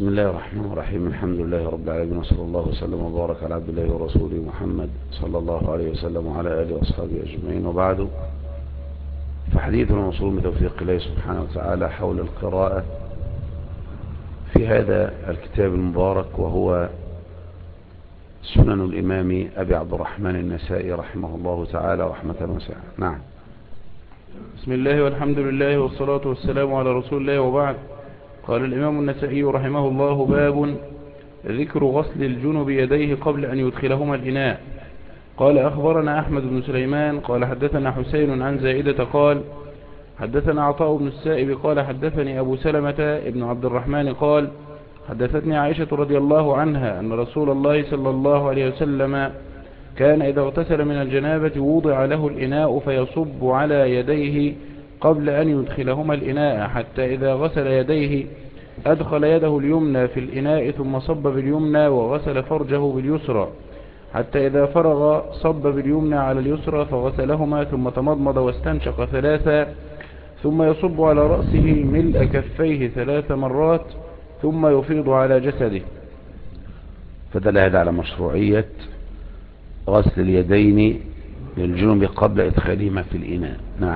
بسم الله الرحمن الرحيم. الحمد لله رب العالمين، وصلى الله وسلم وبارك على عبد الله ورسوله محمد صلى الله عليه وسلم وعلى آله وأصحابه أجمعين، وبعد، فحديثنا موصول بتوفيق الله سبحانه وتعالى حول القراءة في هذا الكتاب المبارك، وهو سنن الإمام أبي عبد الرحمن النسائي رحمه الله تعالى رحمة واسعة. نعم. بسم الله والحمد لله والصلاة والسلام على رسول الله، وبعد. قال الإمام النسائي رحمه الله: باب ذكر غسل الجنب يديه قبل أن يدخلهما الإناء. قال: أخبرنا أحمد بن سليمان قال حدثنا حسين عن زائدة قال حدثنا عطاء بن السائب قال حدثني أبو سلمة ابن عبد الرحمن قال حدثتني عائشة رضي الله عنها أن رسول الله صلى الله عليه وسلم كان إذا اغتسل من الجنابة وضع له الإناء فيصب على يديه قبل أن يدخلهما الإناء، حتى إذا غسل يديه أدخل يده اليمنى في الإناء ثم صب باليمنى وغسل فرجه باليسرى، حتى إذا فرغ صب باليمنى على اليسرى فغسلهما ثم تمضمض واستنشق ثلاثا، ثم يصب على رأسه ملء كفيه 3 مرات ثم يفيض على جسده. فدل هذا على مشروعية غسل اليدين للجنب قبل إدخالهما في الإناء. نعم.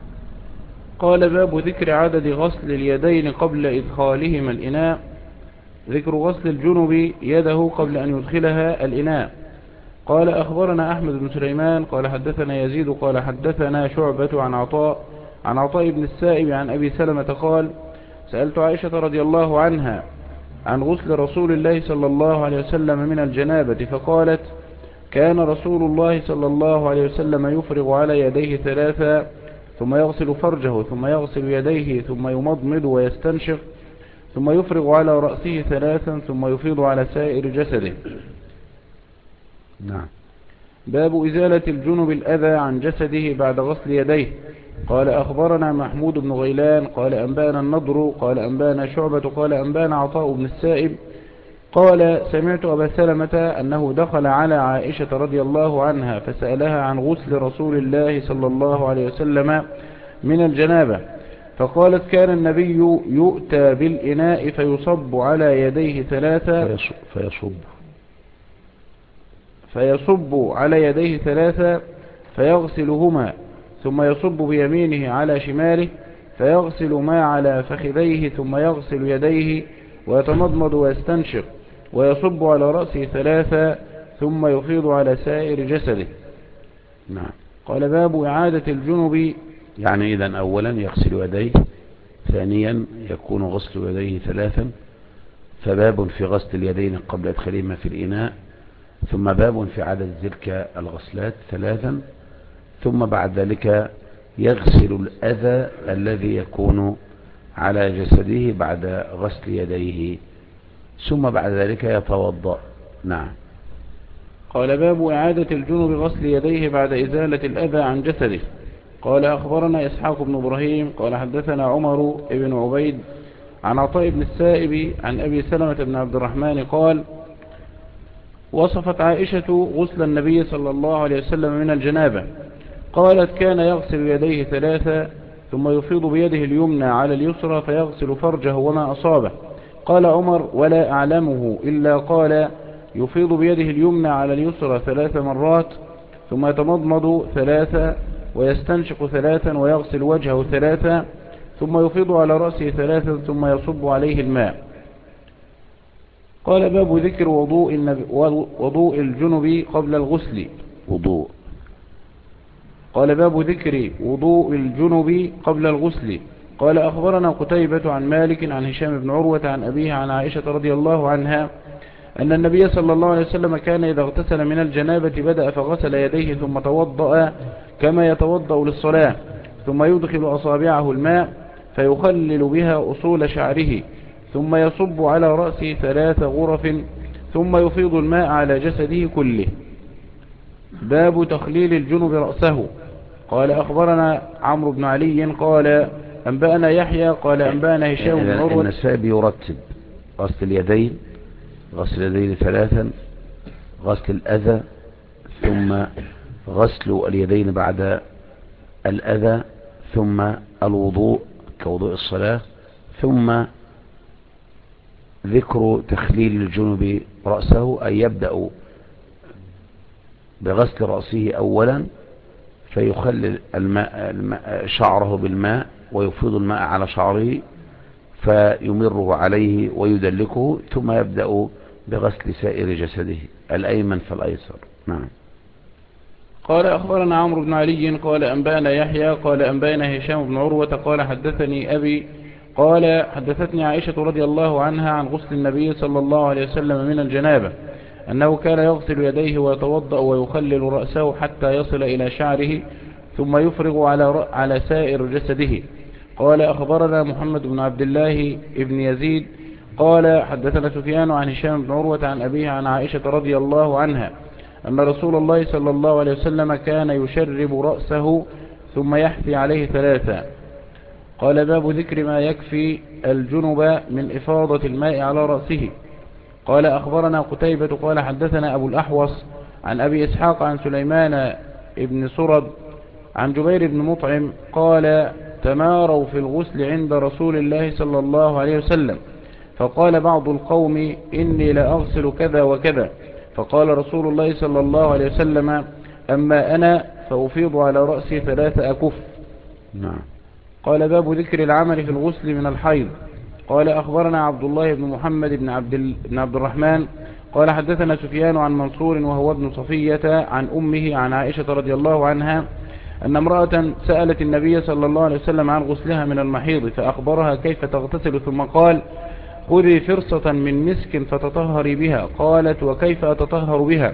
قال: باب ذكر عدد غسل اليدين قبل إدخالهما الإناء. ذكر غسل الجنب يده قبل أن يدخلها الإناء. قال: أخبرنا أحمد بن سليمان قال حدثنا يزيد قال حدثنا شعبة عن عطاء بن السائب عن أبي سلمة قال: سألت عائشة رضي الله عنها عن غسل رسول الله صلى الله عليه وسلم من الجنابة، فقالت: كان رسول الله صلى الله عليه وسلم يفرغ على يديه 3 ثم يغسل فرجه ثم يغسل يديه ثم يمضمض ويستنشق ثم يفرغ على رأسه 3 ثم يفيض على سائر جسده. نعم. باب إزالة الجنب الأذى عن جسده بعد غسل يديه. قال: أخبرنا محمود بن غيلان قال أنبانا النضر قال أنبانا شعبة قال أنبانا عطاء بن السائب قال: سمعت أبا سلمة أنه دخل على عائشة رضي الله عنها فسألها عن غسل رسول الله صلى الله عليه وسلم من الجنابة، فقالت: كان النبي يؤتى بالإناء فيصب على يديه 3 فيصب على يديه 3 فيغسلهما ثم يصب بيمينه على شماله فيغسل ما على فخذيه ثم يغسل يديه ويتمضمض ويستنشق ويصب على رأسه 3 ثم يفيض على سائر جسده. نعم. قال: باب إعادة الجنب. يعني إذن أولا يغسل يديه، ثانيا يكون غسل يديه 3، فباب في غسل اليدين قبل إدخالهما في الإناء، ثم باب في عدد تلك الغسلات 3، ثم بعد ذلك يغسل الأذى الذي يكون على جسده بعد غسل يديه، ثم بعد ذلك يتوضأ. نعم. قال: باب إعادة الجنب غسل يديه بعد إزالة الأذى عن جسده. قال: أخبرنا إسحاق بن إبراهيم قال حدثنا عمر بن عبيد عن عطاء بن السائب عن أبي سلمة بن عبد الرحمن قال: وصفت عائشة غسل النبي صلى الله عليه وسلم من الجنابة، قالت: كان يغسل يديه 3 ثم يفيض بيده اليمنى على اليسرى فيغسل فرجه وما أصابه. قال عمر: ولا أعلمه إلا قال: يفيض بيده اليمنى على اليسرى 3 مرات ثم يتمضمض 3 ويستنشق 3 ويغسل وجهه 3 ثم يفيض على رأسه 3 ثم يصب عليه الماء. قال: باب ذكر وضوء الجنب قبل الغسل. قال: باب ذكر وضوء الجنب قبل الغسل. قال: أخبرنا قتيبة عن مالك عن هشام بن عروة عن أبيه عن عائشة رضي الله عنها أن النبي صلى الله عليه وسلم كان إذا اغتسل من الجنابة بدأ فغسل يديه ثم توضأ كما يتوضأ للصلاة، ثم يدخل أصابعه الماء فيخلل بها أصول شعره ثم يصب على رأسه 3 غرف ثم يفيض الماء على جسده كله. باب تخليل الجنب رأسه. قال: أخبرنا عمرو بن علي قال أنبأنا يحيى قال أنبأنا هشام بن عروة. النسائي يرتب غسل اليدين 3، غسل الأذى، ثم غسل اليدين بعد الأذى، ثم الوضوء كوضوء الصلاة، ثم ذكر تخليل الجنب رأسه، أي يبدأ بغسل رأسه أولا فيخلل الماء شعره بالماء ويفيض الماء على شعره فيمره عليه ويدلكه، ثم يبدأ بغسل سائر جسده الأيمن فالأيسر. نعم. قال أخبرنا عمرو بن علي قال أنبانا يحيى قال أنبانا هشام بن عروة قال حدثني أبي قال حدثتني عائشة رضي الله عنها عن غسل النبي صلى الله عليه وسلم من الجنابة أنه كان يغسل يديه ويتوضأ ويخلل رأسه حتى يصل إلى شعره ثم يفرغ على سائر جسده. قال أخبرنا محمد بن عبد الله بن يزيد قال حدثنا سفيان عن هشام بن عروة عن أبيه عن عائشة رضي الله عنها أن رسول الله صلى الله عليه وسلم كان يشرب رأسه ثم يحثي عليه ثلاثا. قال باب ذكر ما يكفي الجنب من إفاضة الماء على رأسه. قال أخبرنا قتيبة قال حدثنا أبو الأحوص عن أبي إسحاق عن سليمان بن سرد عن جبير بن مطعم قال تماروا في الغسل عند رسول الله صلى الله عليه وسلم فقال بعض القوم إني لأغسل كذا وكذا فقال رسول الله صلى الله عليه وسلم أما أنا فأفيض على رأسي 3 أكف. نعم. قال باب ذكر العمل في الغسل من الحيض. قال أخبرنا عبد الله بن محمد بن عبد الرحمن قال حدثنا سفيان عن منصور وهو ابن صفية عن أمه عن عائشة رضي الله عنها أن امرأة سألت النبي صلى الله عليه وسلم عن غسلها من المحيض فأخبرها كيف تغتسل ثم قال خذي فرصة من مسك فتطهري بها. قالت وكيف أتطهر بها؟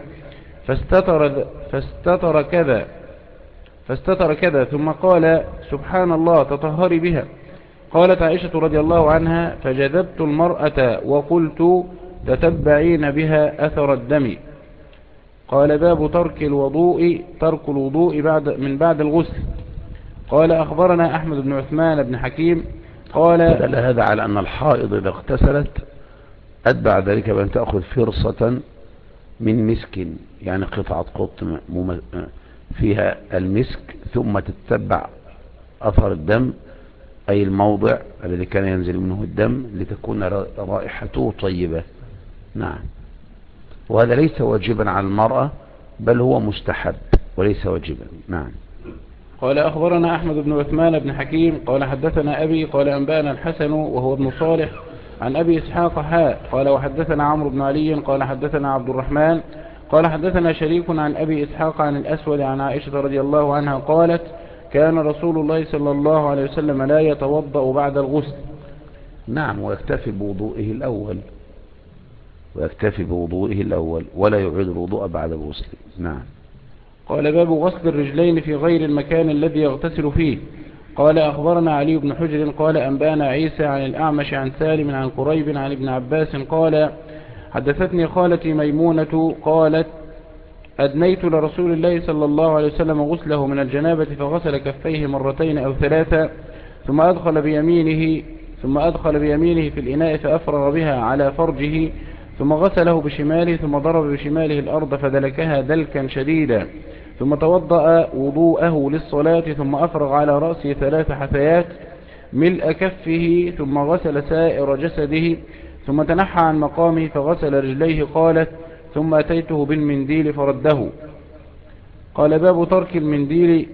فاستتر كذا ثم قال سبحان الله تطهري بها. قالت عائشة رضي الله عنها فجذبت المرأة وقلت تتبعين بها أثر الدم. قال باب ترك الوضوء بعد الغسل. قال أخبرنا أحمد بن عثمان بن حكيم قال دل هذا على أن الحائض إذا اغتسلت أتبع ذلك بأن تأخذ فرصة من مسك، يعني قطعة قطن فيها المسك، ثم تتبع أثر الدم أي الموضع الذي كان ينزل منه الدم لتكون رائحته طيبة. نعم. وهذا ليس واجبا على المرأة بل هو مستحب وليس واجبا. نعم. قال أخبرنا أحمد بن عثمان بن حكيم قال حدثنا أبي قال أنبانا الحسن وهو ابن صالح عن أبي إسحاق قال وحدثنا عمرو بن علي قال حدثنا عبد الرحمن قال حدثنا شريك عن أبي إسحاق عن الأسود عن عائشة رضي الله عنها قالت كان رسول الله صلى الله عليه وسلم لا يتوضأ بعد الغسل. نعم. ويكتفي بوضوئه الأول ولا يعيد الوضوء بعد الغسل. نعم. قال باب غسل الرجلين في غير المكان الذي يغتسل فيه. قال أخبرنا علي بن حجر قال أنبانا عيسى عن الأعمش عن سالم عن قريب عن ابن عباس قال حدثتني خالتي ميمونة قالت أدنيت لرسول الله صلى الله عليه وسلم غسله من الجنابة فغسل كفيه 2 أو 3 ثم أدخل بيمينه في الإناء فأفرغ بها على فرجه ثم غسله بشماله ثم ضرب بشماله الأرض فدلكها دلكا شديدا ثم توضأ وضوءه للصلاة ثم أفرغ على رأسه 3 حثيات ملء كفه ثم غسل سائر جسده ثم تنحى عن مقامه فغسل رجليه. قالت ثم أتيته بالمنديل فرده. قال باب ترك المنديل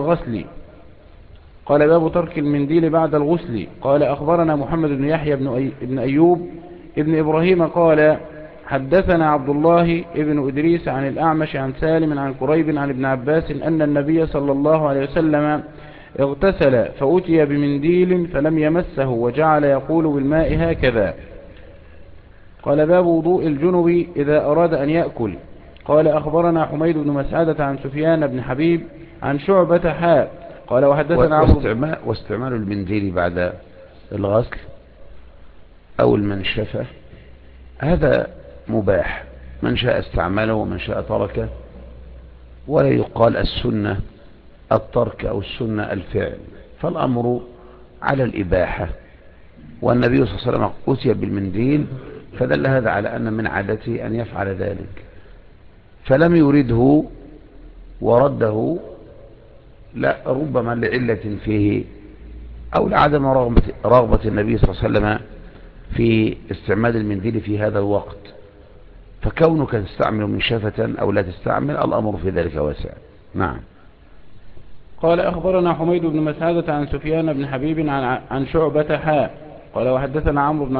بعد الغسل. قال أخبرنا محمد بن يحيى بن أيوب ابن إبراهيم قال حدثنا عبد الله ابن إدريس عن الأعمش عن سالم عن قريب عن ابن عباس أن النبي صلى الله عليه وسلم اغتسل فأتي بمنديل فلم يمسه وجعل يقول بالماء هكذا. قال باب وضوء الجنب إذا أراد أن يأكل. قال أخبرنا حميد بن مسعدة عن سفيان بن حبيب عن شعبة قال وحدثنا واستعمال المنديل بعد الغسل أو المنشفة هذا مباح، من شاء استعمله ومن شاء تركه، ولا يقال السنة الترك أو السنة الفعل، فالأمر على الإباحة. والنبي صلى الله عليه وسلم أتي بالمنديل فدل هذا على أن من عادته أن يفعل ذلك، فلم يرده ورده لا ربما لعلة فيه أو لعدم رغبة النبي صلى الله عليه وسلم في استعمال المنديل في هذا الوقت، فكونك تستعمل منشفة أو لا تستعمل الأمر في ذلك واسع. نعم. قال أخبرنا حميد بن مسعدة عن سفيان بن حبيب عن شعبة قال وحدثنا عمرو بن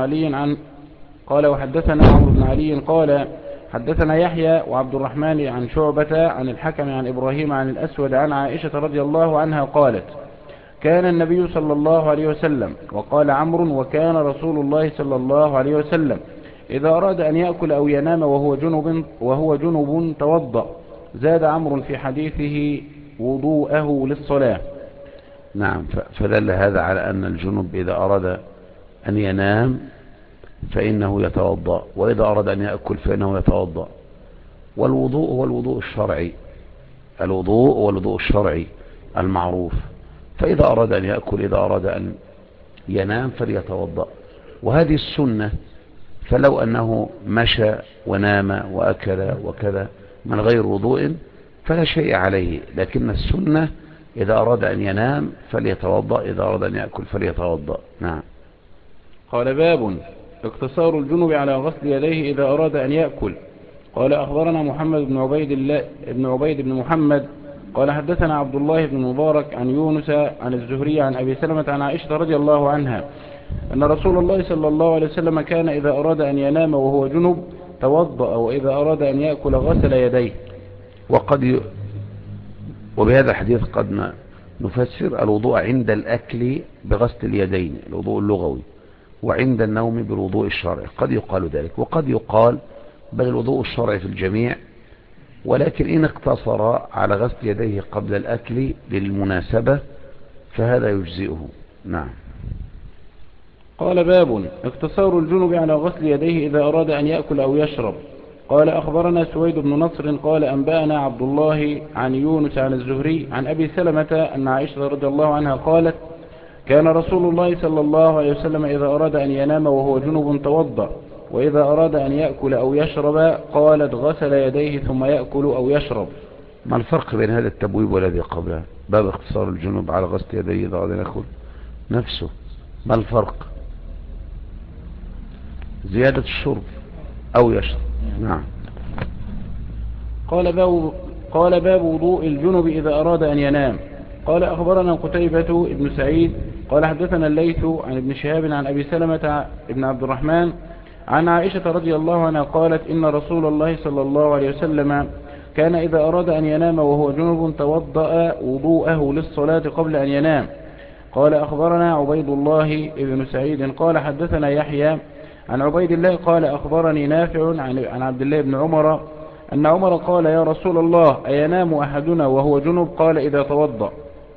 علي قال حدثنا يحيى وعبد الرحمن عن شعبة عن الحكم عن إبراهيم عن الأسود عن عائشة رضي الله عنها قالت كان النبي صلى الله عليه وسلم، وقال عمرو وكان رسول الله صلى الله عليه وسلم إذا أراد أن يأكل أو ينام وهو جنب توضأ. زاد عمرو في حديثه وضوءه للصلاة. نعم. فدل هذا على أن الجنب إذا أراد أن ينام فإنه يتوضأ، وإذا أراد أن يأكل فإنه يتوضأ. والوضوء هو الوضوء الشرعي، الوضوء هو الوضوء الشرعي المعروف. فإذا أراد أن يأكل، إذا أراد أن ينام فليتوضأ. وهذه السنة، فلو أنه مشى ونام وأكل وكذا من غير وضوء فلا شيء عليه، لكن السنة إذا أراد أن ينام فليتوضأ، إذا أراد أن يأكل فليتوضأ. نعم. قال باب اقتصار الجنب على غسل يديه إذا أراد أن يأكل. قال أخبرنا محمد بن عبيد بن محمد قال حدثنا عبد الله بن مبارك عن يونس عن الزهري عن أبي سلمة عن عائشة رضي الله عنها أن رسول الله صلى الله عليه وسلم كان إذا أراد أن ينام وهو جنب توضأ، وإذا أراد أن يأكل غسل يديه. وبهذا الحديث قد نفسر الوضوء عند الأكل بغسل اليدين، الوضوء اللغوي، وعند النوم بالوضوء الشرعي. قد يقال ذلك، وقد يقال بل الوضوء الشرعي في الجميع، ولكن إن اقتصر على غسل يديه قبل الأكل للمناسبة فهذا يجزئه. نعم. قال باب اقتصار الجنب على غسل يديه إذا أراد أن يأكل أو يشرب. قال أخبرنا سويد بن نصر قال أنبأنا عبد الله عن يونس عن الزهري عن أبي سلمة أن عائشة رضي الله عنها قالت كان رسول الله صلى الله عليه وسلم إذا أراد أن ينام وهو جنب توضأ، وإذا أراد أن يأكل أو يشرب قالت غسل يديه ثم يأكل أو يشرب. ما الفرق بين هذا التبويب والذي قبله؟ باب اقتصار الجنب على غسل يديه إذا أراد أن يأكل نفسه، ما الفرق؟ زيادة الشرب أو يشرب. نعم. قال باب وضوء الجنب إذا أراد أن ينام. قال أخبرنا قتيبة ابن سعيد قال حدثنا الليث عن ابن شهاب عن أبي سلمة ابن عبد الرحمن عن عائشة رضي الله عنها قالت إن رسول الله صلى الله عليه وسلم كان إذا أراد أن ينام وهو جنب توضأ وضوءه للصلاة قبل أن ينام. قال أخبرنا عبيد الله ابن سعيد قال حدثنا يحيى عن عبيد الله قال أخبرني نافع عن عبد الله بن عمر أن عمر قال يا رسول الله أينام أحدنا وهو جنب؟ قال إذا توضأ.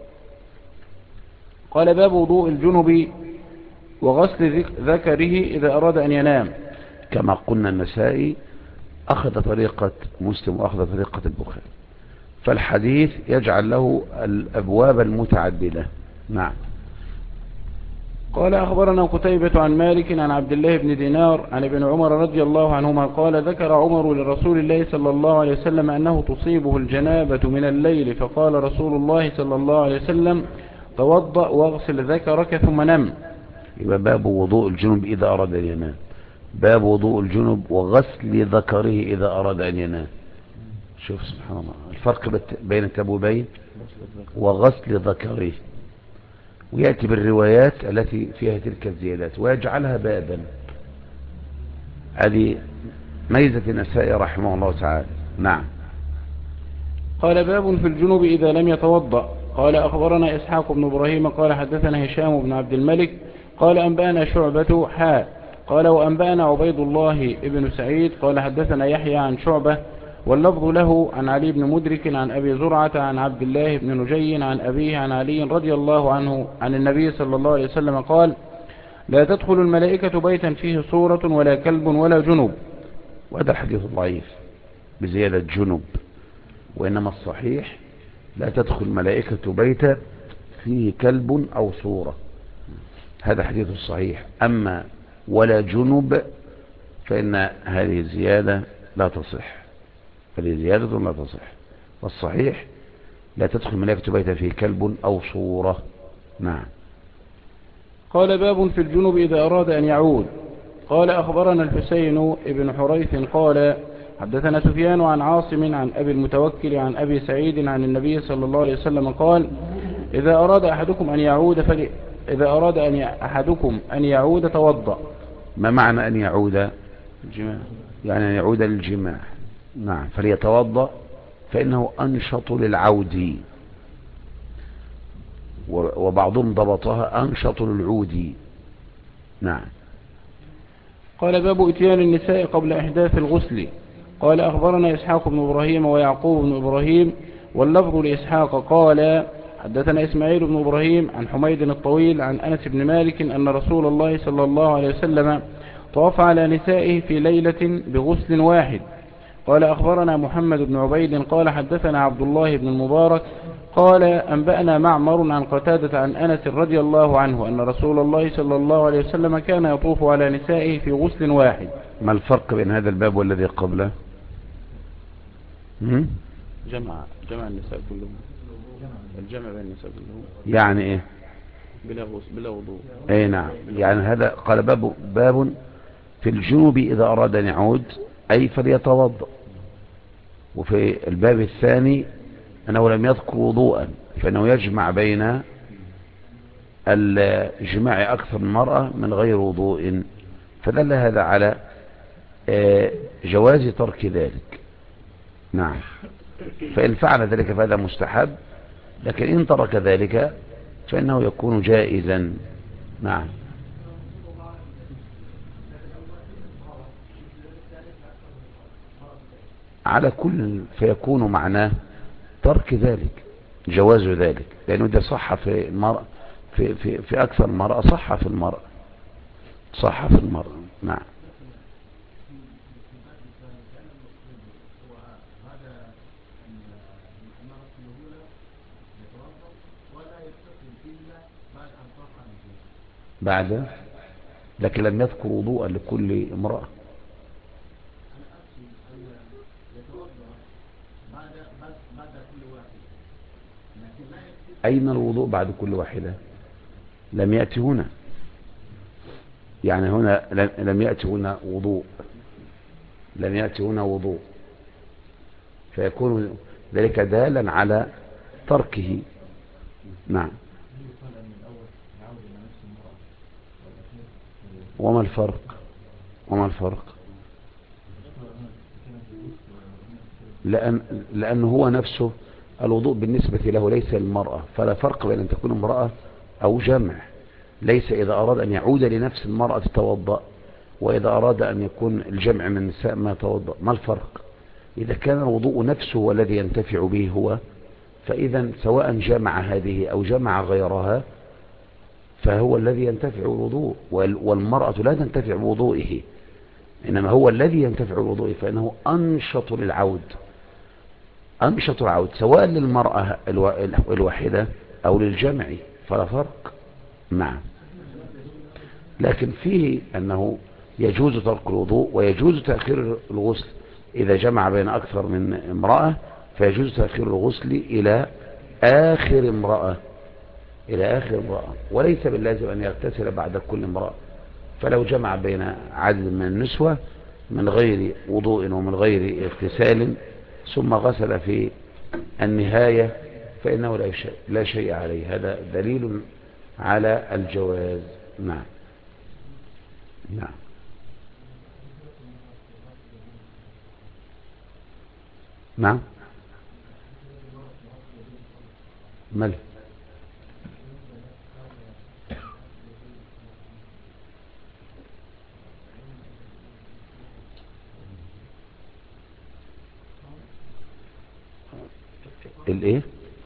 قال باب وضوء الجنب وغسل ذكره إذا أراد أن ينام. كما قلنا النسائي أخذ طريقة مسلم وأخذ طريقة البخاري، فالحديث يجعل له الأبواب المتعددة. نعم. قال أخبرنا قتيبة عن مالك عن عبد الله بن دينار عن ابن عمر رضي الله عنهما قال ذكر عمر لرسول الله صلى الله عليه وسلم أنه تصيبه الجنابة من الليل، فقال رسول الله صلى الله عليه وسلم توضأ واغسل ذكرك ثم نم. يبقى باب وضوء الجنب إذا أراد أن ينام، باب وضوء الجنب وغسل ذكره إذا أراد أن ينام. شوف سبحان الله الفرق بين التبويبين، وغسل ذكره، ويأتي بالروايات التي فيها تلك الزيادات ويجعلها بابا. هذه ميزة النسائي رحمه الله تعالى. نعم. قال باب في الجنوب إذا لم يتوضأ. قال أخبرنا إسحاق بن إبراهيم قال حدثنا هشام بن عبد الملك قال أنبأنا شعبة قال وأنبأنا عبيد الله ابن سعيد قال حدثنا يحيى عن شعبة واللفظ له عن علي بن مدرك عن أبي زرعة عن عبد الله بن نجي عن أبيه عن علي رضي الله عنه عن النبي صلى الله عليه وسلم قال لا تدخل الملائكة بيتا فيه صورة ولا كلب ولا جنب. وهذا الحديث ضعيف بزيادة جنب، وإنما الصحيح لا تدخل الملائكة بيتا فيه كلب أو صورة، هذا حديث الصحيح. أما ولا جنب فإن هذه الزيادة لا تصح، هذه زيادة لا تصح، والصحيح لا تدخل الملائكة بيتا فيه كلب أو صورة. نعم. قال باب في الجنب إذا أراد أن يعود. قال أخبرنا الحسين بن حريث قال حدثنا سفيان عن عاصم عن أبي المتوكل عن أبي سعيد عن النبي صلى الله عليه وسلم قال إذا أراد أحدكم أن يعود توضأ. ما معنى أن يعود؟ الجماع. يعني أن يعود للجماع. نعم، فليتوضأ فإنه أنشط للعود، وبعضهم ضبطها أنشط للعود. نعم. قال باب إتيان النساء قبل إحداث الغسل. قال أخبرنا إسحاق بن إبراهيم ويعقوب بن إبراهيم واللفظ لإسحاق قال حدثنا إسماعيل بن إبراهيم عن حميد الطويل عن أنس بن مالك أن رسول الله صلى الله عليه وسلم طاف على نسائه في ليلة بغسل واحد. قال أخبرنا محمد بن عبيد قال حدثنا عبد الله بن المبارك قال أنبأنا معمر عن قتادة عن أنس رضي الله عنه أن رسول الله صلى الله عليه وسلم كان يطوف على نسائه في غسل واحد. ما الفرق بين هذا الباب والذي قبله؟ جمع النساء كلهم، الجمع بين النساء كلهم. يعني ايه؟ بلا وضوء. اي نعم، يعني هذا قال باب في الجنوب إذا أراد أن يعود أي فليتوضأ. وفي الباب الثاني أنه لم يذكر وضوءا، فإنه يجمع بين الجماع أكثر من مرأة من غير وضوء، فدل هذا على جواز ترك ذلك. نعم، فإن فعل ذلك فهذا مستحب، لكن إن ترك ذلك فإنه يكون جائزا. نعم. على كل فيكون معناه ترك ذلك، جواز ذلك، لأنه ده صح في المرأة، في أكثر المرأة صح في المرأة، صح في المرأة. نعم. بعد، لكن لم يذكر وضوءا لكل امرأة. أين الوضوء بعد كل واحدة؟ لم يأتي هنا، يعني هنا لم يأتي هنا وضوء، لم يأتي هنا وضوء، فيكون ذلك دالا على تركه. نعم. وما الفرق؟ لأن هو نفسه الوضوء بالنسبة له ليس للمرأة، فلا فرق بين أن تكون امرأة أو جمع. ليس إذا أراد أن يعود لنفس المرأة توضأ، وإذا أراد أن يكون الجمع من النساء ما توضأ. ما الفرق؟ إذا كان الوضوء نفسه والذي ينتفع به هو، فإذا سواء جمع هذه أو جمع غيرها فهو الذي ينتفع الوضوء، والمرأة لا تنتفع بوضوئه، إنما هو الذي ينتفع بوضوئه، فإنه أنشط للعود، أنشط العود سواء للمرأة الواحدة أو للجمع، فلا فرق. نعم. لكن فيه أنه يجوز ترك الوضوء ويجوز تأخير الغسل إذا جمع بين أكثر من امرأة، فيجوز تأخير الغسل إلى آخر امرأة، وليس باللازم أن يغتسل بعد كل امرأة. فلو جمع بين عدد من النسوة من غير وضوء ومن غير اغتسال ثم غسل في النهاية فإنه لا شيء عليه. هذا دليل على الجواز. نعم. نعم. نعم. ماله؟ الايه؟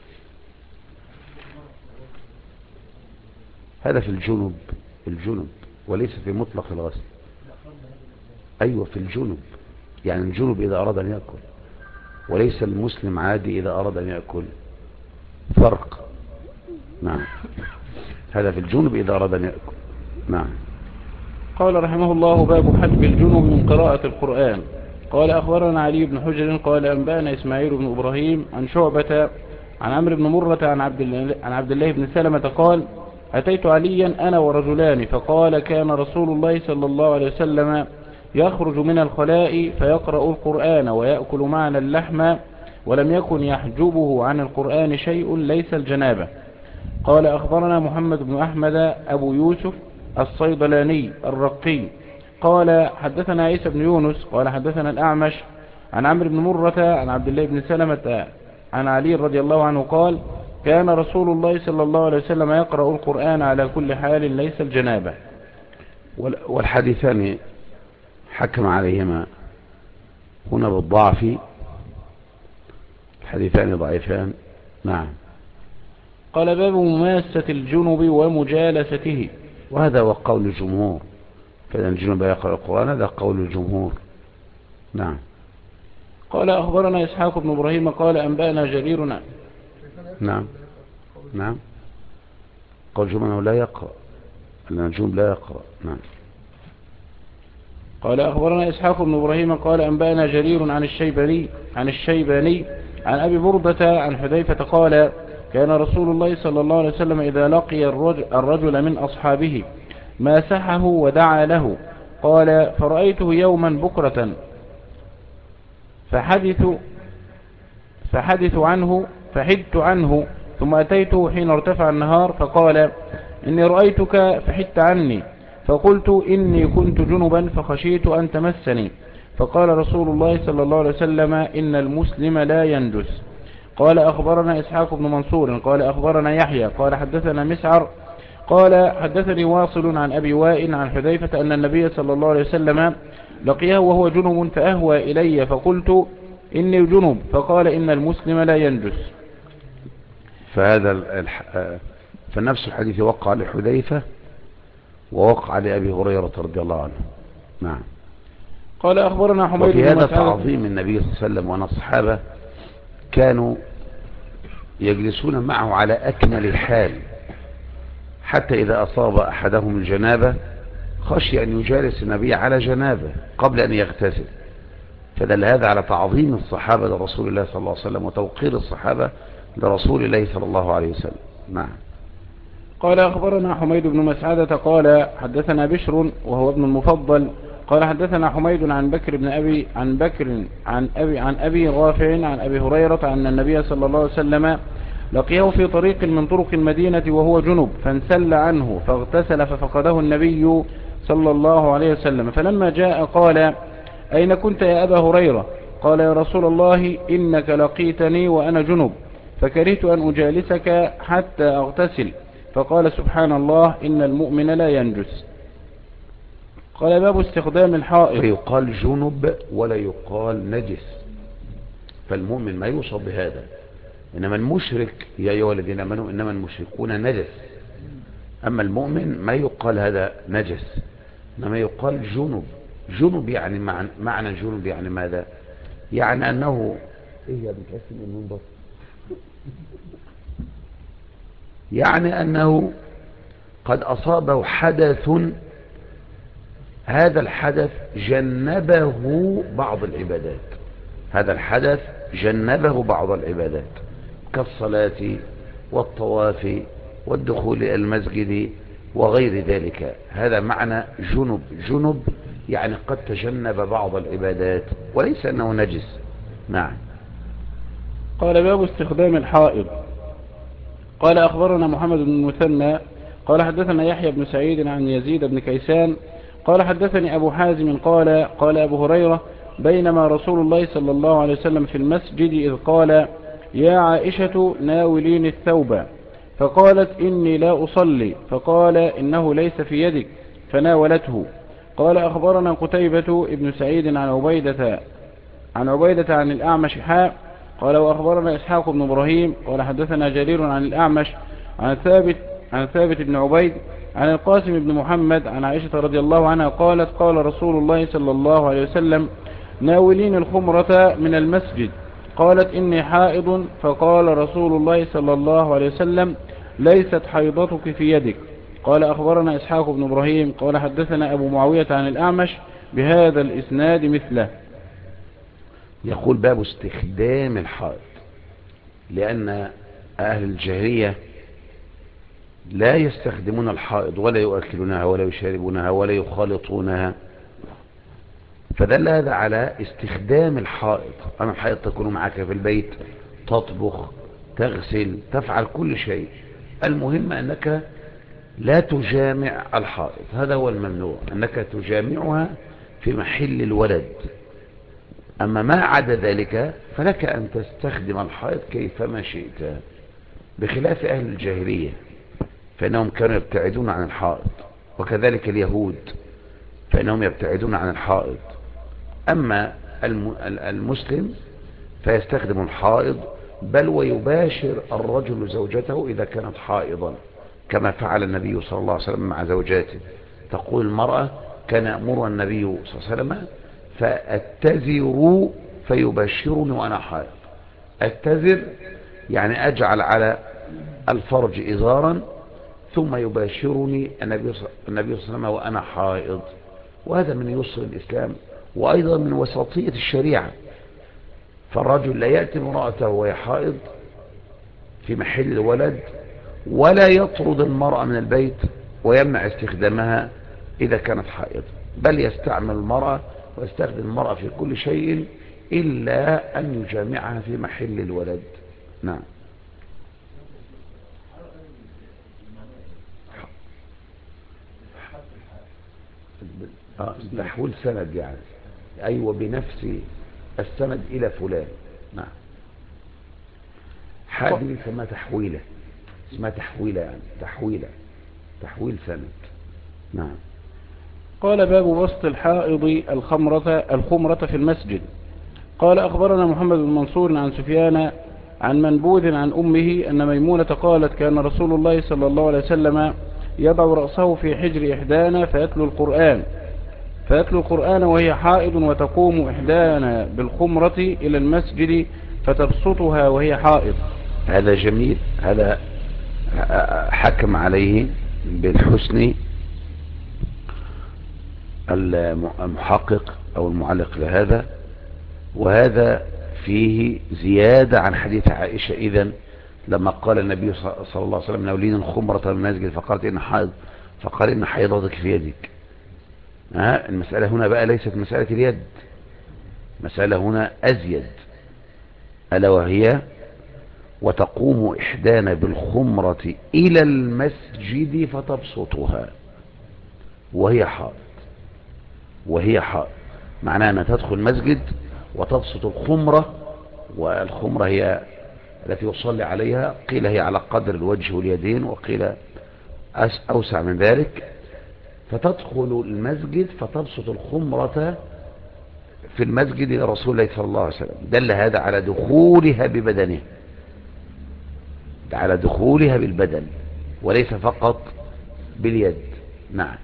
هذا في الجنب وليس في مطلق الغسل. ايوه في الجنب، يعني الجنب اذا اراد ان يأكل، وليس المسلم عادي اذا اراد ان يأكل، فرق. نعم. هذا في الجنب اذا اراد ان يأكل. نعم. قال رحمه الله باب حجب الجنب من قراءة القرآن. قال أخبرنا علي بن حجر قال أنبأنا إسماعيل بن إبراهيم عن شعبة عن عمرو بن مرة عن عبد الله بن سلمة قال أتيت عليا أنا ورجلان فقال كان رسول الله صلى الله عليه وسلم يخرج من الخلاء فيقرأ القرآن ويأكل معنا اللحم ولم يكن يحجبه عن القرآن شيء ليس الجنابة. قال أخبرنا محمد بن أحمد أبو يوسف الصيدلاني الرقي قال حدثنا عيسى بن يونس قال حدثنا الأعمش عن عمرو بن مرة عن عبد الله بن سلمة عن علي رضي الله عنه قال كان رسول الله صلى الله عليه وسلم يقرأ القرآن على كل حال ليس الجنابة. والحديثان حكم عليهما هنا بالضعف، الحديثان ضعيفان. نعم. قال باب مماسة الجنب ومجالسته، وهذا هو قول الجمهور، فإذا الجنب يقرأ القرآن هذا قول الجمهور. نعم. قال أخبرنا إسحاق بن إبراهيم قال أنبأنا جرير. نعم نعم. قول الجمهور لا يقرأ، لأن الجنب لا يقرأ. نعم. قال أخبرنا إسحاق بن إبراهيم قال أنبأنا جرير عن الشيباني عن أبي بردة عن حذيفة قال كان رسول الله صلى الله عليه وسلم إذا لقي الرجل من أصحابه ماسحه ودعا له. قال فرأيته يوما بكرة فحدت عنه ثم أتيته حين ارتفع النهار فقال إني رأيتك فحدت عني، فقلت إني كنت جنبا فخشيت أن تمسني، فقال رسول الله صلى الله عليه وسلم إن المسلم لا ينجس. قال أخبرنا إسحاق بن منصور قال أخبرنا يحيى قال حدثنا مسعر قال حدثني واصل عن أبي وائل عن حذيفة أن النبي صلى الله عليه وسلم لقيه وهو جنب فأهوى إلي فقلت إني جنب، فقال إن المسلم لا ينجس. فنفس الحديث وقع لحذيفة ووقع لأبي هريرة رضي الله عنه. نعم. قال أخبرنا حميد وفي بن هذا مسعود تعظيم النبي صلى الله عليه وسلم، وأن الصحابة كانوا يجلسون معه على أكمل حال، حتى إذا أصاب أحدهم الجنابة خشي أن يجالس النبي على جنابه قبل أن يغتسل، فدل هذا على تعظيم الصحابة لرسول الله صلى الله عليه وسلم وتوقير الصحابة لرسول الله صلى الله عليه وسلم. نعم. قال أخبرنا حميد بن مسعدة قال حدثنا بشر وهو ابن المفضل قال حدثنا حميد عن بكر بن أبي عن أبي رافع عن أبي هريرة أن النبي صلى الله عليه وسلم لقيه في طريق من طرق المدينة وهو جنب فانسل عنه فاغتسل ففقده النبي صلى الله عليه وسلم، فلما جاء قال أين كنت يا أبا هريرة؟ قال يا رسول الله إنك لقيتني وأنا جنب فكرهت أن أجالسك حتى أغتسل، فقال سبحان الله إن المؤمن لا ينجس. قال باب استخدام الحائط. فيقال جنب ولا يقال نجس، فالمؤمن ما يوصف بهذا، إنما المشرك يا أيها الذين آمنوا إنما المشركون نجس، أما المؤمن ما يقال هذا نجس، إنما يقال جنب. جنب يعني معنى جنب يعني ماذا؟ يعني أنه يعني أنه قد أصابه حدث، هذا الحدث جنبه بعض العبادات، هذا الحدث جنبه بعض العبادات كالصلاة والطواف والدخول إلى المسجد وغير ذلك، هذا معنى جنب. جنب يعني قد تجنب بعض العبادات وليس أنه نجس. نعم. قال باب استخدام الحائض. قال أخبرنا محمد بن المثنى قال حدثنا يحيى بن سعيد عن يزيد بن كيسان قال حدثني أبو حازم قال أبو هريرة بينما رسول الله صلى الله عليه وسلم في المسجد إذ قال يا عائشة ناولين الثوب، فقالت إني لا أصلي، فقال إنه ليس في يدك، فناولته. قال أخبرنا قتيبة ابن سعيد عن عبيدة عن الأعمش قال وأخبرنا إسحاق بن إبراهيم قال حدثنا جرير عن الأعمش عن ثابت بن عبيد عن القاسم بن محمد عن عائشة رضي الله عنها قالت قال رسول الله صلى الله عليه وسلم ناولين الخمرة من المسجد، قالت إني حائض، فقال رسول الله صلى الله عليه وسلم ليست حيضتك في يدك. قال أخبرنا إسحاق بن إبراهيم قال حدثنا أبو معاوية عن الأعمش بهذا الإسناد مثله. يقول باب استخدام الحائض، لأن أهل الجاهلية لا يستخدمون الحائض ولا يؤكلونها ولا يشاربونها ولا يخالطونها، فدل هذا على استخدام الحائض. أنا الحائض تكون معك في البيت، تطبخ، تغسل، تفعل كل شيء، المهم أنك لا تجامع الحائض، هذا هو الممنوع، أنك تجامعها في محل الولد. أما ما عدا ذلك فلك أن تستخدم الحائض كيفما شئت، بخلاف أهل الجاهلية فإنهم كانوا يبتعدون عن الحائض، وكذلك اليهود فإنهم يبتعدون عن الحائض. أما المسلم فيستخدم الحائض، بل ويباشر الرجل زوجته إذا كانت حائضا، كما فعل النبي صلى الله عليه وسلم مع زوجاته. تقول المرأة: كان يأمر النبي صلى الله عليه وسلم فأتزر فيبشرني وأنا حائض. أتزر يعني أجعل على الفرج إزارا ثم يباشرني النبي صلى الله عليه وسلم وأنا حائض. وهذا من يسر الإسلام، وأيضا من وسطية الشريعة. فالرجل لا يأتي امرأته وهي حائض في محل الولد، ولا يطرد المرأة من البيت ويمنع استخدامها إذا كانت حائض، بل يستعمل المرأة ويستخدم المرأة في كل شيء إلا أن يجامعها في محل الولد. نعم. تحويل سند يعني، أيوة، بنفس السند إلى فلان. نعم. حادي اسمها تحويلة، اسمها تحويلة يعني تحويل سند. نعم. قال: باب بسط الحائض الخمرة في المسجد. قال: أخبرنا محمد بن منصور عن سفيان عن منبوذ عن أمه أن ميمونة قالت: كان رسول الله صلى الله عليه وسلم يضع رأسه في حجر إحدانا فيتلو القرآن وهي حائض، وتقوم إحدانا بالخمرة إلى المسجد فتبسطها وهي حائض. هذا جميل، هذا حكم عليه بالحسن المحقق أو المعلق لهذا، وهذا فيه زيادة عن حديث عائشة. إذن لما قال النبي صلى الله عليه وسلم: نولين الخمرة من المسجد، فقالت: إن حائض، فقال: إن حيضتك في يدك. المسألة هنا بقى ليست مسألة اليد، مسألة هنا أزيد، ألا وهي: وتقوم إحدانا بالخمرة إلى المسجد فتبسطها وهي حائض. معناها أنها تدخل المسجد وتبسط الخمرة، والخمرة هي التي يصلي عليها، قيل هي على قدر الوجه واليدين، وقيل أوسع من ذلك، فتدخل المسجد فتبسط الخمرة في المسجد لرسول الله صلى الله عليه وسلم. دل هذا على دخولها ببدنه، على دخولها بالبدن وليس فقط باليد. نعم.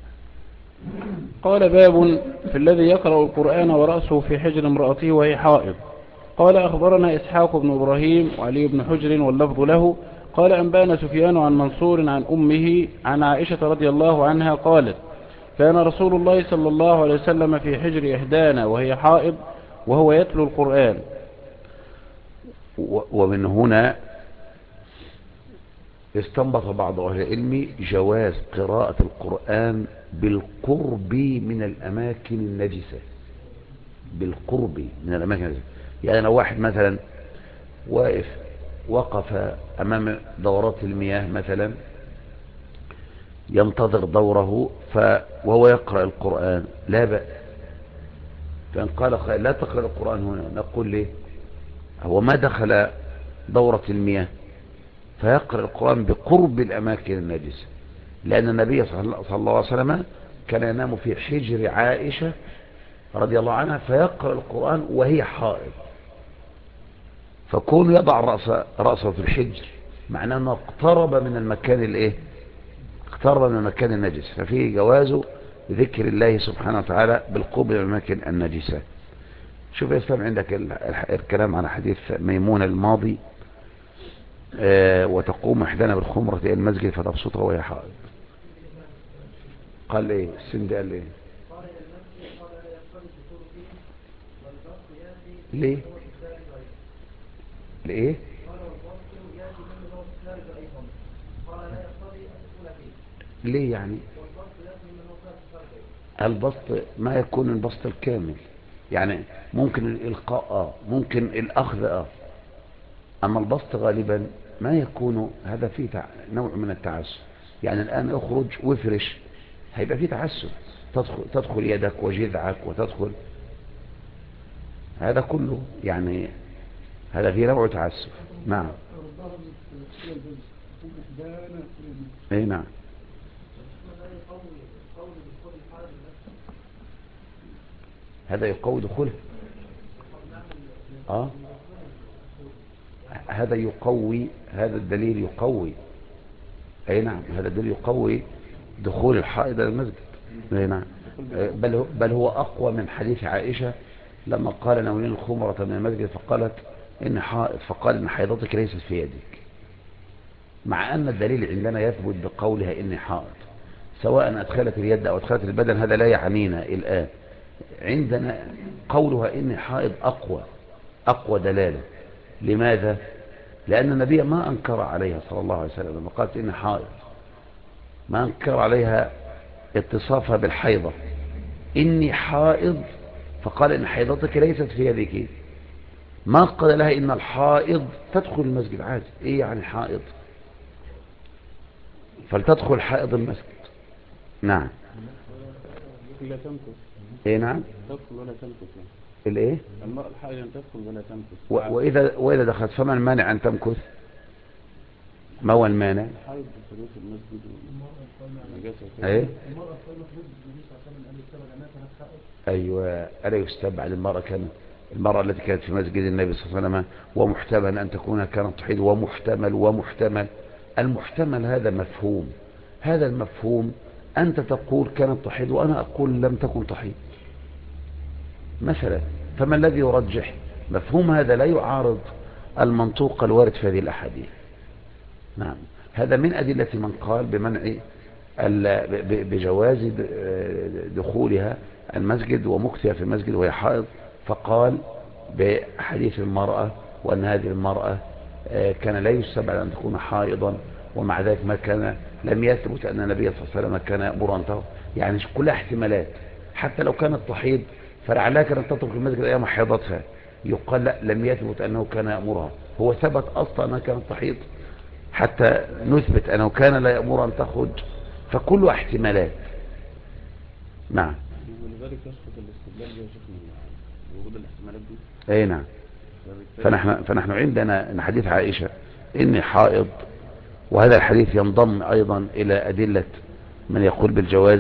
قال: باب في الذي يقرأ القرآن ورأسه في حجر امرأته وهي حائض. قال: أخبرنا إسحاق بن إبراهيم وعلي بن حجر واللفظ له. قال: أنبانا سفيان عن منصور عن أمه عن عائشة رضي الله عنها قالت: كان رسول الله صلى الله عليه وسلم في حجر إحدانا وهي حائض وهو يتلو القرآن. ومن هنا استنبط بعض أهل العلم جواز قراءة القرآن بالقرب من الأماكن النجسة، بالقرب من الأماكن النجسة. يعني لو واحد مثلا وقف أمام دورات المياه مثلا ينتظر دوره وهو يقرأ القرآن، لا بأس. فإن قال: لا تقرأ القرآن هنا، نقول ليه؟ هو ما دخل دورة المياه، فيقرأ القرآن بقرب الأماكن النجسة، لأن النبي صلى الله عليه وسلم كان ينام في حجر عائشة رضي الله عنها فيقرأ القرآن وهي حائض. فكون يضع رأسه في الحجر معناه أنه اقترب من المكان اقترب من المكان النجس، ففيه جواز ذكر الله سبحانه وتعالى بالقرب من الأماكن النجسة. شوف يا إسلام، عندك الكلام على حديث ميمونة الماضي: وتقوم إحدانا بالخمرة إلى المسجد فتبسطها وهي حائض. قال إيه السند؟ قال إيه؟ ليه؟ ليه؟ ليه يعني؟ البسط ما يكون البسط الكامل، يعني ممكن الإلقاء ممكن الأخذ أما البسط غالبا ما يكون هذا فيه نوع من التعسف. يعني الآن اخرج وافرش، هيبقى فيه تعسف، تدخل يدك وجذعك وتدخل، هذا كله يعني هذا فيه نوع تعسف. نعم. اي نعم. هذا يقوي دخوله. هذا يقوي، هذا الدليل يقوي. اي نعم، هذا الدليل يقوي دخول الحائض الى المسجد. اي نعم. بل هو اقوى من حديث عائشة لما قال ناولين الخمرة من المسجد فقالت ان حائض، فقال ان حيضتك ليست في يدك، مع ان الدليل عندنا يثبت بقولها اني حائض، سواء ادخلت اليد او ادخلت البدن هذا لا يعنينا الان. عندنا قولها اني حائض اقوى دلالة. لماذا؟ لأن النبي ما أنكر عليها صلى الله عليه وسلم لما قالت إني حائض، ما أنكر عليها اتصافها بالحيضة، إني حائض، فقال إن حيضتك ليست في يدك. ما قال لها إن الحائض تدخل المسجد عادي. إيه يعني حائض؟ فلتدخل حائض المسجد. نعم. لا تمكث. إيه نعم. تدخل ولا تمكث. الإيه؟ المرأة الحائض تدخل ولا تمكث. وإذا دخلت فما المانع أن تمكث؟ ما هو المانع؟ الحائض بحدوث المسجد والنجاسة. ايه. المرأة الحائض بحدوث النجاسة عشان أن يستبعد أنها كانت حائض. ايوه، الا يستبعد المرأة التي كانت في مسجد النبي صلى الله عليه وسلم، ومحتمل ان تكون كانت تحيض، ومحتمل المحتمل هذا مفهوم. هذا المفهوم انت تقول كانت تحيض وانا اقول لم تكن تحيض مثلا، فما الذي يرجح؟ مفهوم هذا لا يعارض المنطوق الوارد في هذه الاحاديث. نعم. هذا من أدلة من قال بمنع بجواز دخولها المسجد ومكثها في المسجد وهي حائض، فقال بحديث المرأة وأن هذه المرأة كان لا يستبعد أن تكون حائضا، ومع ذلك لم يثبت أن النبي صلى الله عليه وسلم كان يأمر أن تحيض. يعني كلها احتمالات، حتى لو كانت تحيض فلعلها كانت تترك المسجد أيام حيضتها، يقال لا، لم يثبت أنه كان يأمرها. هو ثبت أصلا أنها كانت تحيض حتى نثبت أنه كان لا يأمر أن تخرج، فكل احتمالات. نعم. ولذلك يسقط الاستدلال بها شيخنا وجود الاحتمالات دي. اي نعم. فنحن عندنا ان حديث عائشة اني حائض، وهذا الحديث ينضم ايضا الى ادلة من يقول بالجواز.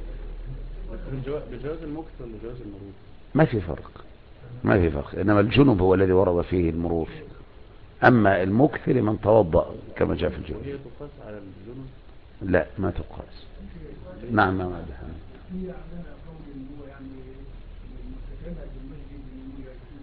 بجواز المكث ولا جواز المرور؟ ما في فرق، انما الجنب هو الذي ورد فيه المرور، اما المكث لمن توضأ كما جاء في الجنب. وهي تقاس على الجنب؟ لا، ما تقاس. نعم. ما هي عندنا قول ان هو يعني المتكلم بالمسجد انه يكون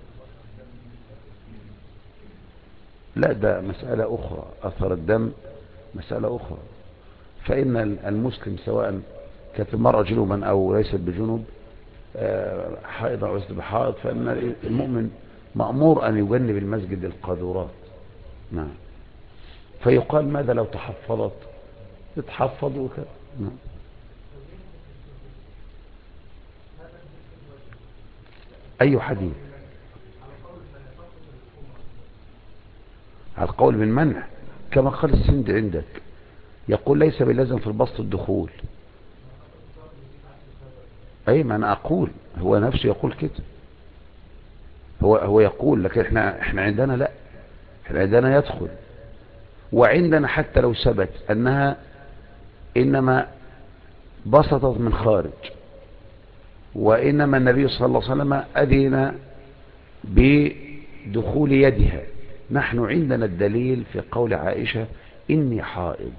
لا، ده مسألة أخرى. أثر الدم مسألة أخرى. فإن المسلم سواء كانت المرأة جنوبا أو ليست بجنوب، حائض أو ليست بحائض، فإن المؤمن مأمور أن يجنب المسجد القاذورات. نعم. فيقال ماذا لو تحفظت؟ تتحفظ وكذا. نعم. أي حديث؟ على القول بالمنع كما قال السند عندك، يقول ليس باللازم في البسط الدخول. أي ما أنا أقول، هو نفسه يقول كده، هو يقول، لكن احنا عندنا لا، احنا عندنا يدخل، وعندنا حتى لو ثبت أنها إنما بسطت من خارج، وإنما النبي صلى الله عليه وسلم أذن بدخول يدها، نحن عندنا الدليل في قول عائشة إني حائض،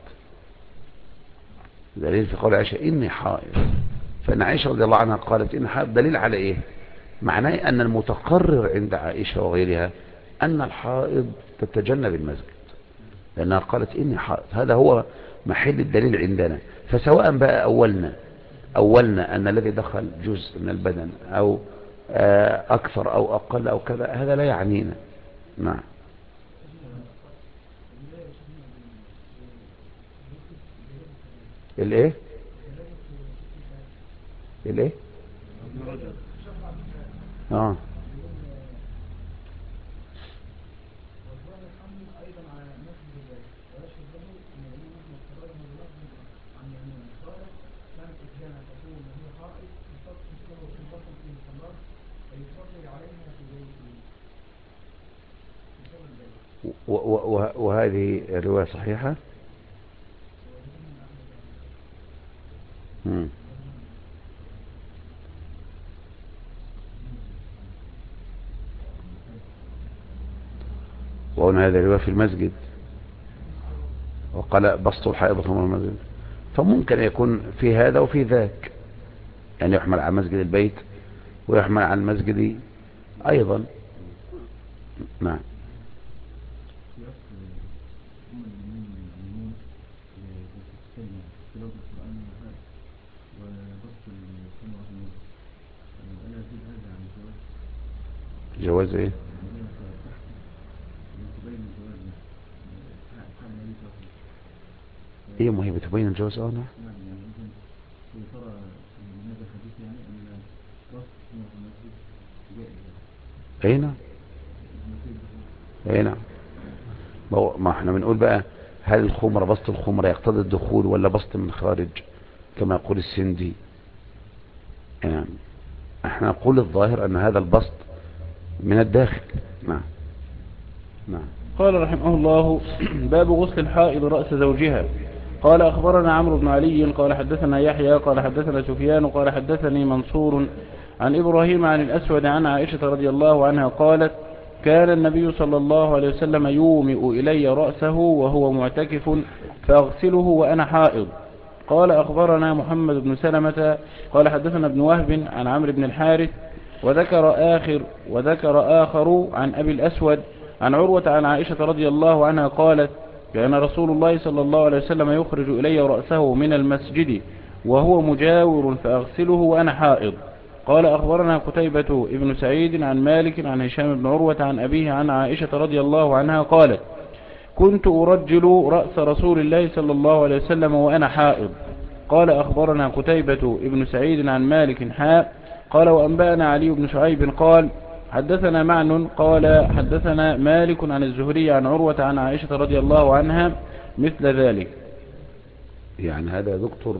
دليل في قول عائشة إني حائض. فإن عائشة رضي الله عنها قالت إني حائض، دليل على إيه؟ معناه أن المتقرر عند عائشة وغيرها أن الحائض تتجنب المسجد، لأنها قالت إني حائض. هذا هو محل الدليل عندنا. فسواء بقى أولنا أن الذي دخل جزء من البدن أو أكثر أو أقل أو كذا، هذا لا يعنينا. نعم. الايه؟ الايه؟ اه وهذه الرواية صحيحة. مم. وهنا هذه الرواية في المسجد، وقال بسط الحائض من المسجد، فممكن يكون في هذا وفي ذاك، يعني يحمل على مسجد البيت ويحمل على المسجد أيضا. نعم. جواز ايه؟ ايه ما هي بتبين الجواز؟ نعم. ايه نعم. ايه نعم. ما احنا بنقول بقى، هل الخمرة بسط الخمرة يقتضي الدخول ولا بسط من خارج كما يقول السندي؟ يعني احنا نقول الظاهر ان هذا البسط من الداخل. نعم. نعم. قال رحمه الله: باب غسل الحائض رأس زوجها. قال أخبرنا عمرو بن علي قال حدثنا يحيى قال حدثنا سفيان قال حدثني منصور عن إبراهيم عن الأسود عن عائشة رضي الله عنها قالت: كان النبي صلى الله عليه وسلم يومئ إلي رأسه وهو معتكف فأغسله وأنا حائض. قال أخبرنا محمد بن سلمة قال حدثنا ابن وهب عن عمرو بن الحارث وذكر آخر عن أبي الأسود عن عروة عن عائشة رضي الله عنها قالت: كان رسول الله صلى الله عليه وسلم يخرج إلي رأسه من المسجد وهو مجاور فأغسله وأنا حائض. قال أخبرنا قتيبة ابن سعيد عن مالك عن هشام بن عروة عن أبيه عن عائشة رضي الله عنها قالت: كنت أرجل رأس رسول الله صلى الله عليه وسلم وأنا حائض. قال أخبرنا قتيبة ابن سعيد عن مالك حاء. قال وأنبأنا علي بن شعيب قال حدثنا معن قال حدثنا مالك عن الزهري عن عروة عن عائشة رضي الله عنها مثل ذلك. يعني هذا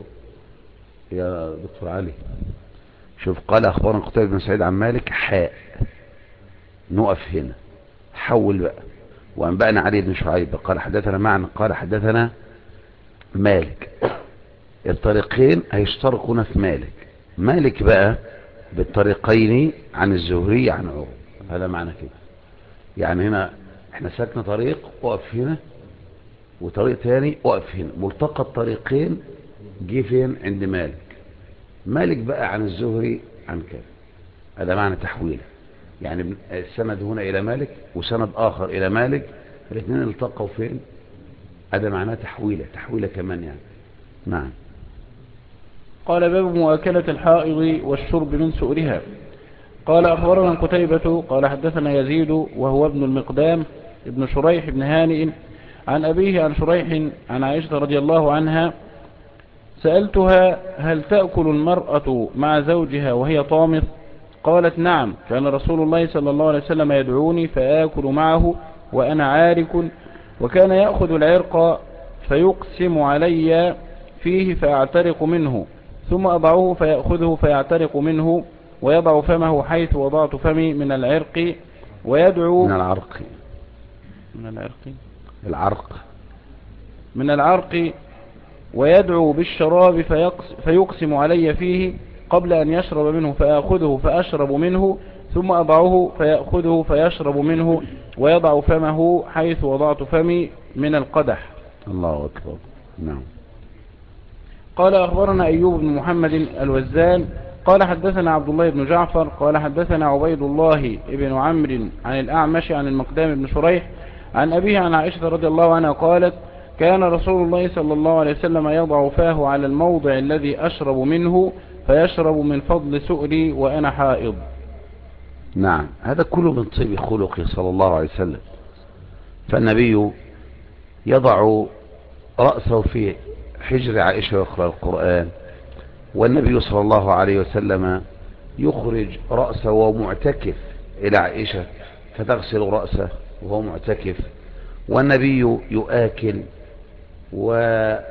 يا دكتور علي، شوف، قال أخبرنا قتيبة بن سعيد عن مالك حاء، نقف هنا، حول بقى. وأنبأنا علي بن شعيب قال حدثنا معن قال حدثنا مالك. الطريقين هيشتركون في مالك بقى بالطريقين عن الزهري عن عروة. هذا معنى كده. يعني هنا احنا ساكنة طريق وقف هنا، وطريق تاني وقف هنا، ملتقى الطريقين جه فين؟ عند مالك بقى عن الزهري عن كذا. هذا معنى تحويله. يعني السند هنا الى مالك وسند اخر الى مالك، الاثنين التقوا فين؟ هذا معناه تحويله كمان يعني. نعم. قال باب مؤاكلة الحائض والشرب من سؤرها. قال أخبرنا قتيبة قال حدثنا يزيد وهو ابن المقدام ابن شريح بن هانئ عن أبيه عن شريح عن عائشة رضي الله عنها: سألتها: هل تأكل المرأة مع زوجها وهي طامث؟ قالت: نعم، كان رسول الله صلى الله عليه وسلم يدعوني فآكل معه وأنا عارك، وكان يأخذ العرق فيقسم علي فيه فأعترق منه، ثم أضعه فيأخذه فيعترق منه، ويضع فمه حيث وضعت فمي من العرق ويدعو من العرق من العرق ويدعو بالشراب فيقسم علي فيه قبل أن يشرب منه فآخذه فأشرب منه، ثم أضعه فيأخذه فيشرب منه، ويضع فمه حيث وضعت فمي من القدح. الله أكبر. نعم. قال أخبرنا أيوب بن محمد الوزان قال حدثنا عبد الله بن جعفر قال حدثنا عبيد الله بن عمرو عن الأعمش عن المقدام بن شريح عن أبيه عن عائشة رضي الله عنها قالت: كان رسول الله صلى الله عليه وسلم يضع فاه على الموضع الذي أشرب منه فيشرب من فضل سؤري وأنا حائض. نعم. هذا كله من طيب خلقه صلى الله عليه وسلم. فالنبي يضع رأسه في حجر عائشة يقرأ القرآن، والنبي صلى الله عليه وسلم يخرج رأسه وهو معتكف إلى عائشة فتغسل رأسه وهو معتكف، والنبي يؤكل ويأتي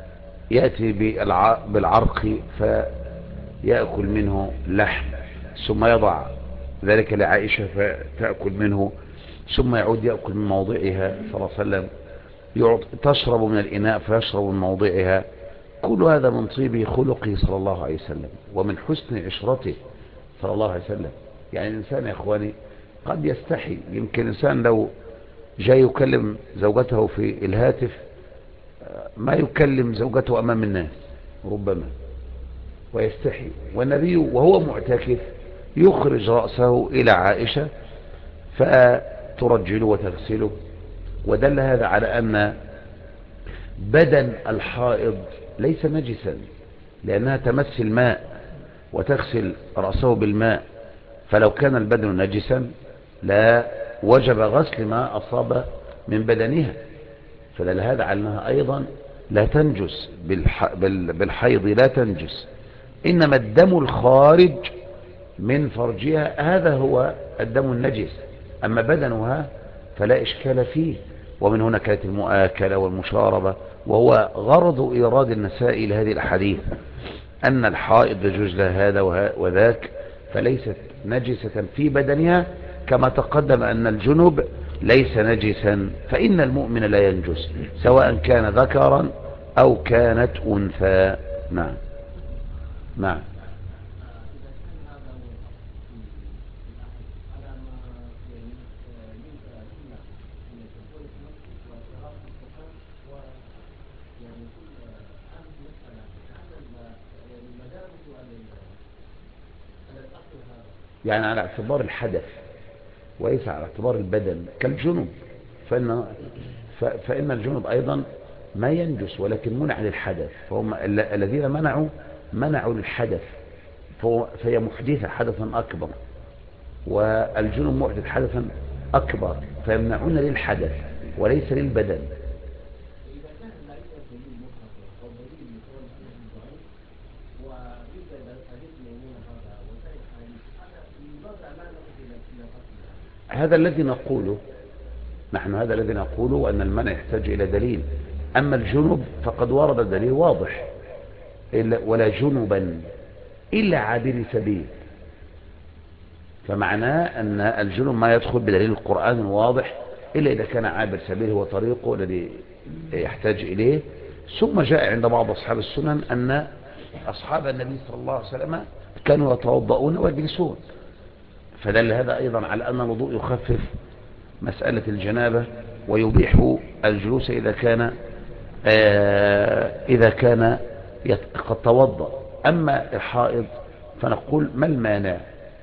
بالعرق فيأكل منه لحم، ثم يضع ذلك لعائشة فتأكل منه، ثم يعود يأكل من موضعها صلى الله عليه وسلم، تشرب من الإناء فيشرب من موضعها. كل هذا من طيب خلقه صلى الله عليه وسلم ومن حسن عشرته صلى الله عليه وسلم. يعني الإنسان يا إخواني قد يستحي، يمكن الإنسان لو جاي يكلم زوجته في الهاتف ما يكلم زوجته أمام الناس ربما ويستحي، والنبي وهو معتكف يخرج رأسه إلى عائشة فترجله وتغسله. ودل هذا على أن بدن الحائض ليس نجسا، لأنها تمس الماء وتغسل رأسه بالماء، فلو كان البدن نجسا لا وجب غسل ما أصاب من بدنها، فدل هذا على أنها أيضا لا تنجس بالحيض، لا تنجس، إنما الدم الخارج من فرجها هذا هو الدم النجس، أما بدنها فلا إشكال فيه. ومن هنا كانت المؤاكلة والمشاربة، وهو غرض إيراد النساء لهذه الحديث أن الحائض يجوز لها هذا وذاك، فليست نجسة في بدنها، كما تقدم أن الجنب ليس نجسا، فإن المؤمن لا ينجس سواء كان ذكرا أو كانت أنثى. نعم نعم. يعني على اعتبار الحدث وليس على اعتبار البدن كالجنب، فإن الجنب أيضا ما ينجس ولكن منع للحدث، فهم الذين منعوا للحدث، فهي محدثة حدثا أكبر، والجنب محدث حدثا أكبر، فيمنعون للحدث وليس للبدن. هذا الذي نقوله نحن، هذا الذي نقوله أن المنع يحتاج إلى دليل. أما الجنب فقد ورد الدليل واضح، ولا جنبا إلا عابر سبيل، فمعناه أن الجنب ما يدخل بدليل القرآن الواضح إلا إذا كان عابر سبيل هو طريقه الذي يحتاج إليه. ثم جاء عند بعض أصحاب السنن أن أصحاب النبي صلى الله عليه وسلم كانوا يتوضؤون ويجلسون، فدل هذا أيضا على أن الوضوء يخفف مسألة الجنابة ويبيح الجلوس إذا كان قد توضأ. أما الحائض فنقول ما المانع؟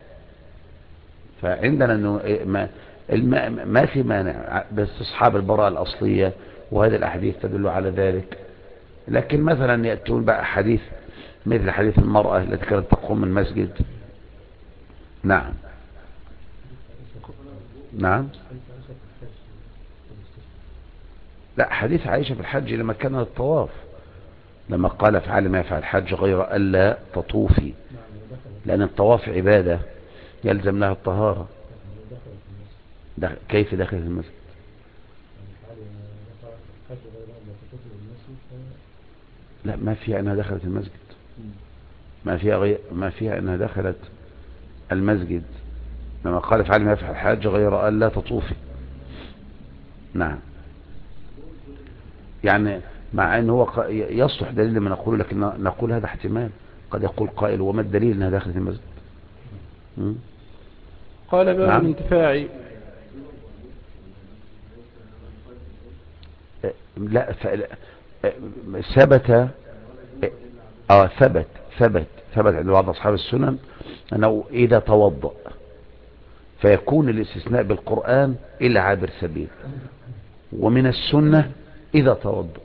فعندنا أنه ما في مانع باستصحاب البراءة الأصلية، وهذه الأحاديث تدل على ذلك. لكن مثلا يأتون بقى حديث مثل حديث المرأة التي كانت تقوم من المسجد. نعم نعم. لا، حديث عائشة في الحج لما كان الطواف، لما قال افعل ما يفعل الحج غير ألا تطوفي، لأن الطواف عبادة يلزم لها الطهارة. كيف دخلت المسجد؟ لا، ما فيها أنها دخلت المسجد، ما فيها أنها دخلت المسجد لما قال افعل ما يفعل الحج غير ألا تطوفي. نعم. يعني مع أنه هو يصلح دليل لما نقول، لكن نقول هذا احتمال، قد يقول قائل وما الدليل أنها دخلت المسجد؟ قال باب نعم. الانتفاع. لا ثبت عند بعض أصحاب السنن أنه إذا توضأ، فيكون الاستثناء بالقرآن إلا عابر سبيل، ومن السنة إذا توضأ.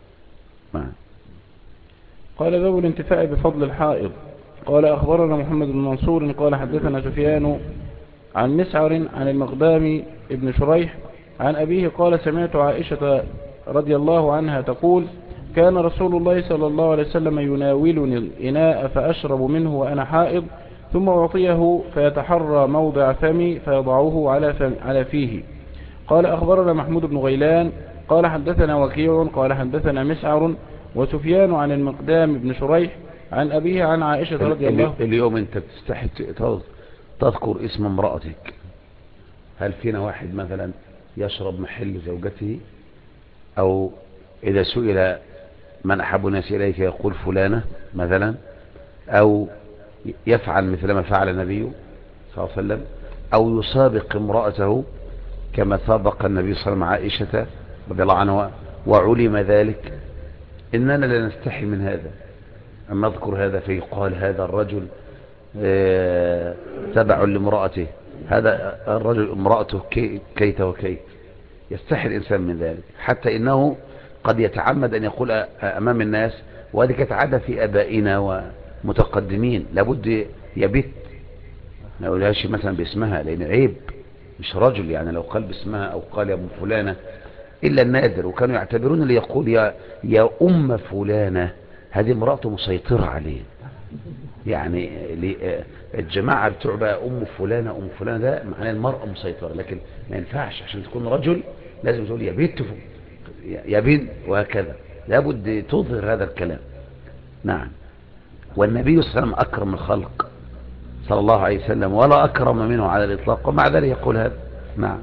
قال باب الانتفاع بفضل الحائض. قال أخبرنا محمد بن منصور قال حدثنا سفيان عن مسعر عن المقدام ابن شريح عن أبيه قال سمعت عائشة رضي الله عنها تقول كان رسول الله صلى الله عليه وسلم يناولني الإناء فأشرب منه وأنا حائض، ثم أعطيه فيتحرى موضع فمي فيضعه على فيه. قال أخبرنا محمود بن غيلان قال حدثنا وكيع قال حدثنا مسعر وسفيان عن المقدام بن شريح عن أبيه عن عائشة رضي الله. اليوم انت بتستحي تذكر اسم امرأتك. هل فينا واحد مثلا يشرب محل زوجته، او اذا سئل من احب الناس اليك يقول فلانة مثلا، او يفعل مثل ما فعل النبي صلى الله عليه وسلم، او يسابق امرأته كما سابق النبي صلى الله عليه وسلم عائشة رضي الله عنها وعلم ذلك؟ إننا لا نستحي من هذا أن نذكر هذا فيقال هذا الرجل تبع لامرأته، هذا الرجل امرأته كيت وكيت. يستحي الإنسان من ذلك، حتى إنه قد يتعمد أن يقول أمام الناس، وهذه كانت عادة في أبائنا ومتقدمين، لابد يبت ما يقولهاش مثلا باسمها، لأن عيب، مش رجل يعني لو قال باسمها أو قال يا ام فلانة إلا النادر. وكانوا يعتبرون اللي يقول يا أم فلانة هذه امرأته مسيطرة عليه. يعني الجماعة بتوع بقى أم فلانة ده معناه المرأة مسيطرة، لكن ما ينفعش عشان تكون رجل لازم تقول يا بنت يا بنت، وهكذا لابد تظهر هذا الكلام. نعم. والنبي صلى الله عليه وسلم أكرم الخلق صلى الله عليه وسلم، ولا أكرم منه على الإطلاق، ومع ذلك يقول هذا. نعم.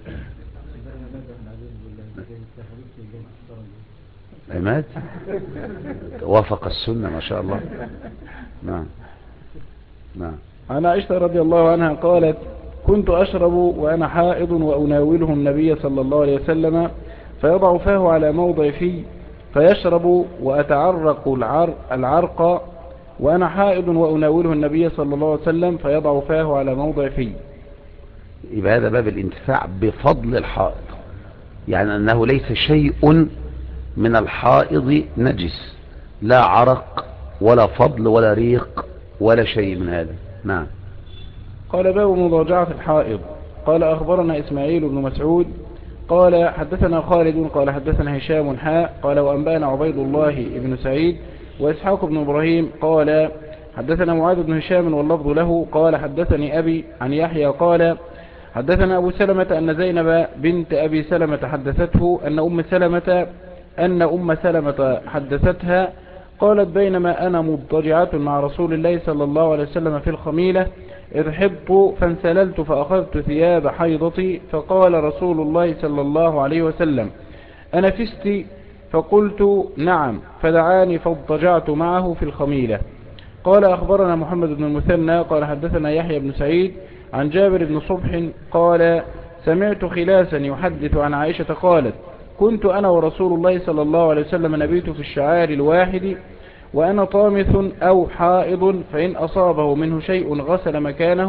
عماد وافق السنة ما شاء الله. نعم. نعم. عن عائشة رضي الله عنها قالت كنت أشرب وأنا حائض وأناوله النبي صلى الله عليه وسلم فيضع فاه على موضع في فيشرب وأتعرق العرق وأنا حائض وأناوله النبي صلى الله عليه وسلم فيضع فاه على موضع في. يبقى هذا باب الانتفاع بفضل الحائض، يعني أنه ليس شيء من الحائض نجس، لا عرق ولا فضل ولا ريق ولا شيء من هذا. نعم. قال باب مضاجعة الحائض. قال أخبرنا إسماعيل بن مسعود قال حدثنا خالد قال حدثنا هشام حاء قال وأنبأنا عبيد الله بن سعيد وإسحاق بن إبراهيم قال حدثنا معاذ بن هشام واللفظ له قال حدثني أبي عن يحيى قال حدثنا أبو سلمة أن زينب بنت أبي سلمة حدثته أن أم سلمة حدثتها قالت بينما أنا مضطجعة مع رسول الله صلى الله عليه وسلم في الخميلة إذ حبت فانسللت فأخذت ثياب حيضتي فقال رسول الله صلى الله عليه وسلم أنفست؟ فقلت نعم، فدعاني فاضطجعت معه في الخميلة. قال أخبرنا محمد بن المثنى قال حدثنا يحيى بن سعيد عن جابر بن صبح قال سمعت خلاسا يحدث عن عائشة قالت كنت أنا ورسول الله صلى الله عليه وسلم نبيت في الشعار الواحد وأنا طامث أو حائض فإن أصابه منه شيء غسل مكانه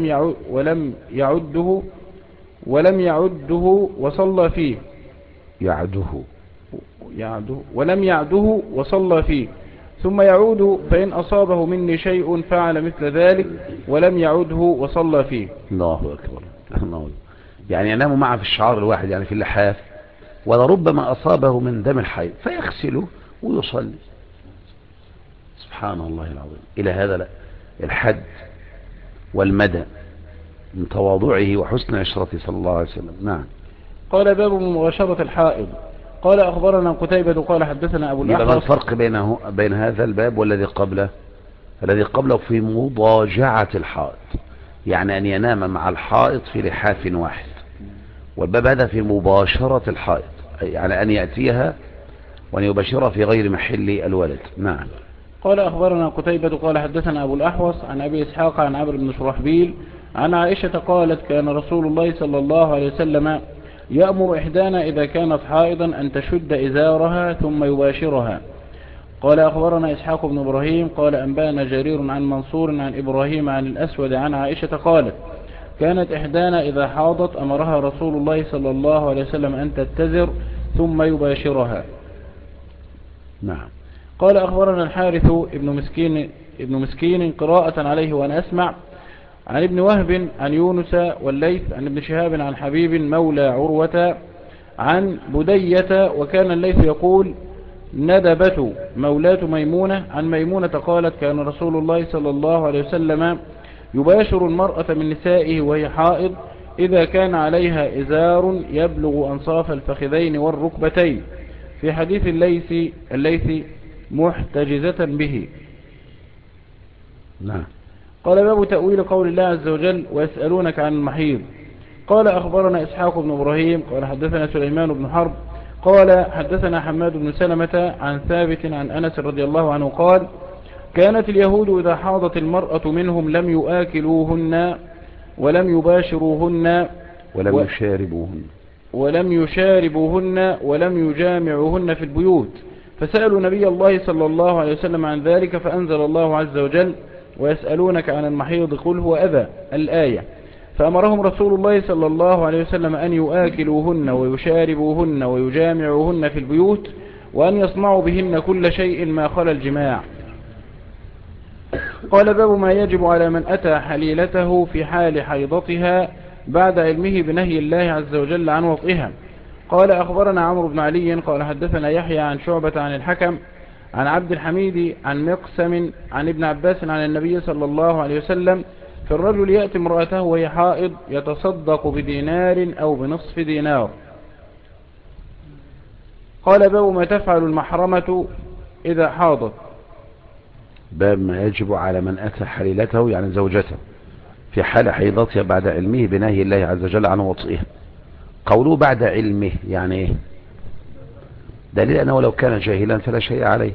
ولم يعده وصلى فيه ولم يعده وصلى فيه ثم يعود فإن أصابه مني شيء فعل مثل ذلك ولم يعده وصلى فيه. الله أكبر. الله أكبر. يعني ينام معه في الشعار الواحد، يعني في اللحاف، ولربما أصابه من دم الحيض فيغسله ويصلي. سبحان الله العظيم، إلى هذا الحد والمدى من تواضعه وحسن عشرته صلى الله عليه وسلم. نعم. قال باب مباشرة الحائض. قال أخبرنا قتيبة قال حدثنا أبو الأحوص. يبقى الفرق بين هذا الباب والذي قبله؟ الذي قبله في مضاجعة الحائض، يعني أن ينام مع الحائض في لحاف واحد، والباب هذا في مباشرة الحائض، يعني أن يأتيها وأن يباشرها في غير محل الولد. نعم. قال أخبرنا قتيبة قال حدثنا أبو الأحوص عن أبي إسحاق عن عمرو بن شرحبيل عن عائشة قالت كان رسول الله صلى الله عليه وسلم يأمر إحدانا إذا كانت حائضا أن تشد إزارها ثم يباشرها. قال أخبرنا إسحاق بن إبراهيم قال أنبانا جرير عن منصور عن إبراهيم عن الأسود عن عائشة قالت كانت إحدانا إذا حاضت أمرها رسول الله صلى الله عليه وسلم أن تتزر ثم يباشرها. نعم. قال أخبرنا الحارث ابن مسكين قراءة عليه وأنا أسمع عن ابن وهب عن يونس والليث عن ابن شهاب عن حبيب مولى عروة عن بدية وكان الليث يقول ندبة مولاة ميمونة عن ميمونة قالت كان رسول الله صلى الله عليه وسلم يباشر المرأة من نسائه وهي حائض إذا كان عليها إزار يبلغ أنصاف الفخذين والركبتين، في حديث الليث محتجزة به. نعم. قال باب تأويل قول الله عز وجل ويسألونك عن المحيض. قال أخبرنا إسحاق بن إبراهيم قال حدثنا سليمان بن حرب قال حدثنا حماد بن سلمة عن ثابت عن أنس رضي الله عنه قال كانت اليهود إذا حاضت المرأة منهم لم يآكلوهن ولم يباشروهن ولم يشاربوهن ولم يجامعوهن في البيوت، فسألوا نبي الله صلى الله عليه وسلم عن ذلك فأنزل الله عز وجل ويسألونك عن المحيض قل هو أذى الآية، فأمرهم رسول الله صلى الله عليه وسلم أن يآكلوهن ويشاربوهن ويجامعوهن في البيوت وأن يصنعوا بهن كل شيء ما خلا الجماع. قال باب ما يجب على من أتى حليلته في حال حيضتها بعد علمه بنهي الله عز وجل عن وطئها. قال أخبرنا عمرو بن علي قال حدثنا يحيى عن شعبة عن الحكم عن عبد الحميد عن مقسم عن ابن عباس عن النبي صلى الله عليه وسلم في الرجل يأتي امرأته وهي حائض يتصدق بدينار أو بنصف دينار. قال باب ما تفعل المحرمة إذا حاضت. باب ما يجب على من أتى حليلته يعني زوجته في حال حيضتها بعد علمه بنهي الله عز وجل عن وطئها. قوله بعد علمه يعني ايه؟ دليل أنه لو كان جاهلا فلا شيء عليه.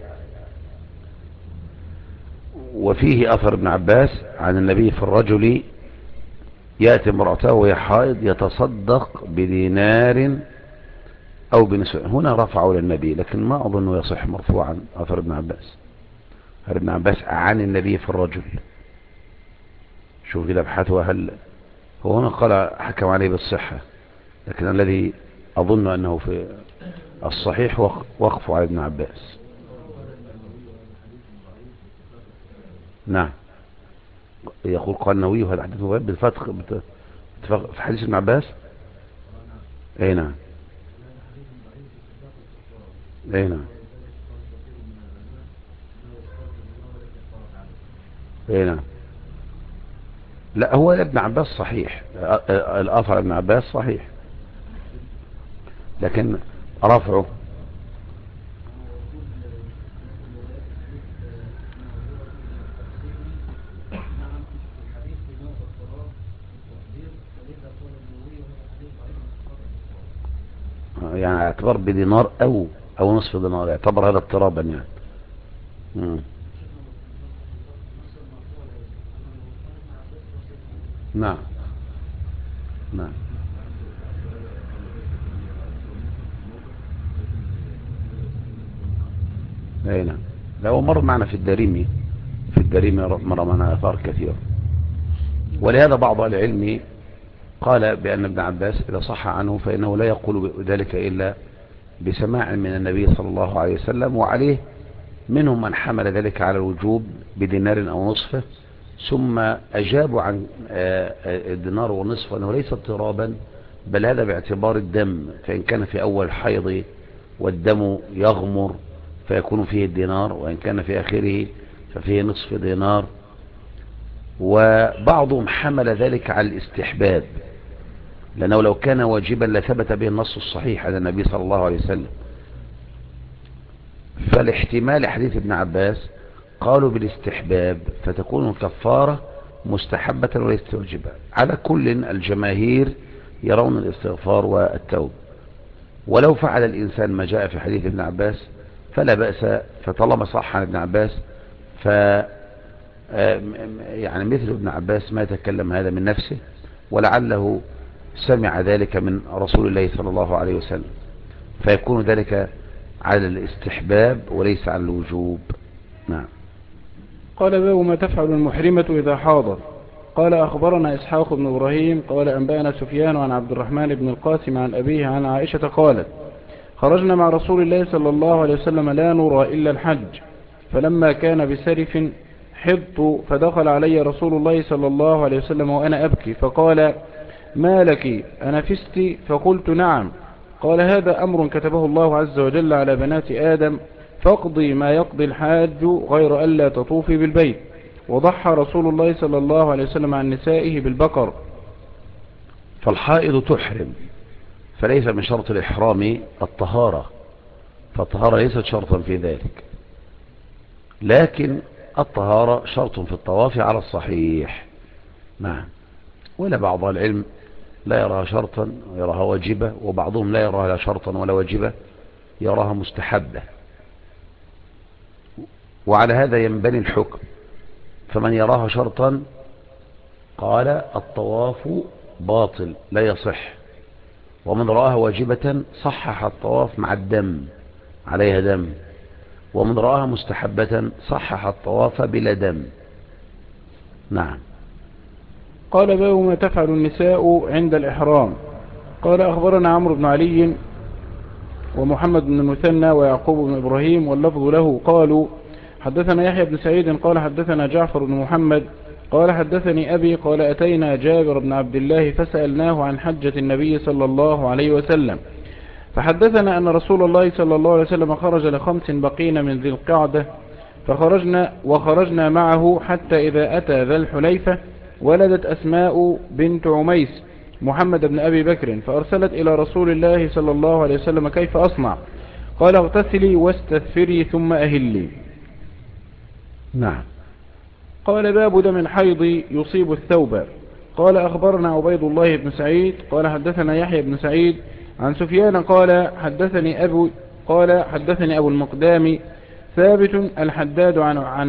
وفيه أثر ابن عباس عن النبي في الرجل يأتي امرأته وهي حائض يتصدق بدينار أو بنصف. هنا رفعوا للنبي لكن ما أظنه يصح مرفوعا أثر ابن عباس. ابن عباس عن النبي في الرجل. شوف كده ابحثوا هل هو هنا قال حكم عليه بالصحة، لكن الذي أظن أنه في الصحيح وقف على ابن عباس. نعم يقول قال النووي وهذا حديث مبين بالفتح في حديث ابن عباس. اي نعم اي نعم اي نعم. لا هو ابن عباس صحيح، الأثر ابن عباس صحيح، لكن رفعه يعني اعتبر بدينار او نصف دينار، يعتبر هذا اضطرابا يعني. نعم نعم اي نعم. لا هو مر معنا في الدارمي مر معنا اثار كثيرة. ولهذا بعض اهل العلم قال بأن ابن عباس إذا صح عنه فإنه لا يقول ذلك إلا بسماع من النبي صلى الله عليه وسلم، وعليه منهم من حمل ذلك على الوجوب بدينار أو نصفه، ثم أجابوا عن الدينار ونصف أنه ليس اضطرابا، بل هذا باعتبار الدم، فإن كان في أول حيض والدم يغمر فيكون فيه الدينار، وإن كان في آخره ففيه نصف دينار. وبعضهم حمل ذلك على الاستحباب، لأنه لو كان واجبا لثبت به النص الصحيح على النبي صلى الله عليه وسلم. فالاحتمال حديث ابن عباس قالوا بالاستحباب، فتكون الكفارة مستحبة وليست واجبة. على كل الجماهير يرون الاستغفار والتوبة، ولو فعل الإنسان ما جاء في حديث ابن عباس فلا بأس، فطالما صح عن ابن عباس ف يعني مثل ابن عباس ما يتكلم هذا من نفسه، ولعله سمع ذلك من رسول الله صلى الله عليه وسلم، فيكون ذلك على الاستحباب وليس على الوجوب. نعم. قال باب ما تفعل المحرمة إذا حاضت. قال أخبرنا إسحاق بن إبراهيم قال أنبأنا سفيان عن عبد الرحمن بن القاسم عن أبيه عن عائشة قالت خرجنا مع رسول الله صلى الله عليه وسلم لا نرى إلا الحج، فلما كان بسرف حضت فدخل علي رسول الله صلى الله عليه وسلم وأنا أبكي، فقال ما لك أنفست؟ فقلت نعم. قال هذا أمر كتبه الله عز وجل على بنات آدم فاقضي ما يقضي الحاج غير ألا تطوفي بالبيت. وضحى رسول الله صلى الله عليه وسلم عن نسائه بالبقر. فالحائض تحرم، فليس من شرط الإحرام الطهارة، فالطهارة ليست شرطا في ذلك، لكن الطهارة شرط في الطواف على الصحيح. نعم. ولا بعض العلم لا يراها شرطا ويراها واجبة، وبعضهم لا يراها لا شرطا ولا واجبة، يراها مستحبة، وعلى هذا ينبني الحكم. فمن يراها شرطا قال الطواف باطل لا يصح، ومن رآها واجبة صحح الطواف مع الدم، عليها دم، ومن رآها مستحبة صحح الطواف بلا دم. نعم. قال باب ما تفعل النساء عند الإحرام. قال أخبرنا عمرو بن علي ومحمد بن المثنى ويعقوب بن إبراهيم واللفظ له قالوا حدثنا يحيى بن سعيد قال حدثنا جعفر بن محمد قال حدثني أبي قال أتينا جابر بن عبد الله فسألناه عن حجة النبي صلى الله عليه وسلم، فحدثنا أن رسول الله صلى الله عليه وسلم خرج ل5 بقين من ذي القعدة، وخرجنا معه حتى إذا أتى ذا الحليفة ولدت أسماء بنت عميس محمد بن أبي بكر، فأرسلت إلى رسول الله صلى الله عليه وسلم كيف أصنع؟ قال اغتسلي واستثفري ثم أهلي. نعم. قال باب دم الحيض يصيب الثوب. قال أخبرنا عبيد الله بن سعيد قال حدثنا يحيى بن سعيد عن سفيان قال حدثني أبو المقدام ثابت الحداد عن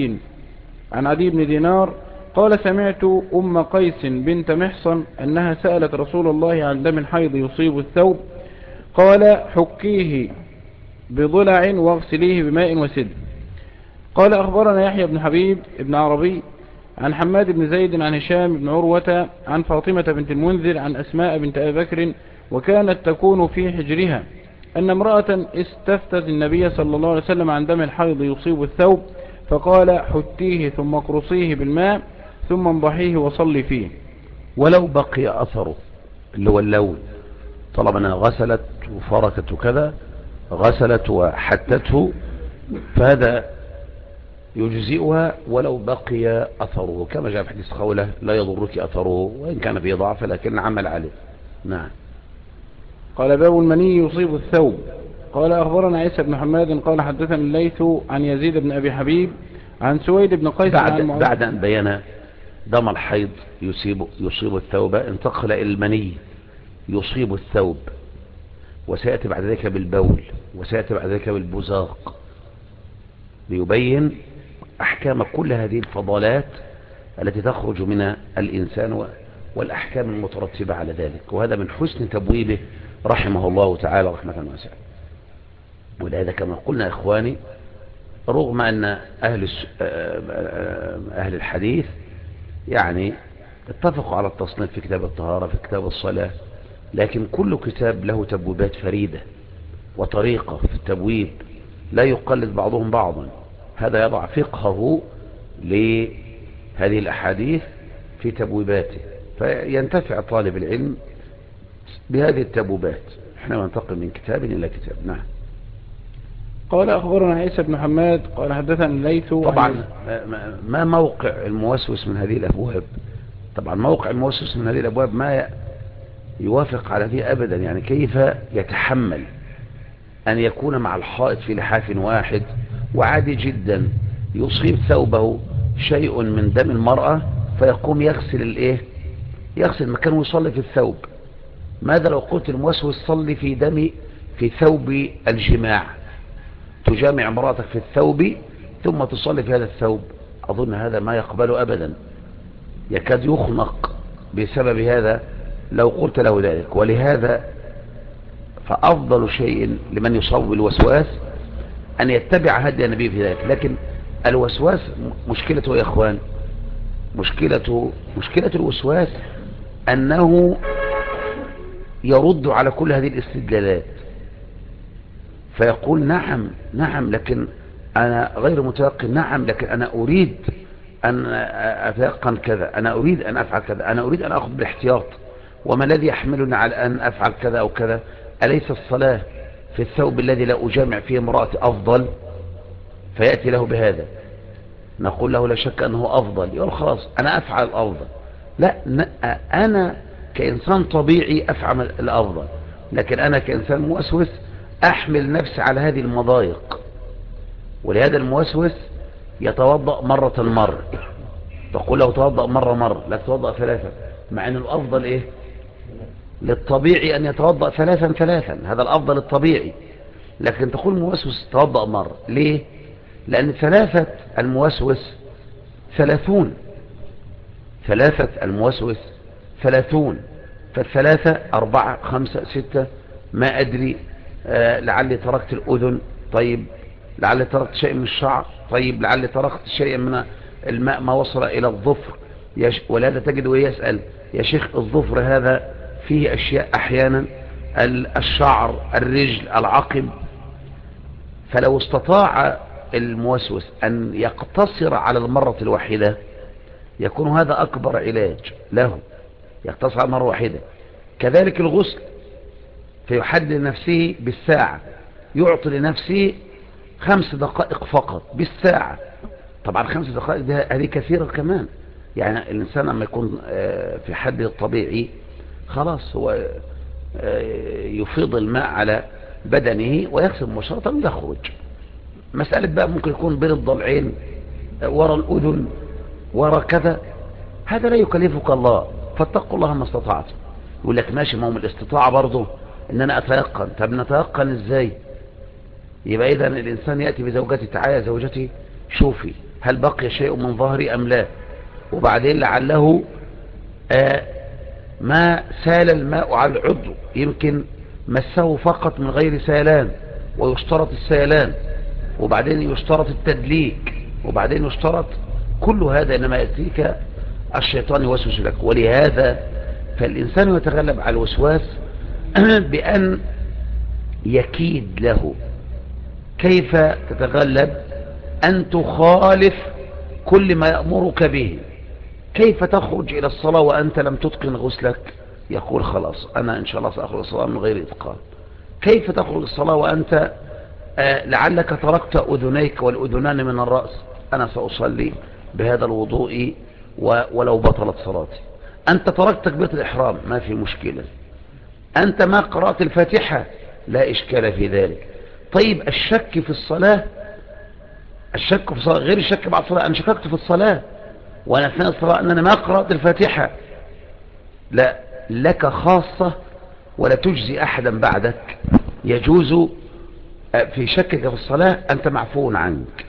عدي بن دينار قال سمعت أم قيس بنت محصن أنها سألت رسول الله عن دم الحيض يصيب الثوب، قال حكيه بضلع واغسليه بماء وسدر. قال أخبرنا يحيى بن حبيب بن عربي عن حماد بن زيد عن هشام بن عروة عن فاطمة بنت المنذر عن أسماء بنت أبي بكر وكانت تكون في حجرها أن امرأة استفتت النبي صلى الله عليه وسلم عن دم الحيض يصيب الثوب، فقال حتيه ثم اقرصيه بالماء ثم انضحيه وصلي فيه. ولو بقي أثره اللي هو اللون، طالما أنها غسلت وفركت وكذا، غسلت وحتته، فهذا يجزئها ولو بقي أثره، كما جاء في حديث خولة لا يضرك أثره وإن كان فيه ضعف لكن عمل عليه. نعم. قال باب المني يصيب الثوب. قال أخبرنا عيسى بن حماد قال حدثنا الليث عن يزيد بن أبي حبيب عن سويد بن قيس بعد أن بين دم الحيض يصيب الثوب انتقل إلى المني يصيب الثوب، وسيأتي بعد ذلك بالبول، وسيأتي بعد ذلك بالبزاق، ليبين أحكام كل هذه الفضلات التي تخرج من الإنسان والأحكام المترتبة على ذلك. وهذا من حسن تبويبه رحمه الله تعالى رحمة واسعة. ولهذا كما قلنا إخواني، رغم أن أهل الحديث يعني اتفقوا على التصنيف في كتاب الطهارة في كتاب الصلاة، لكن كل كتاب له تبويبات فريدة وطريقة في التبويب، لا يقلد بعضهم بعضا. هذا يضع فقهه لهذه الأحاديث في تبويباته، فينتفع طالب العلم بهذه التبويبات. احنا ننتقل من كتاب إلى كتاب. نعم. قال أخبرنا عيسى بن حماد قال حدثنا الليث. طبعا ما موقع الموسوس من هذه الأبواب؟ طبعا موقع الموسوس من هذه الأبواب ما يوافق على ذي أبدا. يعني كيف يتحمل أن يكون مع الحائط في لحاف واحد، وعادي جدا يصيب ثوبه شيء من دم المرأة فيقوم يغسل يغسل مكانه ويصلي في الثوب. ماذا لو قلت الموسوس صلي في ثوب الجماع، تجامع امرأتك في الثوب ثم تصلي في هذا الثوب؟ أظن هذا ما يقبله أبدا، يكاد يخنق بسبب هذا لو قلت له ذلك. ولهذا فأفضل شيء لمن يصوب الوسواس أن يتبع هدي النبي في ذلك. لكن الوسواس مشكلته يا إخوان، مشكلة الوسواس أنه يرد على كل هذه الاستدلالات، فيقول نعم لكن أنا غير متيقن، نعم لكن أنا أريد أن أتيقن كذا، أنا أريد أن أفعل كذا، أنا أريد أن أخذ بالاحتياط، وما الذي يحملني على أن أفعل كذا أو كذا؟ أليس الصلاة في الثوب الذي لا أجامع فيه امرأتي أفضل؟ فيأتي له بهذا، نقول له لا شك أنه أفضل، يقول خلاص أنا أفعل الأفضل. لا، أنا كإنسان طبيعي أفعل الأفضل، لكن أنا كإنسان موسوس أحمل نفسي على هذه المضايق. ولهذا الموسوس يتوضأ مرة، تقول له توضأ مرة، لا تتوضأ ثلاثة، مع أن الأفضل إيه؟ للطبيعي أن يتوضأ ثلاثا، هذا الأفضل الطبيعي. لكن تقول موسوس توضأ مرة، ليه؟ لأن ثلاثة الموسوس 30، ثلاثة الموسوس 30، فالثلاثة 4 5 6، ما أدري، لعلي تركت الأذن، طيب لعلي تركت شيء من الشعر، طيب لعلي تركت شيء من الماء ما وصل إلى الظفر. ولهذا تجد ويسأل يا شيخ الظفر هذا فيه أشياء أحيانا، الشعر، الرجل، العقب. فلو استطاع الموسوس أن يقتصر على المرة الواحدة يكون هذا أكبر علاج له، يقتصر على مرة واحدة. كذلك الغسل، فيحدد لنفسه بالساعة، يعطي لنفسه 5 دقائق فقط بالساعة. طبعا 5 دقائق هذه كثيرة كمان، يعني الإنسان لما يكون في حد الطبيعي خلاص هو يفيض الماء على بدنه ويغسل مباشرة ويخرج. مسألة بقى ممكن يكون بين الضلعين، ورا الأذن، ورا كذا، هذا لا يكلفك الله، فاتقوا الله ما استطعت. يقول لك ماشي، ما هو من الاستطاعة برضه ان انا اتيقن. طب نتيقن ازاي؟ يبقى اذا الانسان يأتي بزوجتي، تعالى يا زوجتي شوفي هل بقي شيء من ظهري ام لا، وبعدين لعله ما سال الماء على العضو، يمكن مسه فقط من غير سيلان، ويشترط السيلان، وبعدين يشترط التدليك، وبعدين يشترط كل هذا، انما يأتيك الشيطان يوسوس لك. ولهذا فالإنسان يتغلب على الوسواس بأن يكيد له. كيف تتغلب؟ أن تخالف كل ما يأمرك به. كيف تخرج إلى الصلاة وأنت لم تتقن غسلك؟ يقول خلاص أنا إن شاء الله سأخرج الصلاة من غير إتقان. كيف تخرج الصلاة وأنت لعلك تركت أذنيك والأذنان من الرأس؟ أنا سأصلي بهذا الوضوء ولو بطلت صلاتي. أنت تركت تكبيرة الإحرام، ما في مشكلة. أنت ما قرأت الفاتحة، لا إشكال في ذلك. طيب الشك في الصلاة، الشك في الصلاة غير الشك بعد الصلاة. أنا شككت في الصلاة وأنا أثناء الصلاة أن أنا ما قرأت الفاتحة، لا، لك خاصة ولا تجزي أحدا بعدك. يجوز في شكك في الصلاة أنت معفو عنك.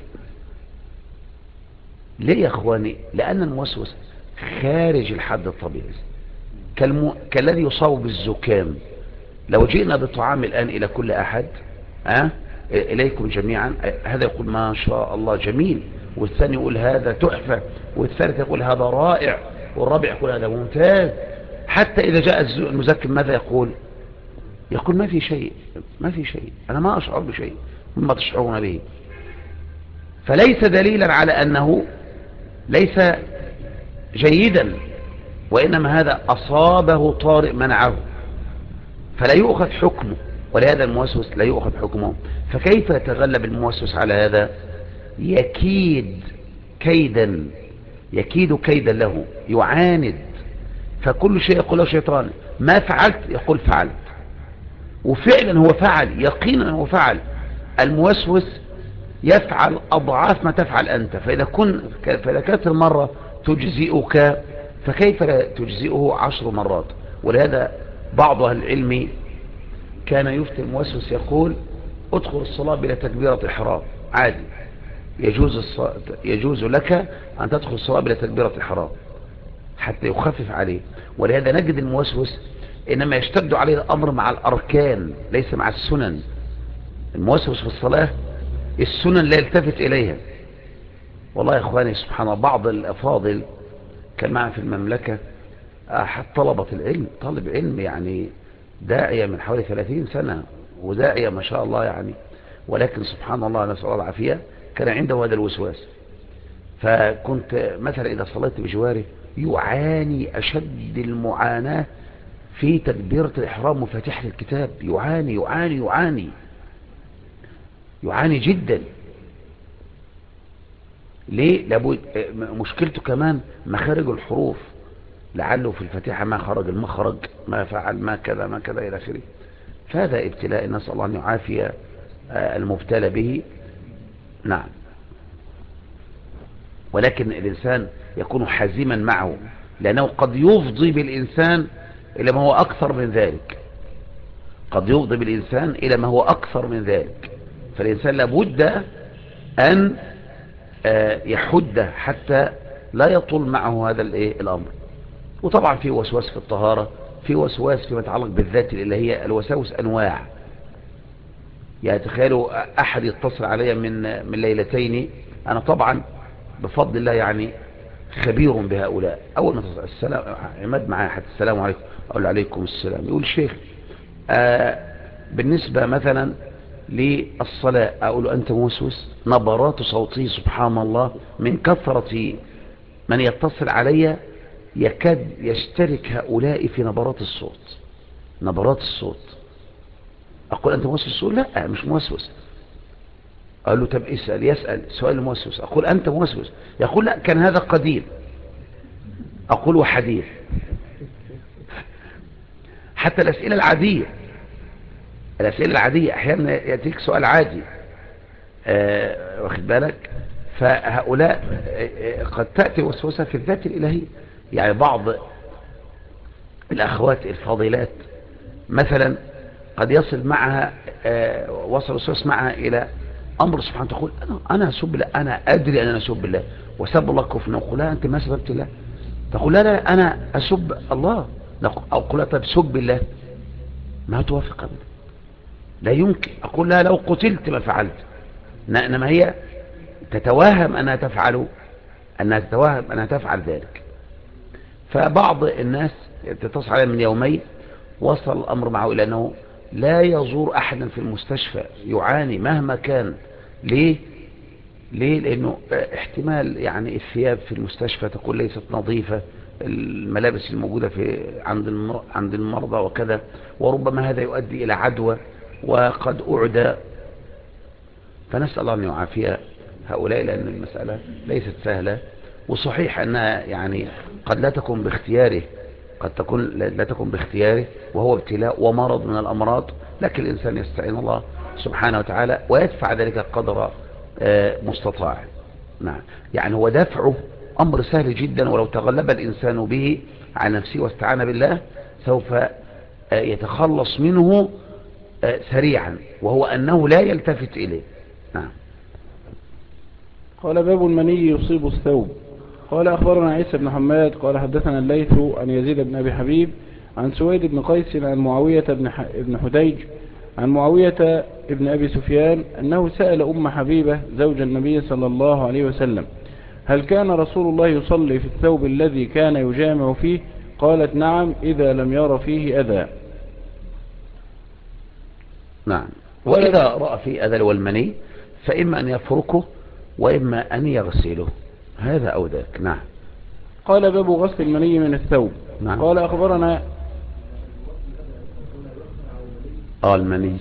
ليه يا أخواني؟ لأن الموسوس خارج الحد الطبيعي، كالذي يصاب بالزكام. لو جئنا بطعام الآن إلى كل أحد، إليكم جميعا، هذا يقول ما شاء الله جميل، والثاني يقول هذا تحفة، والثالث يقول هذا رائع، والرابع يقول هذا ممتاز. حتى إذا جاء المزكم ماذا يقول؟ يقول ما في شيء، ما في شيء، أنا ما أشعر بشيء مما تشعرون به. فليس دليلا على أنه ليس جيدا، وإنما هذا أصابه طارئ منعه، فلا يؤخذ حكمه. ولهذا الموسوس لا يؤخذ حكمه. فكيف يتغلب الموسوس على هذا؟ يكيد كيدا، يكيد كيدا له، يعاند. فكل شيء يقول له شيطان ما فعلت، يقول فعلت، وفعلا هو فعل، يقينا هو فعل. الموسوس يفعل أضعاف ما تفعل أنت. فإذا كانت المرة تجزئك، فكيف لا تجزئه 10 مرات؟ ولهذا بعض أهل العلم كان يفتي الموسوس يقول ادخل الصلاة بلا تكبيرة إحرام عادي، يجوز لك أن تدخل الصلاة بلا تكبيرة إحرام حتى يخفف عليه. ولهذا نجد الموسوس إنما يشتد عليه الأمر مع الأركان ليس مع السنن. الموسوس في الصلاة السنن لا يلتفت إليها. والله يا إخواني سبحان الله، بعض الأفاضل كان معنا في المملكة أحد طلبة العلم، طالب علم يعني داعية من حوالي 30 سنة، وداعية ما شاء الله يعني، ولكن سبحان الله نسأل الله العافية كان عنده هذا الوسواس. فكنت مثلا إذا صليت بجواره يعاني أشد المعاناة في تكبيرة الإحرام وفاتحة الكتاب، يعاني يعاني يعاني يعاني جدا. ليه؟ لابد مشكلته كمان مخارج الحروف، لعله في الفاتحة ما خرج المخرج، ما فعل، ما كذا ما كذا إلى آخره. فهذا ابتلاء، نسأل الله أن يعافي المبتلى به. نعم. ولكن الإنسان يكون حزما معه، لأنه قد يفضي بالإنسان إلى ما هو أكثر من ذلك، قد يفضي بالإنسان إلى ما هو أكثر من ذلك. فالإنسان لابد أن يحد حتى لا يطول معه هذا الأمر. وطبعا في وسواس في الطهارة، في وسواس فيما يتعلق بالذات الإلهية. الوساوس أنواع. يعني تخيلوا أحد يتصل علي من ليلتين، أنا طبعا بفضل الله يعني خبير بهؤلاء. أول ما السلام عماد معايا حتى السلام عليكم، أقول له عليكم السلام. يقول الشيخ بالنسبة مثلا للصلاة، أقول له أنت موسوس. نبرات صوتي سبحان الله من كثرة من يتصل علي يكاد يشترك هؤلاء في نبرات الصوت، نبرات الصوت. أقول أنت موسوس؟ يقول لا مش موسوس. أقول له طب اسأل، يسأل سؤال موسوس. أقول أنت موسوس؟ يقول لا كان هذا قديم. أقول وحديث. حتى الأسئلة العادية، الأسئلة العادية أحيانا يأتيك سؤال عادي، واخد بالك. فهؤلاء قد تأتي وسوسة في الذات الإلهية. يعني بعض الأخوات الفاضلات مثلا قد يصل معها وصل وسوس معها إلى أمر سبحانه، تقول أنا أسب الله، أنا أدري أن أنا أسب الله وسب الله كفر. نقول لها أنت ما سببت الله؟ تقول لا لا أنا أسب الله. أقول لها طيب سب الله، ما توافق أبدا، لا يمكن. أقول لها لو قتلت ما فعلت. إنما هي تتوهم أنها تفعل، أنها تفعل ذلك. فبعض الناس تتصل عليه من يومين وصل الأمر معه إلى أنه لا يزور أحدا في المستشفى، يعاني مهما كان. ليه؟ لأنه احتمال يعني الثياب في المستشفى تكون ليست نظيفة، الملابس الموجودة عند المرضى وكذا، وربما هذا يؤدي إلى عدوى وقد أعدى. فنسأل الله أن يعافي هؤلاء، لأن المسألة ليست سهلة. وصحيح أنها يعني قد لا تكون باختياره، قد تكون لا تكون باختياره، وهو ابتلاء ومرض من الأمراض. لكن الإنسان يستعين الله سبحانه وتعالى ويدفع ذلك قدر مستطاع. نعم. يعني هو دفعه أمر سهل جدا، ولو تغلب الإنسان به على نفسه واستعان بالله سوف يتخلص منه سريعا، وهو أنه لا يلتفت إليه. نعم. قال باب المني يصيب الثوب. قال أخبرنا عيسى بن حماد قال حدثنا الليث عن يزيد بن أبي حبيب عن سويد بن قيس عن معاوية بن حديج عن معاوية بن أبي سفيان أنه سأل أم حبيبة زوج النبي صلى الله عليه وسلم هل كان رسول الله يصلي في الثوب الذي كان يجامع فيه؟ قالت نعم إذا لم ير فيه أذى. نعم. وإذا رأى فيه أذى والمني فإما أن يفركه وإما أن يغسله، هذا أو ذاك. نعم. قال باب غسل المني من الثوب. نعم. قال أخبرنا المني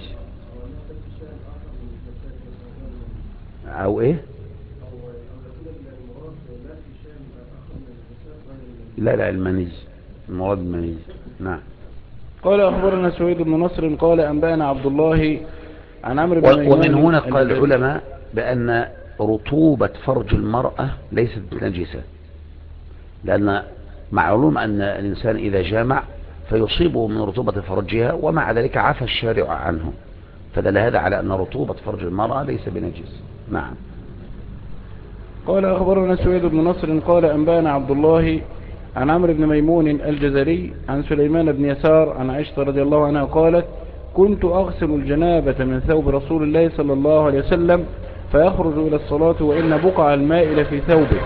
أو إيه؟ لا المني، المراد المني. نعم. قال أخبرنا سويد بن نصر قال أنبأنا عبد الله عن عمرو بن ميمون. ومن هنا قال العلماء بأن رطوبة فرج المرأة ليست نجسة، لأن معلوم أن الإنسان إذا جامع فيصيبه من رطوبة فرجها، ومع ذلك عفى الشارع عنه، فدل هذا على أن رطوبة فرج المرأة ليس بنجس. نعم. قال أخبرنا سويد بن نصر قال أنبأنا عبد الله عن عمرو بن ميمون الجزري عن سليمان بن يسار عن عائشة رضي الله عنها قالت كنت أغسل الجنابة من ثوب رسول الله صلى الله عليه وسلم فيخرج إلى الصلاة وإن بقع الماء لفي ثوبه.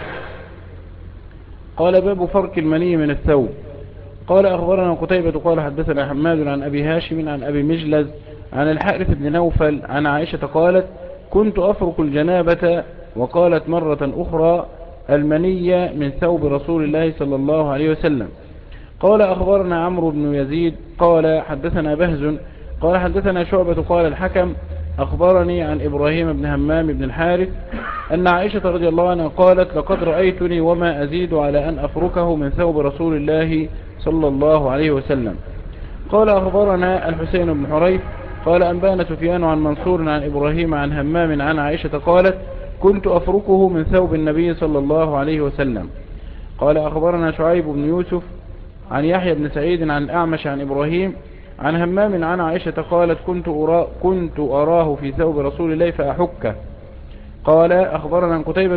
قال باب فرك المني من الثوب. قال أخبرنا قتيبة قال حدثنا حماد عن أبي هاشم عن أبي مجلز عن الحارث بن نوفل عن عائشة قالت كنت أفرك الجنابة، وقالت مرة أخرى المني من ثوب رسول الله صلى الله عليه وسلم. قال أخبرنا عمرو بن يزيد قال حدثنا بهز قال حدثنا شعبة قال الحكم أخبرني عن إبراهيم بن همام بن الحارث أن عائشة رضي الله عنها قالت لقد رأيتني وما أزيد على أن أفركه من ثوب رسول الله صلى الله عليه وسلم. قال أخبرنا الحسين بن حريث قال أنبانا سفيان عن منصور عن إبراهيم عن همام عن عائشة قالت كنت أفركه من ثوب النبي صلى الله عليه وسلم. قال أخبرنا شعيب بن يوسف عن يحيى بن سعيد عن الأعمش عن إبراهيم عن همام عن عائشة قالت كنت أراه في ثوب رسول الله فأحكه. قال أخبرنا قتيبة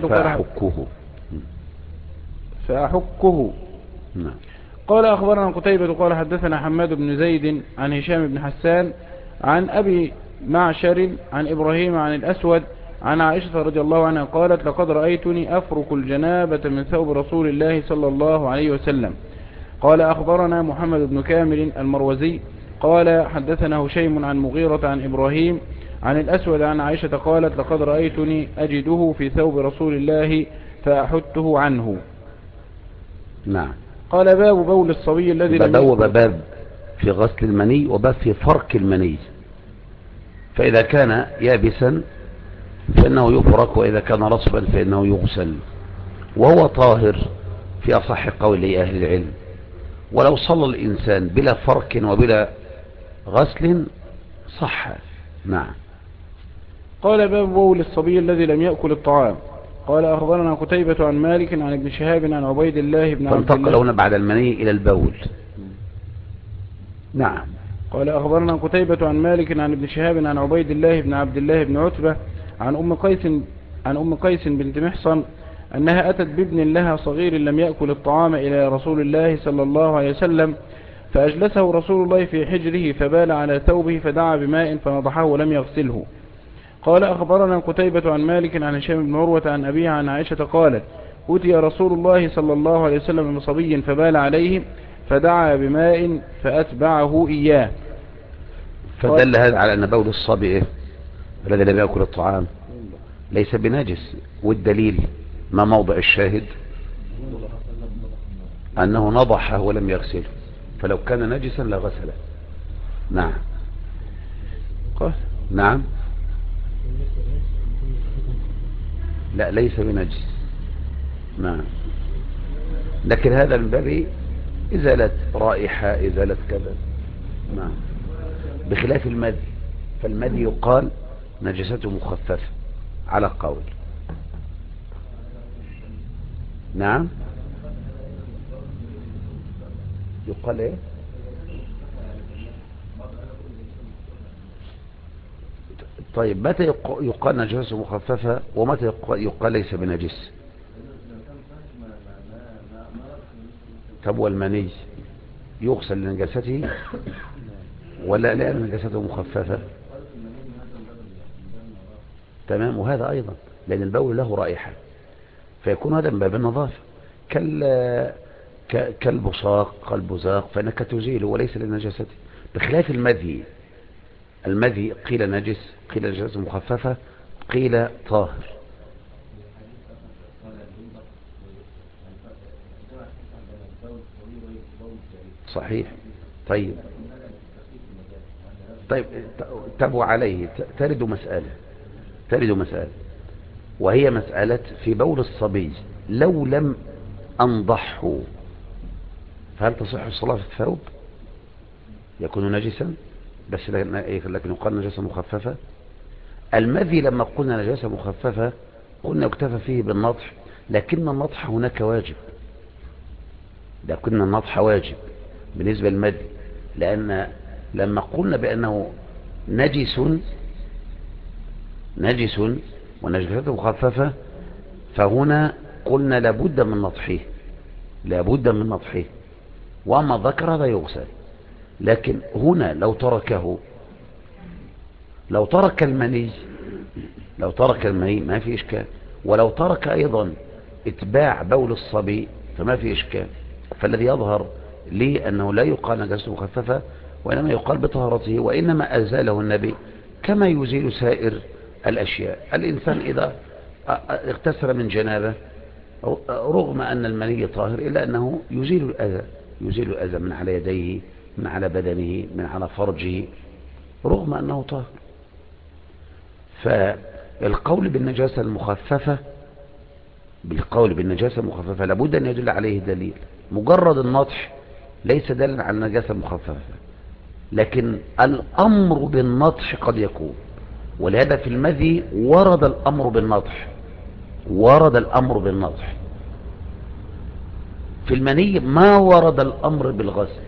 فأحكه. نعم. قال أخبرنا قتيبة قال حدثنا حماد بن زيد عن هشام بن حسان عن أبي معشر عن إبراهيم عن الأسود عن عائشة رضي الله عنها قالت لقد رأيتني أفرك الجنابة من ثوب رسول الله صلى الله عليه وسلم. قال أخبرنا محمد بن كامل المروزي قال حدثنا هشيم عن مغيرة عن إبراهيم عن الأسود عن عائشة قالت لقد رأيتني أجده في ثوب رسول الله فأحته عنه. نعم. قال باب بول الصبي الذي لم يأكل. باب في غسل المني وباب في فرك المني. فإذا كان يابسا فإنه يفرك، وإذا كان رطبا فإنه يغسل، وهو طاهر في أصح قول أهل العلم. ولو صلى الإنسان بلا فرك وبلا غسل صح. نعم. قال باب بول الصبي الذي لم يأكل الطعام. قال أخبرنا قتيبة عن مالك عن ابن شهاب عن عبيد الله بن عبد الله. فانتقلون بعد المني إلى البول. نعم. قال أخبرنا قتيبة عن مالك عن ابن شهاب عن عبيد الله بن عبد الله بن عتبة عن أم قيس بنت محصن أنها أتت بابن لها صغير لم يأكل الطعام إلى رسول الله صلى الله عليه وسلم، فأجلسه رسول الله في حجره فبال على ثوبه فدعا بماء فنضحه ولم يغسله. قال أخبرنا قتيبة عن مالك عن هشام بن عروة عن أبيه عن عائشة قالت أتي رسول الله صلى الله عليه وسلم بصبي فبال عليه فدعا بماء فأتبعه إياه. فدل هذا على أن بول الصبي الذي لم يأكل الطعام ليس بنجس، والدليل ما موضع الشاهد أنه نضحه ولم يغسله، فلو كان نجسا لغسله. نعم. نعم. لا ليس بنجس. نعم. لكن هذا من باب إزالة رائحة، إزالة كذا. نعم. بخلاف المذي، فالمذي يقال نجسته مخففة على قول. نعم. يقال ايه؟ طيب متى يقال نجسته مخففة ومتى يقال ليس بنجس؟ طب والمني يغسل لنجاسته ولا لأن نجاسته مخففة؟ تمام. وهذا أيضا لأن البول له رائحة، فيكون هذا من باب النظافة كالبصاق كالبزاق، فإنك تزيله وليس لنجاسته، بخلاف المذي. المذي قيل نجس، قيل نجاسة مخففة، قيل طاهر. صحيح. طيب تبو عليه ترد مسألة وهي مسألة في بول الصبي لو لم أنضحه فهل تصح الصلاة في الثوب؟ يكون نجسا بس لكن يقال نجاسة مخففة. المذي لما قلنا نجاسة مخففة قلنا يكتفى فيه بالنضح، لكن النضح هناك واجب، لكن النضح واجب بالنسبة للمذي، لأن لما قلنا بأنه نجس ونجاسته مخففة فهنا قلنا لابد من نضحه، وأما الذكر هذا يغسل. لكن هنا لو ترك المني ما في إشكال، ولو ترك أيضا اتباع بول الصبي فما في إشكال. فالذي يظهر لي أنه لا يقال نجاسته مخففة، وإنما يقال بطهارته، وإنما أزاله النبي كما يزيل سائر الأشياء. الإنسان إذا اغتسل من جنابه رغم أن المني طاهر إلا أنه يزيل الأذى من على يديه، من على بدنه، من على فرجه، رغم أنه طاهر. القول بالنجاسة المخففة، بالقول بالنجاسة المخففة لابد أن يدل عليه دليل. مجرد النطح ليس دليلا على النجاسة المخففة، لكن الأمر بالنطح قد يكون. ولهذا في المذي ورد الأمر بالنطح، ورد الأمر بالنطح. في المني ما ورد الأمر بالغسل،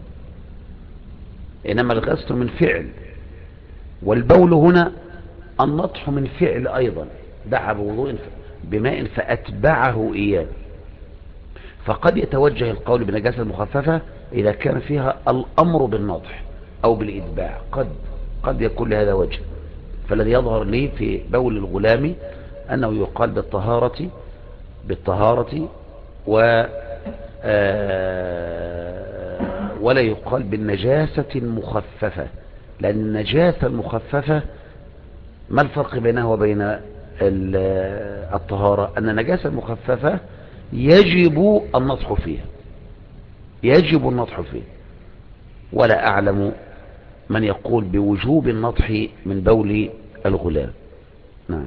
إنما الغسل من فعل، والبول هنا النطح من فعل أيضا، دعا بوضوء بماء فأتبعه إياه. فقد يتوجه القول بنجاسة المخففة إذا كان فيها الأمر بالنطح أو بالإتباع، قد يكون لهذا وجه. فالذي يظهر لي في بول الغلام أنه يقال بالطهارة ولا يقال بالنجاسة المخففة، لأن النجاسة المخففة ما الفرق بينها وبين الطهارة؟ أن النجاسة المخففة يجب النطح فيها، يجب النطح فيها، ولا أعلم من يقول بوجوب النطح من بول الغلام. نعم.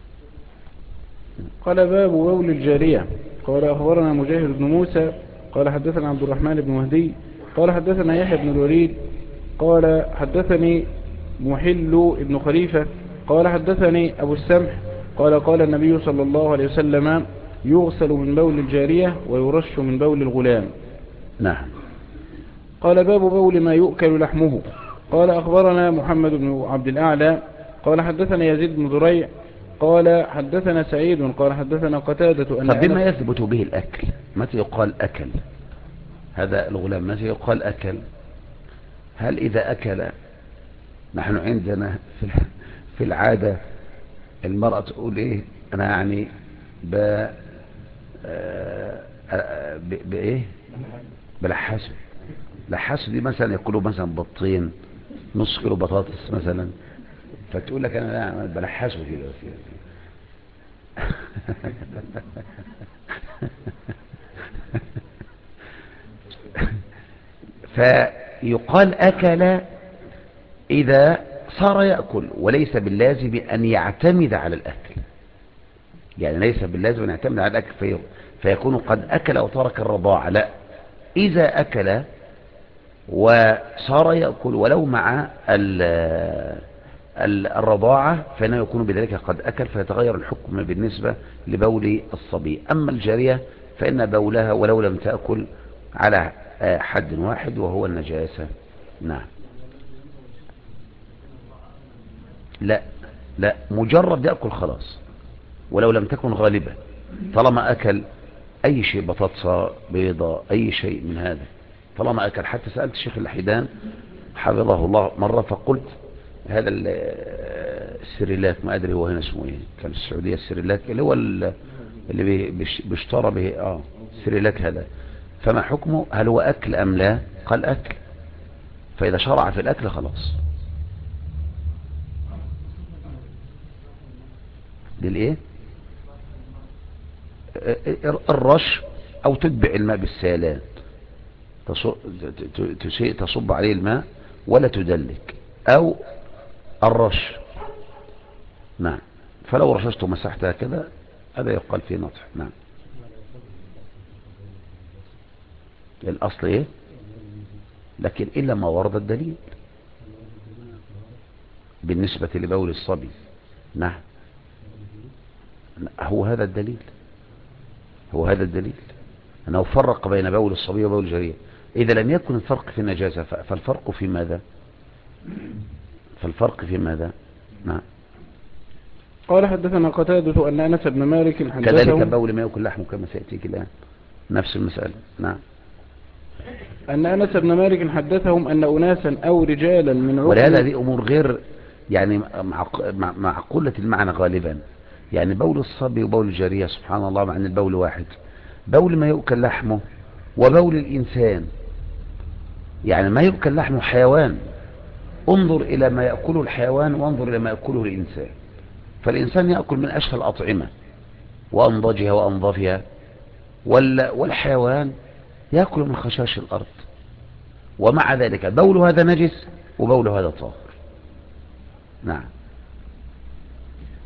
قال باب بول الجارية. قال أخبرنا مجاهد بن موسى قال حدثنا عبد الرحمن بن مهدي قال حدثنا يحيى بن الوليد قال حدثني محل بن خليفة قال حدثني أبو السمح قال قال النبي صلى الله عليه وسلم يغسل من بول الجارية ويرش من بول الغلام. نعم. قال باب بول ما يؤكل لحمه. قال أخبرنا محمد بن عبد الأعلى قال حدثنا يزيد بن ذريع قال حدثنا سعيد قال حدثنا قتادة أن فبما يثبت به الأكل، متى يقال أكل هذا الغلام؟ متى يقال أكل؟ هل إذا أكل؟ نحن عندنا في العادة المرأة تقول إيه؟ أنا يعني بإيه؟ بلحسه. لحسه دي مثلا يأكلوا مثلا بطين، نص كيلو بطاطس مثلا، فتقول لك أنا بلحسه كده. فيقال أكل إذا صار يأكل، وليس باللازم أن يعتمد على الأكل، يعني ليس باللازم أن يعتمد على الأكل فيكون قد أكل أو ترك الرضاعة. لا، إذا أكل وصار يأكل ولو مع الرضاعة فإنه يكون بذلك قد أكل، فيتغير الحكم بالنسبة لبول الصبي. أما الجارية فإن بولها ولو لم تأكل على حد واحد وهو النجاسة. نعم. لا مجرد يأكل خلاص ولو لم تكن غالبة، طالما أكل أي شيء، بطاطسة بيضة أي شيء من هذا، طالما أكل. حتى سألت الشيخ الحيدان حفظه الله مرة فقلت هذا السريلاك، ما أدري هو هنا اسمه إيه، كان في السعودية السريلاك اللي هو اللي بيشترى به السريلاك هذا، فما حكمه؟ هل هو أكل أم لا؟ قال أكل، فإذا شرع في الأكل خلاص. للإيه؟ الرش، أو تتبع الماء بالسيلان، تصب عليه الماء ولا تدلك، أو الرش. نعم. فلو رششت ومسحتها كذا هذا يقال فيه نطح. نعم. الأصل إيه؟ لكن إلا ما ورد الدليل بالنسبة لبول الصبي. نعم. هو هذا الدليل، هو هذا الدليل أنه فرق بين بول الصبي وبول الجارية. إذا لم يكن الفرق في النجاسة فالفرق في ماذا؟ فالفرق في ماذا؟ نعم. قال حدثنا قتادة أن أنس بن مالك حدثهم كذلك بول ما يأكل لحمه كما سيأتيك الآن، نفس المسألة. نعم. أن أنس بن مالك حدثهم أن أناسا أو رجالا من عقل. ولهذا هذه أمور غير يعني معقولة المعنى غالبا، يعني بول الصبي وبول الجارية سبحان الله مع أن البول واحد، بول ما يؤكل لحمه وبول الإنسان، يعني ما يؤكل لحمه حيوان، انظر إلى ما يأكله الحيوان وانظر إلى ما يأكله الإنسان. فالإنسان يأكل من أشهى الأطعمة وأنضجها وأنظفها، والحيوان يأكل من خشاش الأرض، ومع ذلك بول هذا نجس وبول هذا طاهر. نعم.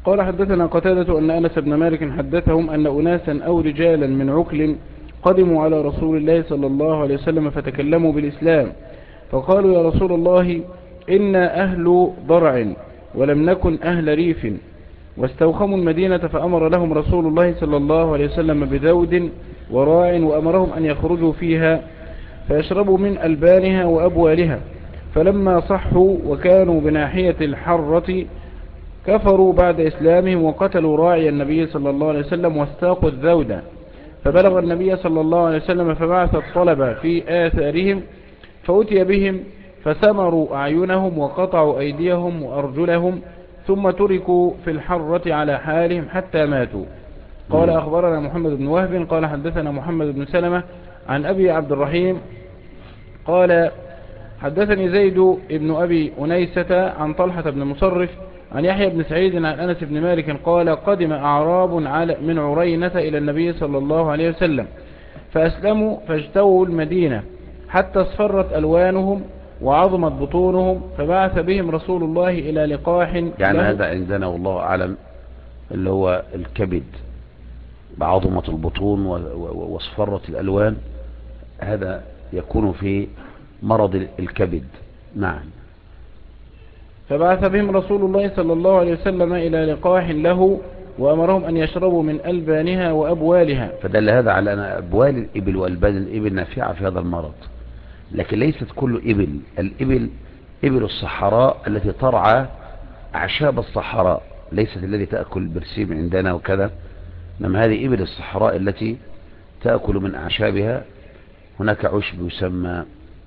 قال حدثنا قتادة أن أنس بن مالك حدثهم أن أناسا أو رجالا من عكل قدموا على رسول الله صلى الله عليه وسلم فتكلموا بالإسلام، فقالوا يا رسول الله إنا أهل ضرع ولم نكن أهل ريف، واستوخموا المدينة، فأمر لهم رسول الله صلى الله عليه وسلم بذود وراع، وأمرهم أن يخرجوا فيها فيشربوا من ألبانها وأبوالها، فلما صحوا وكانوا بناحية الحرة كفروا بعد إسلامهم وقتلوا راعي النبي صلى الله عليه وسلم واستاقوا الذود، فبلغ النبي صلى الله عليه وسلم فبعث الطلب في آثارهم فأتي بهم فسمروا أعينهم وقطعوا أيديهم وأرجلهم، ثم تركوا في الحرة على حالهم حتى ماتوا. قال أخبرنا محمد بن وهب قال حدثنا محمد بن سلمة عن أبي عبد الرحيم قال حدثني زيد بن أبي أنيسة عن طلحة بن مصرف عن يحيى بن سعيد عن أنس بن مالك قال قدم أعراب من عرينة إلى النبي صلى الله عليه وسلم فأسلموا فاجتووا المدينة حتى اصفرت ألوانهم وعظمت بطونهم، فبعث بهم رسول الله إلى لقاح يعني هذا عندنا والله أعلم اللي هو الكبد بعظمة البطون واصفرت الألوان، هذا يكون في مرض الكبد. نعم. فبعث بهم رسول الله صلى الله عليه وسلم إلى لقاح له وأمرهم أن يشربوا من ألبانها وأبوالها. فدل هذا على أن أبوال الإبل وألبان الإبل نافعة في هذا المرض، لكن ليست كل إبل. الإبل إبل الصحراء التي ترعى أعشاب الصحراء، ليست التي تأكل البرسيم عندنا وكذا، إنما هذه إبل الصحراء التي تأكل من أعشابها. هناك عشب يسمى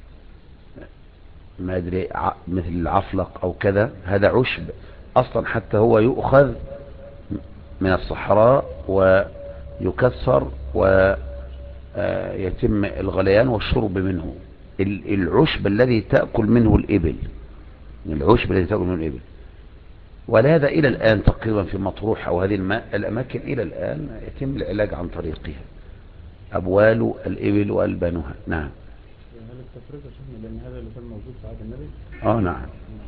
ما أدري مثل العفلق أو كذا، هذا عشب أصلا حتى هو يؤخذ من الصحراء ويكسر ويتم الغليان والشرب منه. العشب الذي تأكل منه الإبل، العشب الذي تأكل منه الإبل. ولهذا إلى الآن تقريبا في مطروح أو هذه الأماكن إلى الآن يتم العلاج عن طريقها، أبوال الإبل وألبانها. نعم. هل التفريق يا شيخنا لأن هذا اللي كان موجود في عهد النبي؟ نعم.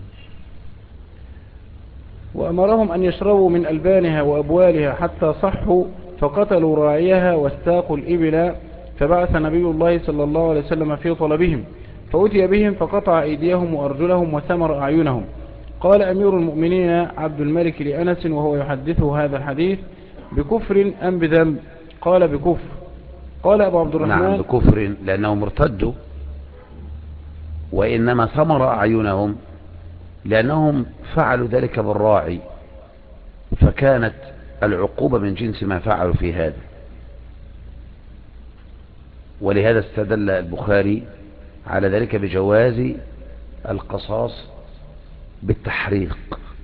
وأمرهم أن يشربوا من ألبانها وأبوالها حتى صحوا، فقتلوا راعيها واستاقوا الإبل، فبعث نبي الله صلى الله عليه وسلم في طلبهم، فأتي بهم فقطع أيديهم وأرجلهم وثمر أعينهم. قال أمير المؤمنين عبد الملك لأنس وهو يحدثه هذا الحديث: بكفر أم بذنب؟ قال بكفر. قال أبو عبد الرحمن: نعم بكفر لأنهم ارتدوا، وإنما ثمر أعينهم لأنهم فعلوا ذلك بالراعي، فكانت العقوبة من جنس ما فعلوا في هذا. ولهذا استدل البخاري على ذلك بجواز القصاص بالتحريق،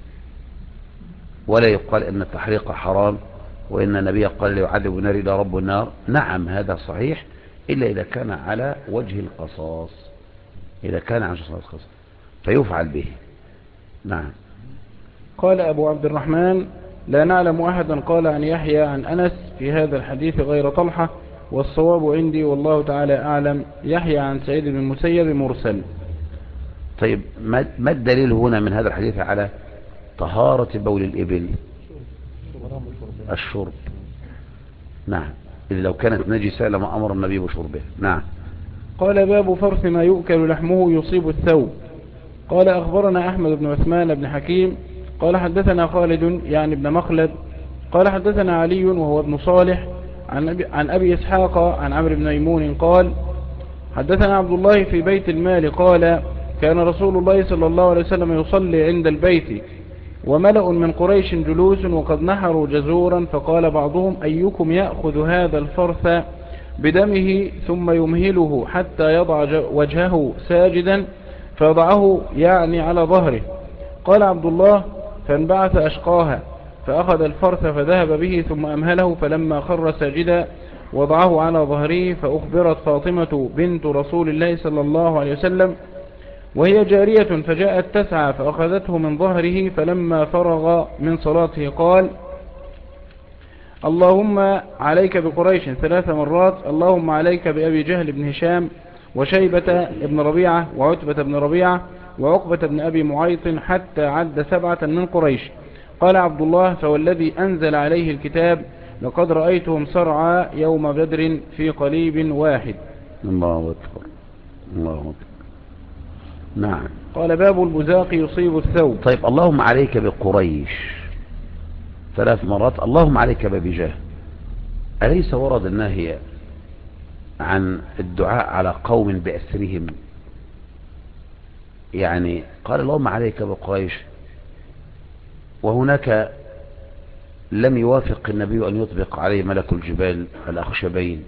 ولا يقال ان التحريق حرام وان النبي قال ليعذب النار الى رب النار. نعم هذا صحيح، الا اذا كان على وجه القصاص، اذا كان على وجه القصاص فيفعل به. نعم. قال أبو عبد الرحمن: لا نعلم أحدا قال عن يحيى عن أنس في هذا الحديث غير طلحة، والصواب عندي والله تعالى أعلم يحيى عن سعيد بن المسيب مرسل. طيب ما الدليل هنا من هذا الحديث على طهارة بول الإبل؟ الشرب. نعم، إذا لو كانت نجسة لما أمر النبي بشربها. نعم. قال: باب فرث ما يؤكل لحمه يصيب الثوب. قال: أخبرنا أحمد بن عثمان بن حكيم قال حدثنا خالد يعني ابن مخلد قال حدثنا علي وهو ابن صالح عن أبي إسحاق عن عمرو بن ميمون قال حدثنا عبد الله في بيت المال قال: كان رسول الله صلى الله عليه وسلم يصلي عند البيت وملأ من قريش جلوس وقد نحروا جزورا، فقال بعضهم: أيكم يأخذ هذا الفرث بدمه ثم يمهله حتى يضع وجهه ساجدا فيضعه يعني على ظهره؟ قال عبد الله: فانبعث أشقاها فأخذ الفرث فذهب به ثم أمهله، فلما خر ساجدا وضعه على ظهره، فأخبرت فاطمة بنت رسول الله صلى الله عليه وسلم وهي جارية فجاءت تسعى فأخذته من ظهره، فلما فرغ من صلاته قال: اللهم عليك بقريش 3 مرات، اللهم عليك بأبي جهل بن هشام وشيبة بن ربيعة وعتبة بن ربيعة وعقبة بن أبي معيط، حتى عد 7 من قريش. قال عبد الله: فوالذي أنزل عليه الكتاب لقد رأيتهم صرعى يوم بدر في قليب واحد. الله أكبر، الله أكبر. نعم. قال: باب البزاق يصيب الثوب. طيب، اللهم عليك بقريش 3 مرات، اللهم عليك بأبي جهل. أليس ورد النهي عن الدعاء على قوم بأسرهم؟ يعني قال اللهم عليك بقريش، وهناك لم يوافق النبي أن يطبق عليه ملك الجبال الأخشبين.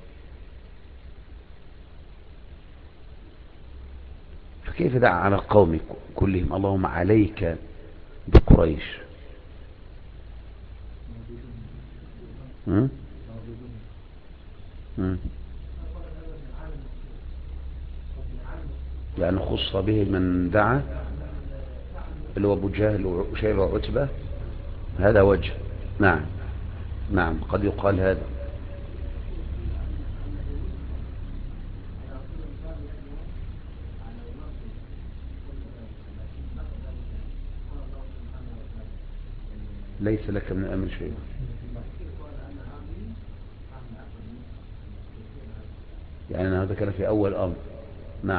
فكيف دعا على القوم كلهم اللهم عليك بقريش؟ يعني خص به من دعا اللي هو أبو جهل وشيبة وعتبة، هذا وجه. نعم، نعم، قد يقال هذا. ليس لك من الأمر شيء. يعني هذا كان في أول أمر. نعم.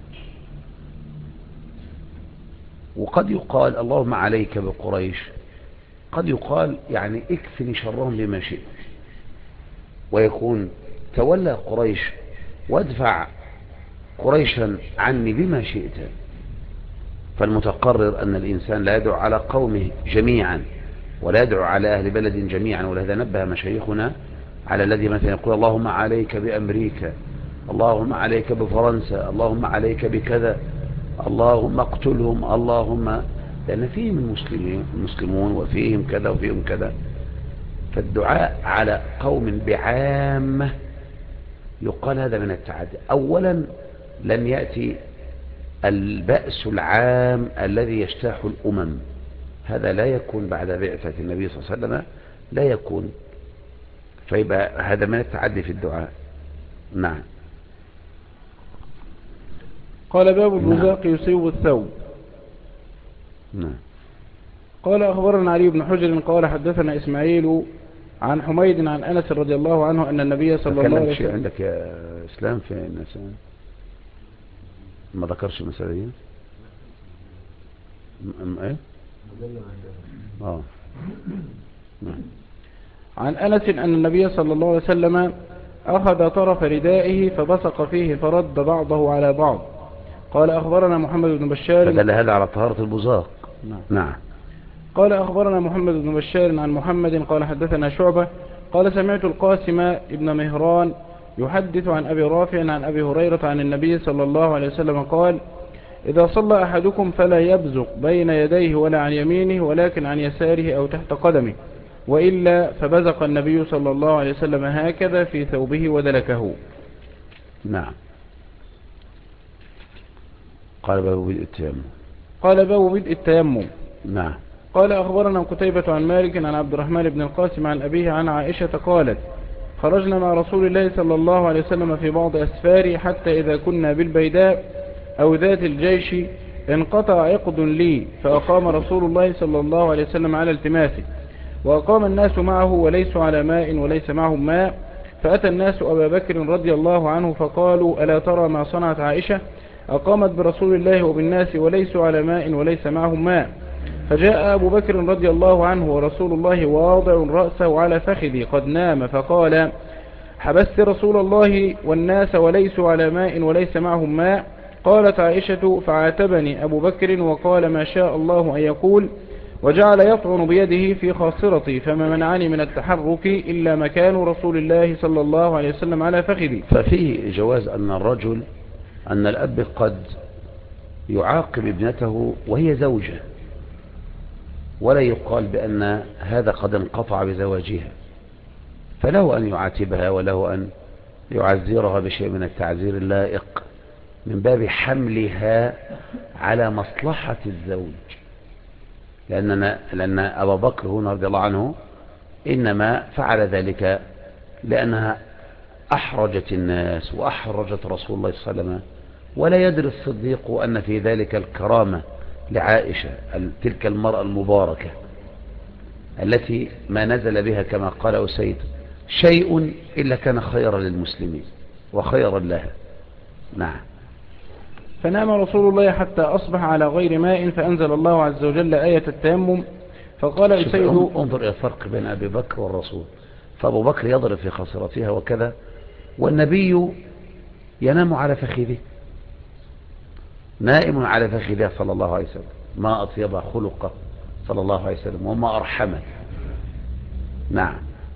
وقد يقال اللهم عليك بقريش، قد يقال يعني اكفني شرهم بما شئت، ويكون تولى قريش وادفع قريشا عني بما شئت. فالمتقرر أن الإنسان لا يدعو على قومه جميعا ولا يدعو على أهل بلد جميعا، ولهذا نبه مشايخنا على الذي مثلا يقول اللهم عليك بأمريكا، اللهم عليك بفرنسا، اللهم عليك بكذا، اللهم اقتلهم، اللهم، لأن فيهم المسلمون وفيهم كذا وفيهم كذا. فالدعاء على قوم بعامة يقال هذا من التعدي. أولا لم يأتي البأس العام الذي يجتاح الأمم، هذا لا يكون بعد بعثة النبي صلى الله عليه وسلم، لا يكون. فيبقى هذا من التعدي في الدعاء. نعم. قال: باب البزاق يصيب الثوب. نعم. قال: أخبرنا علي بن حجر قال حدثنا إسماعيل عن حميد عن أنس رضي الله عنه أن النبي صلى الله عليه وسلم. عندك يا إسلام في الناس ما ذكرش المسألة دي؟ ايه؟ نعم. عن أنس أن النبي صلى الله عليه وسلم أخذ طرف ردائه فبصق فيه فرد بعضه على بعض. قال: أخبرنا محمد بن بشار. فدل هذا على طهارة البزاق. نعم. قال: أخبرنا محمد بن بشار عن محمد قال حدثنا شعبة قال: سمعت القاسم ابن مهران يحدث عن أبي رافع عن أبي هريرة عن النبي صلى الله عليه وسلم قال: إذا صلى أحدكم فلا يبزق بين يديه ولا عن يمينه ولكن عن يساره أو تحت قدمه، وإلا فبزق النبي صلى الله عليه وسلم هكذا في ثوبه ودلكه. نعم. قال باب بدء التيمم. قال: باب بدء التيمم. نعم. قال: أخبرنا قتيبة عن مالك عن عبد الرحمن بن القاسم عن أبيه عن عائشة قالت: خرجنا مع رسول الله صلى الله عليه وسلم في بعض أسفاره حتى إذا كنا بالبيداء أو ذات الجيش انقطع عقد لي، فأقام رسول الله صلى الله عليه وسلم على التماسه، وأقام الناس معه وليسوا على ماء وليس معهم ماء، فأتى الناس أبا بكر رضي الله عنه فقالوا: ألا ترى ما صنعت عائشة؟ أقامت برسول الله وبالناس وليسوا على ماء وليس معهم ماء. فجاء أبو بكر رضي الله عنه ورسول الله واضع رأسه على فخذي قد نام، فقال: حبست رسول الله والناس وليسوا على ماء وليس معهم ماء. قالت عائشة: فعاتبني أبو بكر وقال ما شاء الله أن يقول، وجعل يطعن بيده في خاصرتي، فما منعني من التحرك إلا مكان رسول الله صلى الله عليه وسلم على فخذي. ففيه جواز أن الأب قد يعاقب ابنته وهي زوجة، ولا يقال بأن هذا قد انقطع بزواجها، فله أن يعاتبها وله أن يعذرها بشيء من التعذير اللائق من باب حملها على مصلحة الزوج. لأن أبا بكر هنا رضي الله عنه إنما فعل ذلك لأنها أحرجت الناس وأحرجت رسول الله صلى الله عليه وسلم، ولا يدري الصديق أن في ذلك الكرامة لعائشة تلك المرأة المباركة. التي ما نزل بها كما قال أسيد شيء إلا كان خيرا للمسلمين وخيرا لها. نعم. فنام رسول الله حتى أصبح على غير ماء، فأنزل الله عز وجل آية التيمم. فقال أسيد: انظر إلى الفرق بين أبي بكر والرسول. فأبو بكر يضرب في خاصرتها وكذا، والنبي ينام على فخذه، نائم على فخذه صلى الله عليه وسلم. ما أطيب خلقه صلى الله عليه وسلم وما أرحمه. نعم.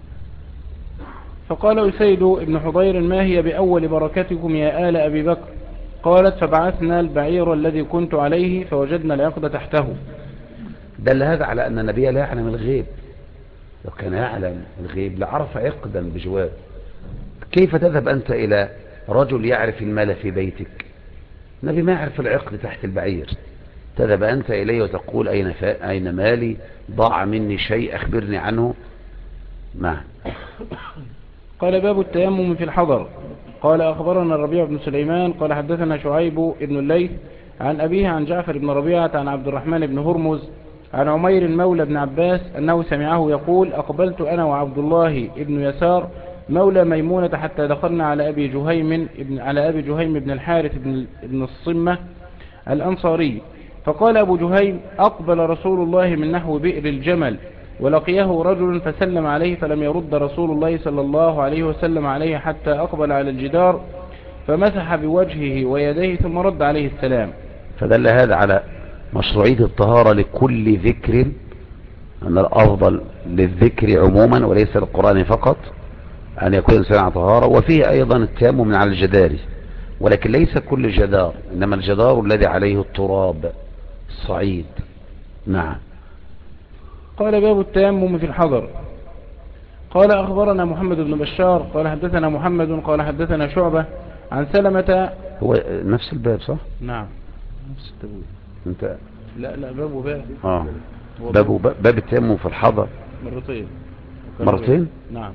فقال أسيد ابن حضير: ما هي بأول بركتكم يا آل أبي بكر؟ قالت: فبعثنا البعير الذي كنت عليه فوجدنا العقد تحته. دل هذا على أن النبي لا يعلم الغيب. لو كان يعلم الغيب لعرف عقدا بجوار. كيف تذهب أنت إلى رجل يعرف المال في بيتك؟ النبي ما يعرف العقد تحت البعير. تذهب أنت إليه وتقول أين مالي؟ ضاع مني شيء، أخبرني عنه. نعم. قال: باب التيمم في الحضر. قال: أخبرنا الربيع بن سليمان قال حدثنا شعيب بن الليث عن أبيه عن جعفر بن ربيعة عن عبد الرحمن بن هرمز عن عمير مولى بن عباس أنه سمعه يقول: أقبلت أنا وعبد الله بن يسار مولى ميمونة حتى دخلنا على أبي جهيم بن الحارث بن الصمة الأنصاري. فقال أبو جهيم: أقبل رسول الله من نحو بئر الجمل، ولقيه رجل فسلم عليه، فلم يرد رسول الله صلى الله عليه وسلم عليه حتى أقبل على الجدار فمسح بوجهه ويديه ثم رد عليه السلام. فدل هذا على مشروعية الطهارة لكل ذكر، أن الأفضل للذكر عموما وليس للقرآن فقط أن يكون الإنسان على طهارة. وفيه أيضا التيمم من على الجدار، ولكن ليس كل جدار، إنما الجدار الذي عليه التراب الصعيد. نعم. قال: باب التيمم في الحضر. قال: أخبرنا محمد بن بشار قال حدثنا محمد قال حدثنا شعبة عن سلمة. هو نفس الباب صح؟ نعم نفس التبويب. انت لا باب وباب. باب التيمم في الحضر مرتين. نعم.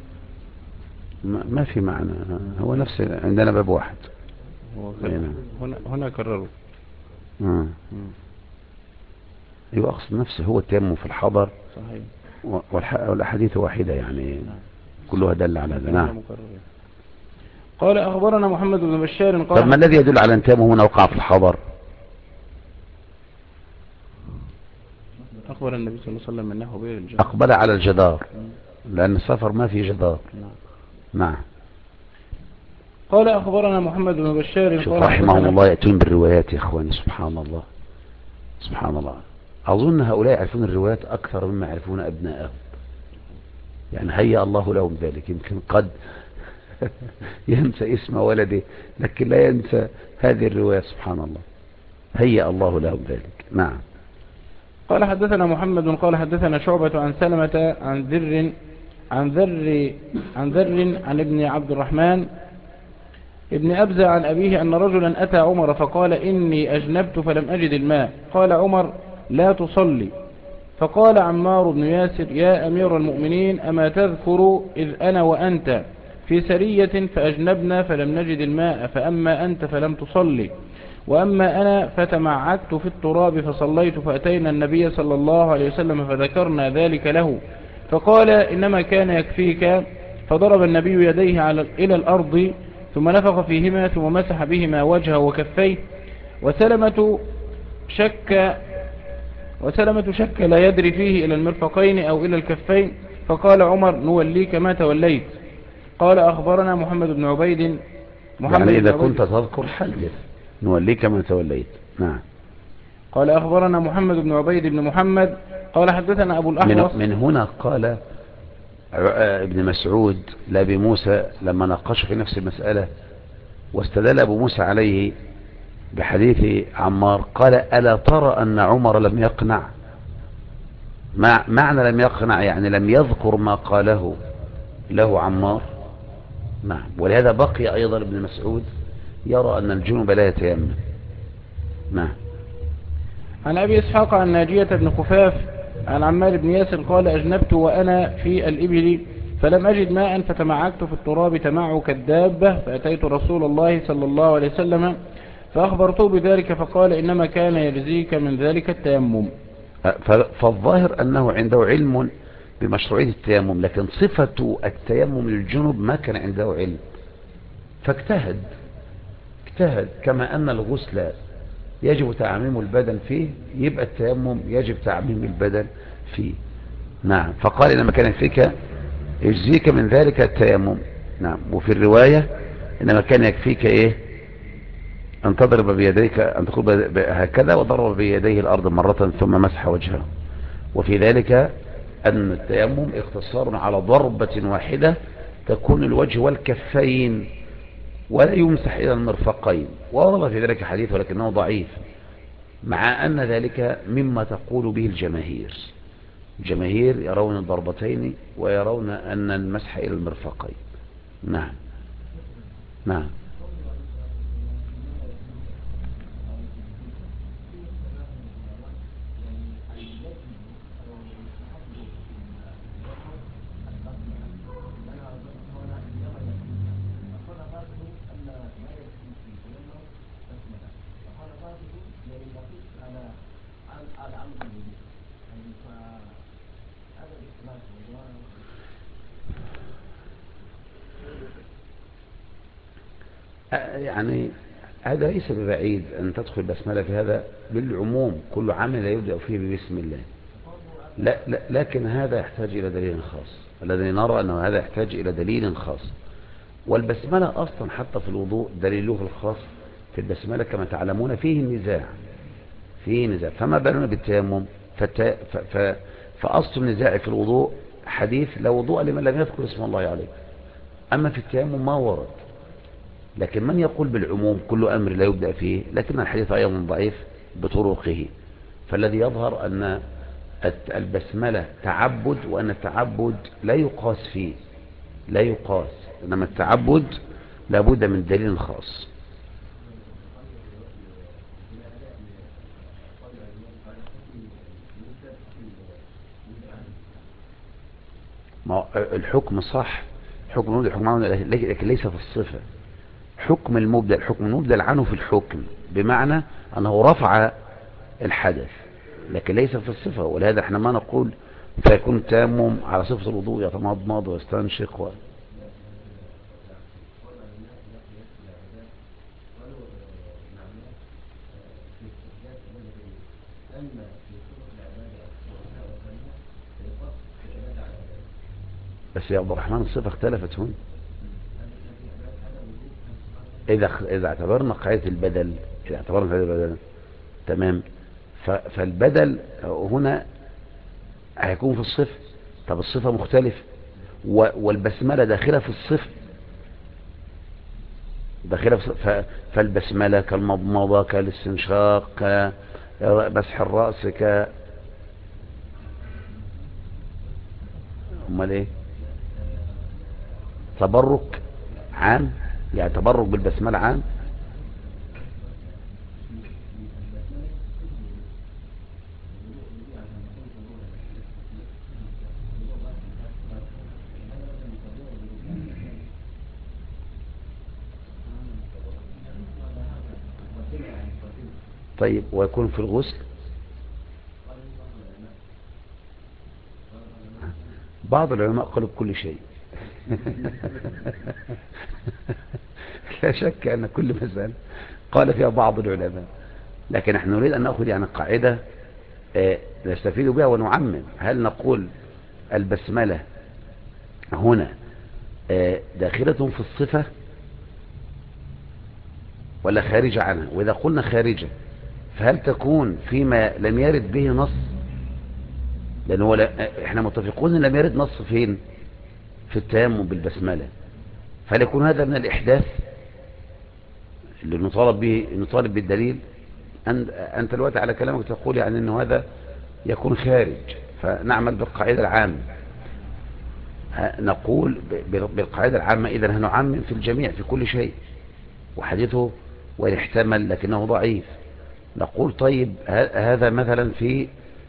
ما في معنى، هو نفس عندنا باب واحد. هنا كرروا. يبقى أقصد نفسه هو التيمم في الحضر. صحيح. والأحاديث واحدة يعني. نعم. كلها دل على هذا. نعم. قال: أخبرنا محمد بن بشار قال: طب ما الذي يدل على أن التيمم هنا وقع في الحضر؟ أخبر النبي صلى الله عليه وسلم أنه بئر الجدار، أقبل على الجدار لأن السفر ما في جدار. نعم. قال: أخبرنا محمد بن بشار شوف رحمهم الله يأتون بالروايات يا إخواني. سبحان الله سبحان الله. أظن هؤلاء يعرفون الروايات أكثر مما يعرفون أبنائهم. يعني هيا الله لهم ذلك. يمكن قد ينسى اسم ولده لكن لا ينسى هذه الرواية. سبحان الله. هيا الله لهم ذلك. نعم. قال: حدثنا محمد قال حدثنا شعبة عن سلمة عن ذر عن ابن عبد الرحمن ابن أبزة عن أبيه أن رجلا أتى عمر فقال: إني أجنبت فلم أجد الماء. قال عمر: لا تصلي. فقال عمار بن ياسر: يا أمير المؤمنين، أما تذكر إذ أنا وأنت في سرية فأجنبنا فلم نجد الماء، فأما أنت فلم تصلي، وأما أنا فتمعكت في التراب فصليت، فأتينا النبي صلى الله عليه وسلم فذكرنا ذلك له، فقال: إنما كان يكفيك. فضرب النبي يديه إلى الأرض ثم نفخ فيهما ثم مسح بهما وجهه وكفيه. وسلمة شك لا يدري فيه إلى المرفقين أو إلى الكفين. فقال عمر: نوليك ما توليت. قال: أخبرنا محمد بن عبيد. يعني إذا كنت تذكر حدث نوليك ما توليت. نعم. قال: أخبرنا محمد بن عبيد بن محمد قال حدثنا أبو الأحوص. من هنا قال ابن مسعود لأبي موسى لما ناقش في نفس المسألة واستدل أبو موسى عليه بحديث عمار، قال: ألا ترى أن عمر لم يقنع؟ معنى لم يقنع يعني لم يذكر ما قاله له عمار. نعم. ولهذا بقي أيضا ابن مسعود يرى أن الجنوب لا يتيمم. نعم. عن أبي إسحاق عن ناجية بن خفاف عن عمار بن ياسر قال: أجنبت وأنا في الإبل فلم أجد ماء فتمعكت في التراب تمعك الدابة، فأتيت رسول الله صلى الله عليه وسلم فأخبرته بذلك، فقال: إنما كان يجزيك من ذلك التيمم. فالظاهر أنه عنده علم بمشروعية التيمم، لكن صفة التيمم للجنب ما كان عنده علم، فاجتهد كما أن الغسل يجب تعميم البدن فيه، يبقى التيمم يجب تعميم البدن فيه. نعم. فقال إنما كان يكفيك يجزيك من ذلك التيمم. نعم. وفي الرواية إنما كان يكفيك إيه؟ أن تضرب بيديك، أن تقول هكذا وضرب بيديه الأرض مرة ثم مسح وجهه. وفي ذلك أن التيمم اقتصار على ضربة واحدة تكون الوجه والكفين، ولا يمسح إلى المرفقين. وورد في ذلك حديث ولكنه ضعيف، مع أن ذلك مما تقول به الجماهير يرون الضربتين ويرون أن المسح إلى المرفقين. نعم. نعم. يعني هذا ليس ببعيد أن تدخل بسملة في هذا بالعموم، كل عمل لا يبدأ فيه ببسم الله. لا لكن هذا يحتاج إلى دليل خاص، الذي نرى أنه هذا يحتاج إلى دليل خاص. والبسملة أصلا حتى في الوضوء دليله الخاص في البسملة كما تعلمون فيه نزاع، فما بالنا بالتيمم. فأصل النزاع في الوضوء حديث لا وضوء لمن لم يذكر اسم الله عليه. أما في التيمم ما ورد، لكن من يقول بالعموم كل أمر لا يبدأ فيه، لكن الحديث أيضا ضعيف بطرقه. فالذي يظهر أن البسملة تعبد، وأن التعبد لا يقاس فيه، إنما التعبد لابد من دليل خاص. الحكم صح، حكم المبدل حكم عنه، لكن ليس في الصفة. حكم المبدل عنه في الحكم، بمعنى أنه رفع الحدث، لكن ليس في الصفة. ولهذا احنا ما نقول فيكون التيمم على صفة الوضوء يتمضمض ويستنشق بس يا عبد الرحمن الصفة اختلفت هنا. إذا اعتبرنا قاعدة البدل، تمام. فالبدل هنا هيكون في الصفة. طب الصفة مختلفة، والبسملة داخلة في الصفة، فالبسملة كالمضمضة كالاستنشاق كمسح الرأس امال ايه؟ تبرك عام، يعني تبرك بالبسملة عام. طيب ويكون في الغسل بعض العلماء قالوا بكل شيء. لا شك أن كل مسألة قال فيها بعض العلماء، لكن نحن نريد أن نأخذ يعني قاعدة نستفيد بها ونعمم. هل نقول البسملة هنا داخلة في الصفة ولا خارجة عنها؟ وإذا قلنا خارجة فهل تكون فيما لم يرد به نص؟ لأنه احنا متفقون ان لم يرد نص فين؟ في التيمم بالبسملة. فهل يكون هذا من الإحداث اللي نطالب بالدليل؟ أنت الوقت على كلامك تقول يعني أنه هذا يكون خارج، فنعمل بالقاعدة العامة. نقول بالقاعدة العامة إذا هنعمم في الجميع في كل شيء، وحديثه ويحتمل لكنه ضعيف. نقول طيب هذا مثلا في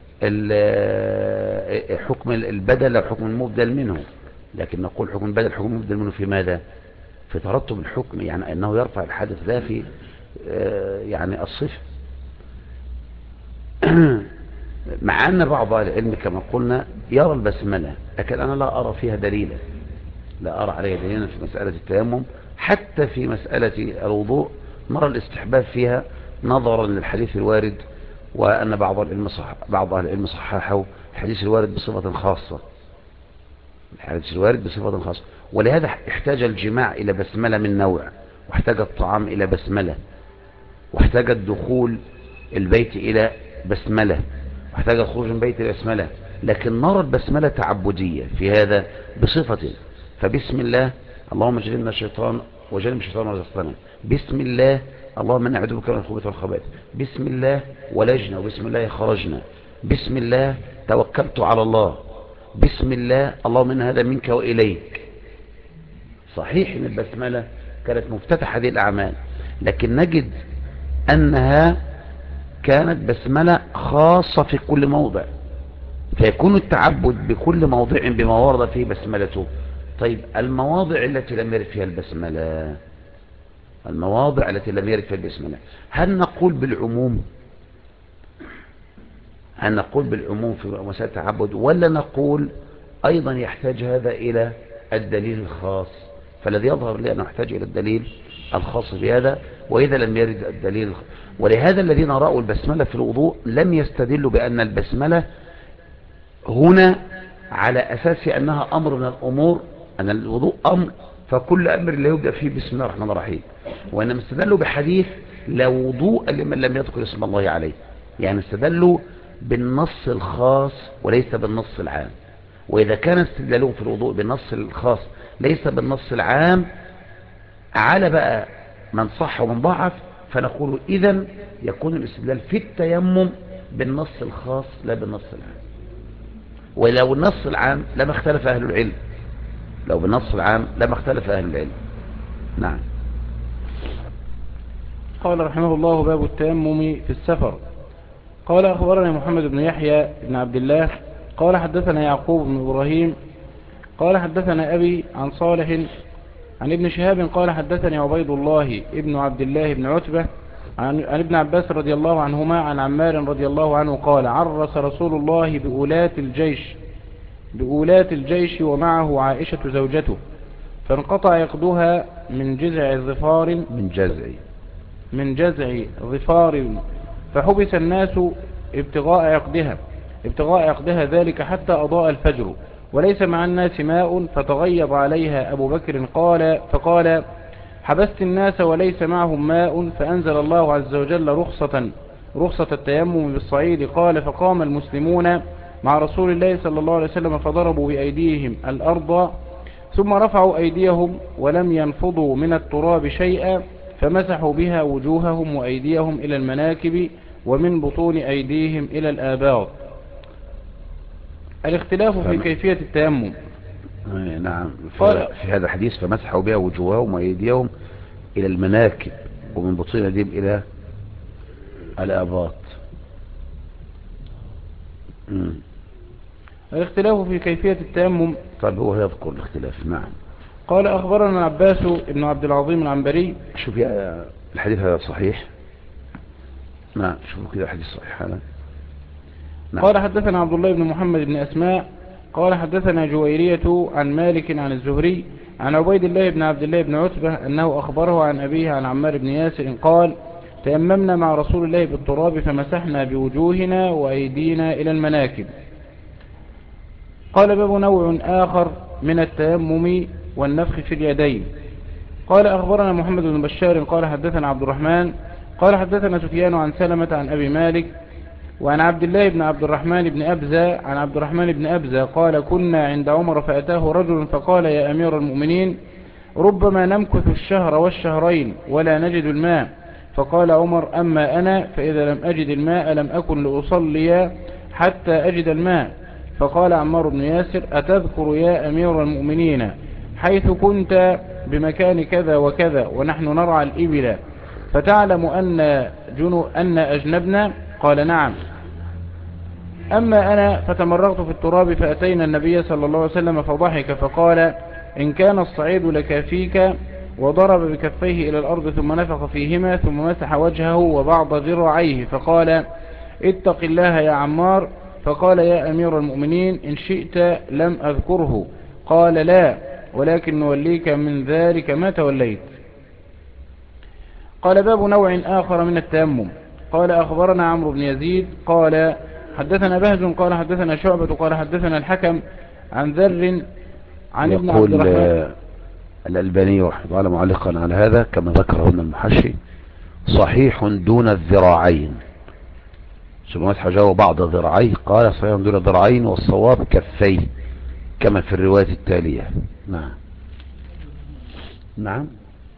حكم البدل أو حكم المبدل منه، لكن نقول حكم البدل حكم المبدل منه في ماذا؟ في ترتب الحكم، يعني أنه يرفع الحدث ذا في يعني الصفة. مع أن بعض أهل العلم كما قلنا يرى البسملة، لكن أنا لا أرى فيها دليلا، لا أرى عليها دليلا في مسألة التيمم. حتى في مسألة الوضوء نرى الاستحباب فيها نظرا للحديث الوارد، وأن بعض أهل العلم صححه الحديث الوارد بصفة خاصة، الحديث الوارد بصفة خاصة. ولهذا احتاج الجماع إلى بسملة من نوع، واحتاج الطعام إلى بسملة، واحتاج الدخول البيت إلى بسملة، واحتاج الخروج من بيت إلى بسملة. لكن نرى البسملة تعبدية في هذا بصفة. فبسم الله اللهم جنبنا الشيطان وجنب الشيطان ورزقنا، بسم الله اللهم إنا نعوذ بك من الخبث والخبائث، بسم الله ولجنا وبسم الله خرجنا، بسم الله توكلت على الله، بسم الله اللهم إن هذا منك وإليك. صحيح ان البسملة كانت مفتتح هذه الأعمال، لكن نجد أنها كانت بسملة خاصة في كل موضع، فيكون التعبد بكل موضع بما ورد فيه بسملته. طيب المواضع التي لم يرد فيها البسملة، المواضع التي لم يرد فيها البسملة، هل نقول بالعموم، هل نقول بالعموم في مسألة التعبد، ولا نقول أيضا يحتاج هذا إلى الدليل الخاص؟ فالذي يظهر لي أنه يحتاج إلى الدليل الخاص بهذا، وإذا لم يرد الدليل ولهذا الذين رأوا البسملة في الوضوء لم يستدلوا بأن البسملة هنا على أساس أنها أمر من الأمور، أن الوضوء أمر، فكل أمر لا يبدأ فيه بسم الله الرحمن الرحيم، وإنما استدلوا بحديث لا وضوء لمن لم يذكر اسم الله عليه. يعني استدلوا بالنص الخاص وليس بالنص العام. وإذا كان استدلالهم في الوضوء بالنص الخاص ليس بالنص العام، على بقى من صح ومن ضعف، فنقول إذن يكون الاستدلال في التيمم بالنص الخاص لا بالنص العام. ولو النص العام لما اختلف أهل العلم، لو بالنص العام لما اختلف أهل العلم. نعم. قال رحمه الله: باب التيمم في السفر. قال: أخبرني محمد بن يحيى بن عبد الله قال حدثنا يعقوب بن إبراهيم قال حدثنا أبي عن صالح عن ابن شهاب قال حدثني عبيد الله ابن عبد الله بن عتبة عن ابن عباس رضي الله عنهما عن عمار رضي الله عنه قال: عرس رسول الله بأولات الجيش ومعه عائشة زوجته، فانقطع يقدها من جزع ظفار، فحبس الناس ابتغاء عقدها ذلك حتى أضاء الفجر، وليس مع الناس ماء، فتغيظ عليها أبو بكر فقال: حبست الناس وليس معهم ماء، فأنزل الله عز وجل رخصة التيمم بالصعيد. قال: فقام المسلمون مع رسول الله صلى الله عليه وسلم فضربوا بأيديهم الأرض، ثم رفعوا أيديهم ولم ينفضوا من التراب شيئا، فمسحوا بها وجوههم وأيديهم إلى المناكب، ومن بطون أيديهم إلى الآباط. الاختلاف في كيفية التيمم. نعم. في هذا الحديث فمسحوا بها وجوههم وأيديهم إلى المناكب، ومن بطون أيديهم إلى الآباط. الاختلاف في كيفية التيمم. طيب هو يذكر الاختلاف. نعم. قال: أخبرنا العباس بن عبد العظيم العنبري. شوف يا الحديث هذا صحيح. نعم شوفوا كده الحديث صحيح هذا. نعم. قال: حدثنا عبد الله بن محمد بن أسماء قال حدثنا جويرية عن مالك عن الزهري عن عبيد الله بن عبد الله بن عتبة أنه أخبره عن أبيه عن عمار بن ياسر قال: تيممنا مع رسول الله بالتراب فمسحنا بوجوهنا وأيدينا إلى المناكب. قال: باب نوع آخر من التيمم والنفخ في اليدين. قال: أخبرنا محمد بن بشار قال حدثنا عبد الرحمن قال حدثنا سفيان عن سلمة عن أبي مالك وعن عبد الله بن عبد الرحمن بن أبزة عن عبد الرحمن بن أبزة قال: كنا عند عمر فأتاه رجل فقال: يا أمير المؤمنين، ربما نمكث الشهر والشهرين ولا نجد الماء. فقال عمر: أما أنا فإذا لم أجد الماء لم أكن لأصلي حتى أجد الماء. فقال عمار بن ياسر: أتذكر يا أمير المؤمنين حيث كنت بمكان كذا وكذا ونحن نرعى الإبل، فتعلم أن أجنبنا؟ قال: نعم. أما أنا فتمرغت في التراب فأتينا النبي صلى الله عليه وسلم فضحك فقال: إن كان الصعيد لكافيك، وضرب بكفيه إلى الأرض ثم نفخ فيهما ثم مسح وجهه وبعض ذراعيه فقال: اتق الله يا عمار، فقال يا أمير المؤمنين إن شئت لم أذكره. قال لا، ولكن نوليك من ذلك ما توليت. قال باب نوع آخر من التيمم. قال أخبرنا عمرو بن يزيد قال حدثنا بهز قال حدثنا شعبة قال حدثنا الحكم عن ذر عن ابن عبد يقول الرحمن. الألباني رحمه الله معلقا على هذا كما ذكره ابن المحشي صحيح دون الذراعين، سمعت حجاوه بعض ذراعيه، قال صحيح دون الذراعين والصواب كفيه كما في الرواية التالية. نعم نعم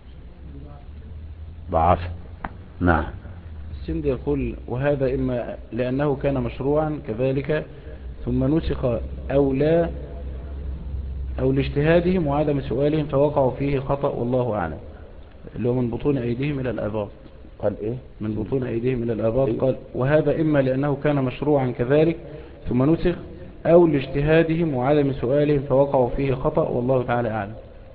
ضعف. نعم. السندي يقول وهذا إما لأنه كان مشروعا كذلك ثم نسخ أو لا أو لاجتهادهم وعدم سؤالهم فوقعوا فيه خطأ والله أعلم. اللي هو من بطون أيديهم إلى الآباط. قال إيه؟ من بطون أيديهم إلى الآباط. قال وهذا إما لأنه كان مشروعا كذلك ثم نسخ أو لاجتهادهم وعدم سؤالهم فوقعوا فيه خطأ والله تعالى أعلم.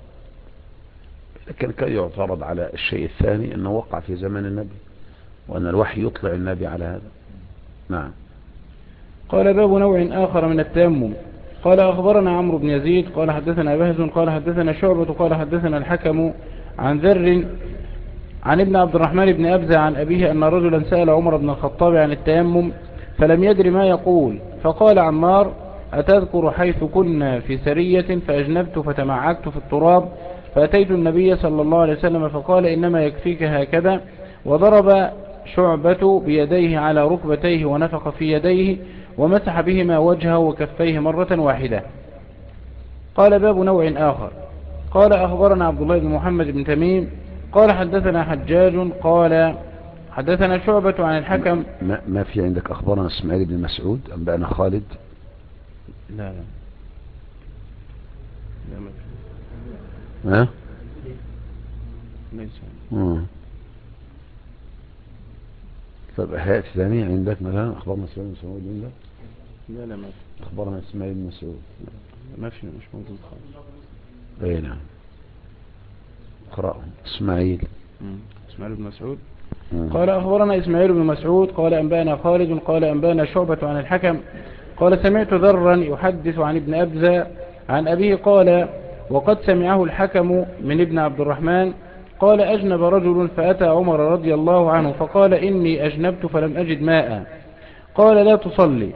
لكن كان يعترض على الشيء الثاني أنه وقع في زمن النبي وأن الوحي يطلع النبي على هذا. نعم. قال باب نوع آخر من التيمم. قال أخبرنا عمرو بن يزيد قال حدثنا بهز قال حدثنا شعبة قال حدثنا الحكم عن ذر عن ابن عبد الرحمن بن أبزة عن أبيه أن رجلا سأل عمر بن الخطاب عن التيمم فلم يدر ما يقول، فقال عمار أتذكر حيث كنا في سرية فأجنبت فتمعكت في التراب فأتيت النبي صلى الله عليه وسلم فقال إنما يكفيك هكذا، وضرب شعبة بيديه على ركبتيه ونفخ في يديه ومسح بهما وجهه وكفيه مرة واحدة. قال باب نوع آخر. قال أخبرنا عبد الله بن محمد بن تميم قال حدثنا حجاج قال حدثنا شعبة عن الحكم. ما في عندك أخبرنا اسماعيل بن مسعود أنبأنا خالد؟ لا لا لا ما في. ها؟ ليس. طب هات ثاني عندك مثلا أخبرنا اسماعيل بن مسعود عندك؟ لا لا ما في. أخبرنا اسماعيل بن مسعود ما في، مش موجود خالص. أي نعم. اقرأ اسماعيل بن مسعود. قال أخبرنا إسماعيل بن مسعود قال أنبانا خالد قال أنبانا شعبة عن الحكم قال سمعت ذرا يحدث عن ابن أبزة عن أبيه قال وقد سمعه الحكم من ابن عبد الرحمن قال أجنب رجل فأتى عمر رضي الله عنه فقال إني أجنبت فلم أجد ماء، قال لا تصلي.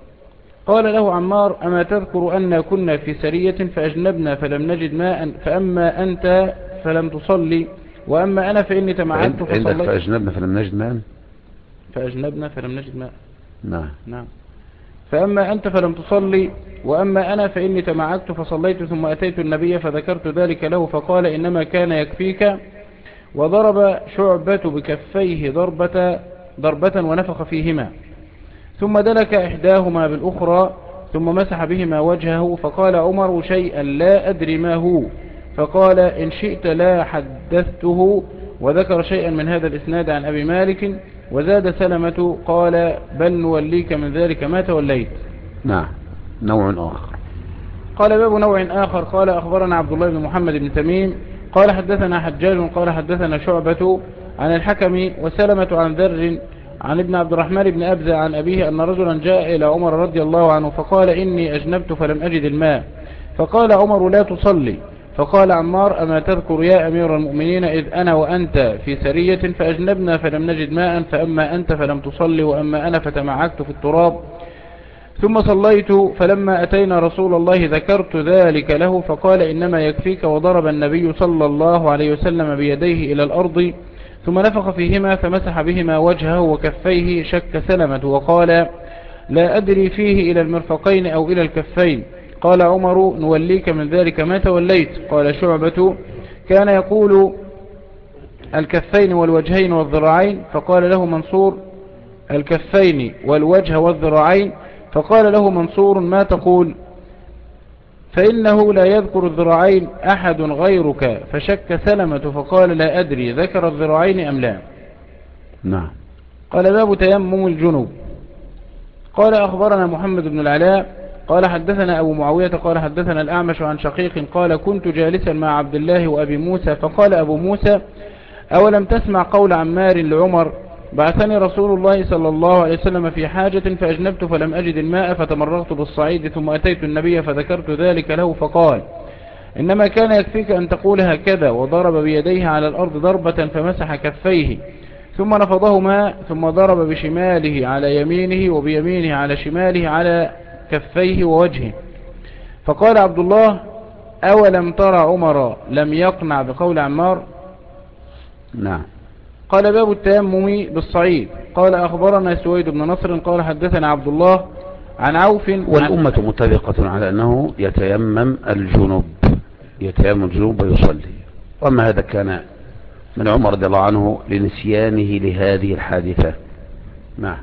قال له عمار أما تذكر أن كنا في سرية فأجنبنا فلم نجد ماء، فأما أنت فلم تصلي وأما أنا فإني تمعدت فصليت. عندك فأجنبنا فلم نجد ماء. فأجنبنا فلم نجد ماء. نعم. فأما أنت فلم تصلي وأما أنا فإني تمعدت فصليت ثم أتيت النبي فذكرت ذلك له فقال إنما كان يكفيك، وضرب شعبة بكفيه ضربة ونفخ فيهما ثم دلك إحداهما بالأخرى ثم مسح بهما وجهه، فقال عمر شيئا لا أدري ما هو، فقال إن شئت لا حدثته، وذكر شيئا من هذا الإسناد عن أبي مالك وزاد سلمة قال بل نوليك من ذلك ما توليت. نعم. نوع آخر. قال باب نوع آخر. قال أخبرنا عبد الله بن محمد بن تميم قال حدثنا حجاج قال حدثنا شعبة عن الحكم وسلمة عن ذر عن ابن عبد الرحمن بن أبزة عن أبيه أن رجلا جاء إلى عمر رضي الله عنه فقال إني أجنبت فلم أجد الماء، فقال عمر لا تصلي. فقال عمار أما تذكر يا أمير المؤمنين إذ أنا وأنت في سرية فأجنبنا فلم نجد ماء، فأما أنت فلم تصلي وأما أنا فتمعكت في التراب ثم صليت، فلما أتينا رسول الله ذكرت ذلك له فقال إنما يكفيك، وضرب النبي صلى الله عليه وسلم بيديه إلى الأرض ثم نفخ فيهما فمسح بهما وجهه وكفيه. شك سلمة وقال لا أدري فيه إلى المرفقين أو إلى الكفين. قال عمر نوليك من ذلك ما توليت. قال شعبة كان يقول الكفين والوجهين والذراعين، فقال له منصور الكفين والوجه والذراعين، فقال له منصور ما تقول؟ فإنه لا يذكر الذراعين أحد غيرك. فشك سلمة فقال لا أدري ذكر الذراعين أم لا. نعم. قال باب تيمم الجنوب. قال أخبرنا محمد بن العلاء قال حدثنا أبو معاوية قال حدثنا الأعمش عن شقيق قال كنت جالسا مع عبد الله وأبي موسى فقال أبو موسى أولم تسمع قول عمار لعمر بعثني رسول الله صلى الله عليه وسلم في حاجة فأجنبت فلم أجد الماء فتمرغت بالصعيد ثم أتيت النبي فذكرت ذلك له فقال إنما كان يكفيك أن تقول هكذا، وضرب بيديه على الأرض ضربة فمسح كفيه ثم نفضهما ثم ضرب بشماله على يمينه وبيمينه على شماله على كفيه ووجهه. فقال عبد الله أولم ترى عمر لم يقنع بقول عمار؟ نعم. قال باب التيمم بالصعيد. قال أخبرنا سويد بن نصر قال حدثنا عبد الله عن عوف. والأمة متفقة على أنه يتيمم الجنوب ويصلي. وأما هذا كان من عمر رضي الله عنه لنسيانه لهذه الحادثة. نعم.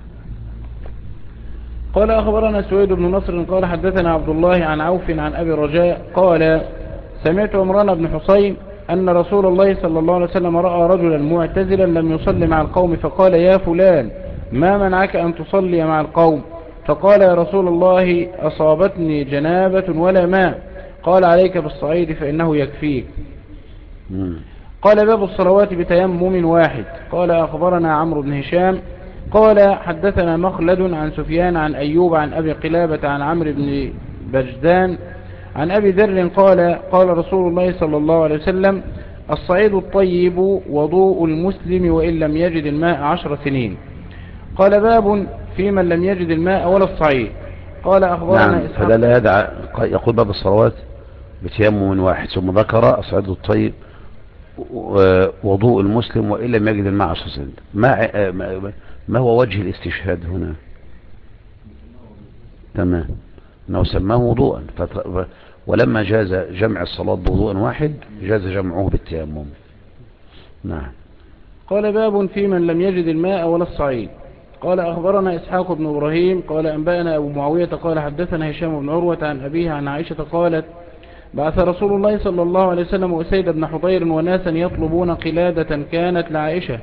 قال أخبرنا سويد بن نصر قال حدثنا عبد الله عن عوف عن أبي رجاء قال سمعت عمران بن حسين أن رسول الله صلى الله عليه وسلم رأى رجلا معتزلا لم يصلي مع القوم فقال يا فلان ما منعك أن تصلي مع القوم؟ فقال يا رسول الله أصابتني جنابة ولا ماء. قال عليك بالصعيد فإنه يكفيك. قال باب الصلوات بتيمم واحد. قال أخبرنا عمرو بن هشام قال حدثنا مخلد عن سفيان عن أيوب عن أبي قلابة عن عمرو بن بجدان عن أبي ذر قال قال رسول الله صلى الله عليه وسلم الصعيد الطيب وضوء المسلم وإن لم يجد الماء 10 سنين. قال باب في من لم يجد الماء ولا الصعيد. قال أخبرنا نعم. فده لا يدعى يقول باب الصلوات بتيمم واحد ثم ذكر الصعيد الطيب وضوء المسلم وإن لم يجد الماء 10 سنين. ما هو وجه الاستشهاد هنا؟ تمام. انه سماه وضوءا ولما جاز جمع الصلاة بوضوء واحد جاز جمعه بالتيمم. نعم. قال باب في من لم يجد الماء ولا الصعيد. قال أخبرنا إسحاق بن إبراهيم قال أنبأنا أبو معاوية قال حدثنا هشام بن عروة عن أبيه عن عائشة قالت بعث رسول الله صلى الله عليه وسلم أسيد بن حضير وناسا يطلبون قلادة كانت لعائشة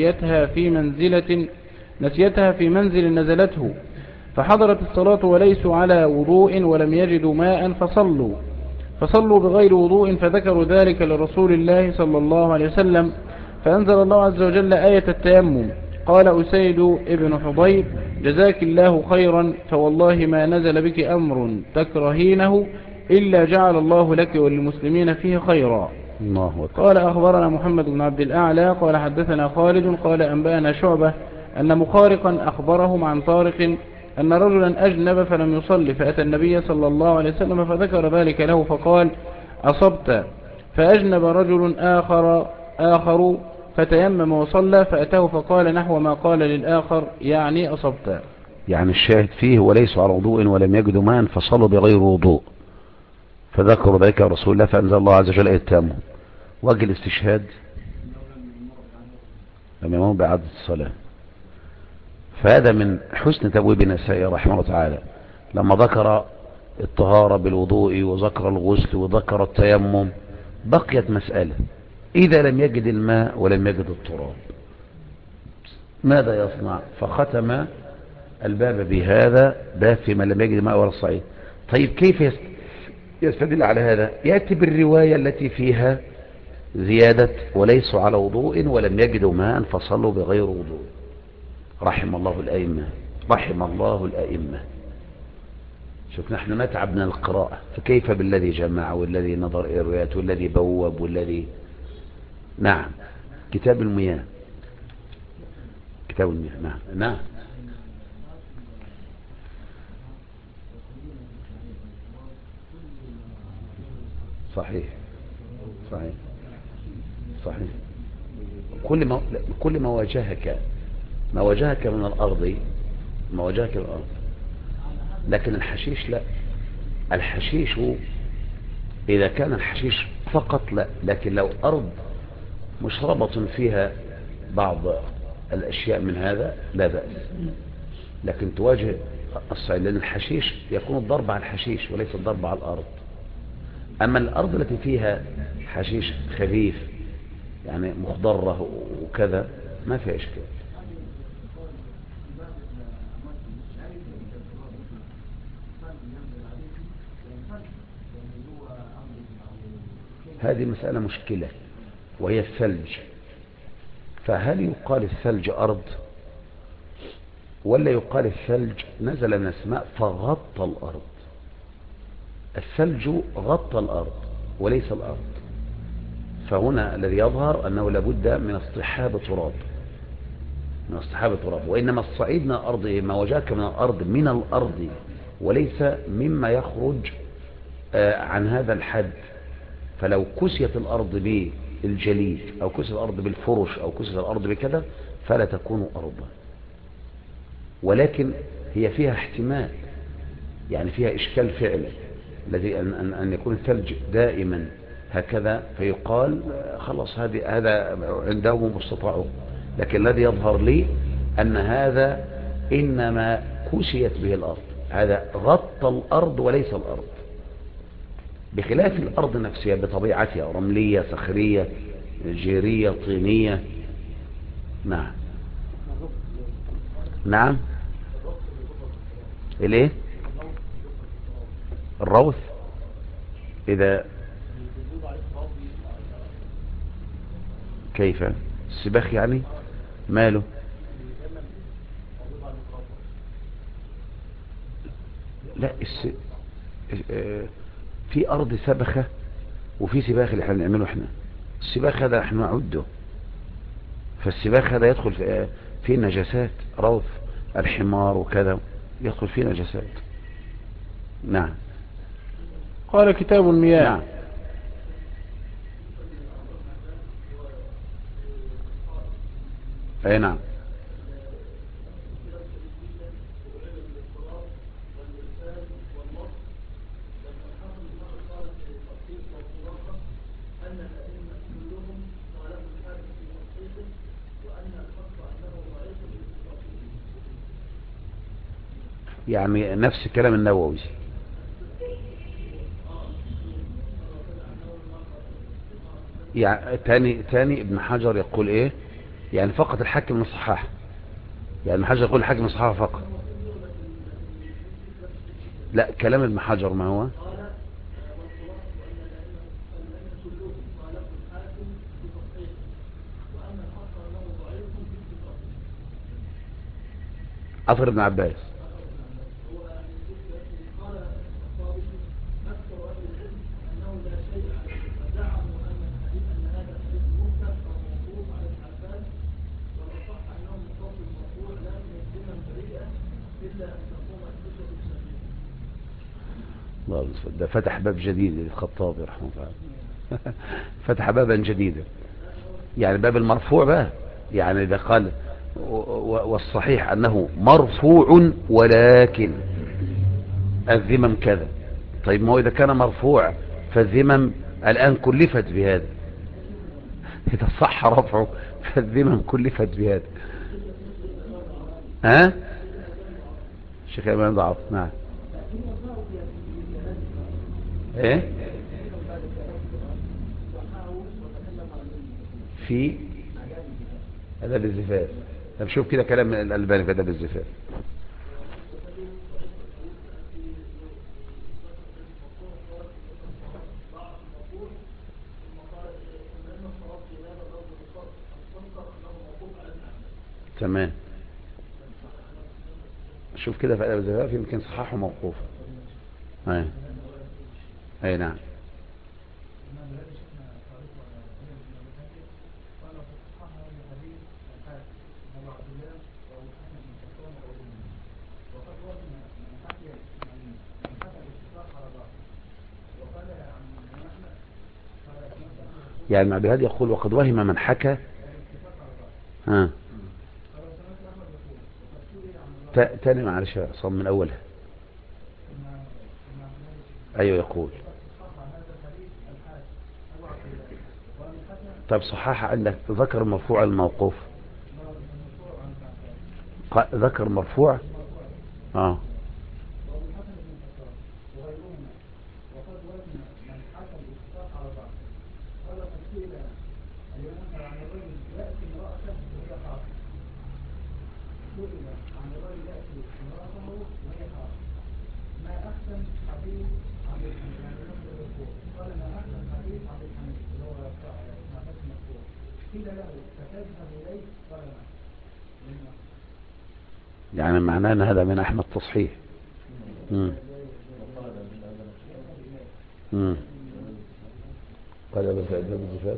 نسيتها في منزل نزلته، فحضرت الصلاة وليسوا على وضوء ولم يجدوا ماء فصلوا بغير وضوء، فذكروا ذلك لرسول الله صلى الله عليه وسلم فأنزل الله عز وجل آية التيمم. قال أسيد ابن حضير جزاك الله خيرا، فوالله ما نزل بك أمر تكرهينه إلا جعل الله لك وللمسلمين فيه خيرا. قال أخبرنا محمد بن عبد الأعلى قال حدثنا خالد قال أنبأنا شعبة أن مخارقا أخبرهم عن طارق أن رجلا أجنب فلم يصلي فأتى النبي صلى الله عليه وسلم فذكر ذلك له فقال أصبت. فأجنب رجل آخر فتيمم وصلى فأتاه فقال نحو ما قال للآخر يعني أصبت. يعني الشاهد فيه وليسوا على وضوء ولم يجدوا ماء فصلوا بغير وضوء فذكروا ذلك رسول الله فأنزل الله عز وجل آية التيمم. وجه الاستشهاد لم يمر بعد الصلاة. فهذا من حسن تبويب النسائي رحمه الله تعالى لما ذكر الطهارة بالوضوء وذكر الغسل وذكر التيمم بقيت مسألة إذا لم يجد الماء ولم يجد التراب ماذا يصنع؟ فختم الباب بهذا باب في من لم يجد الماء ولا الصعيد. طيب كيف يستدل على هذا؟ يأتي بالرواية التي فيها زيادة وليسوا على وضوء ولم يجدوا ماء فصلوا بغير وضوء. رحم الله الأئمة. شوف نحن نتعب من القراءة فكيف بالذي جمع والذي نظر إلى الروايات والذي بوب والذي نعم. كتاب المياه نعم. صحيح. كل ما واجهك من الأرض لكن الحشيش لا. الحشيش إذا كان الحشيش فقط لا، لكن لو أرض مشربة فيها بعض الأشياء من هذا لا بأس، لكن تواجه الصعيد لأن الحشيش يكون الضرب على الحشيش وليس الضرب على الأرض. أما الأرض التي فيها حشيش خفيف يعني مخضرة وكذا ما فيها إشكال. هذه مسألة مشكلة وهي الثلج. فهل يقال الثلج أرض ولا يقال الثلج نزل من السماء فغطى الأرض. الثلج غطى الأرض وليس الأرض. فهنا الذي يظهر أنه لابد من اصطحاب تراب، من اصطحاب التراب. وإنما الصعيد من الأرض ما وجاك من الأرض من الأرض وليس مما يخرج عن هذا الحد. فلو كسيت الأرض بالجليد أو كسيت الأرض بالفرش أو كسيت الأرض بكذا فلا تكون أرضا. ولكن هي فيها احتمال، يعني فيها إشكال فعلي الذي أن يكون الثلج دائما هكذا فيقال خلاص هذا عندهم مستطاعه. لكن الذي يظهر لي أن هذا إنما كسيت به الأرض، هذا غطى الأرض وليس الأرض، بخلاف الأرض نفسها بطبيعتها رملية صخرية جيرية طينية. نعم نعم. الايه؟ الروث إذا كيف السباخ يعني ماله؟ لا في أرض سبخة وفي سباخ اللي احنا بنعمله احنا. السباخ هذا احنا نعده، فالسباخ هذا يدخل في نجاسات، روث الحمار وكذا يدخل فيه نجاسات. نعم. قال كتاب المياه. نعم. اي نعم. يعني نفس كلام النووي. يعني تاني ابن حجر يقول ايه؟ يعني فقط الحاكم من صحاح، يعني ابن حجر يقول الحاكم من صحاح فقط. لا كلام ابن حجر ما هو؟ أثر ابن عباس. الله، ده فتح باب جديد للخطابي رحمه الله. فتح بابا جديدا، يعني باب المرفوع بقى. يعني إذا قال والصحيح أنه مرفوع ولكن الذمم كذا. طيب ما هو إذا كان مرفوع فالذمم الآن كلفت بهذا، إذا صح رفعه فالذمم كلفت بهذا. ها الشيخ إمام ضعف. نعم. ايه في أدب الزفاف. طب شوف كده كلام الألباني في أدب الزفاف. تمام. شوف كده في أدب الزفاف يمكن صححه موقوف. اي نعم. يعني ابن هادي يقول وقد وهم من حكى. ها تاني معلش يا عصام من اولها. ايوه يقول. طيب صحاح عندك ذكر المرفوع الموقوف. ذكر مرفوع. اه يعني معناه ان هذا من احمد تصحيح. مم. مم. قال بس أجاب الزفاف.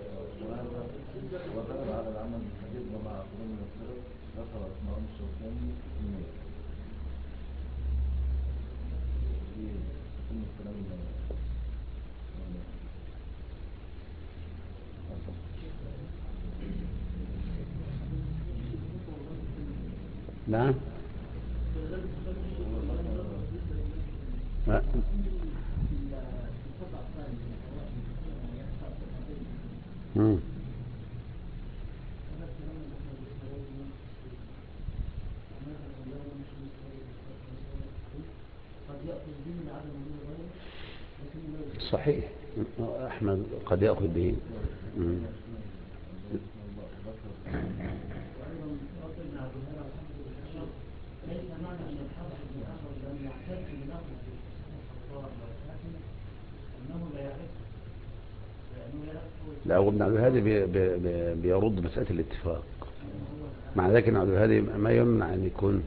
نعم. مم. صحيح. أحمد قد يأخذ به. مم. لا، وابن عبد الهادي بيرد مسألة الاتفاق. مع ذلك ابن عبد الهادي ما يمنع أن يكون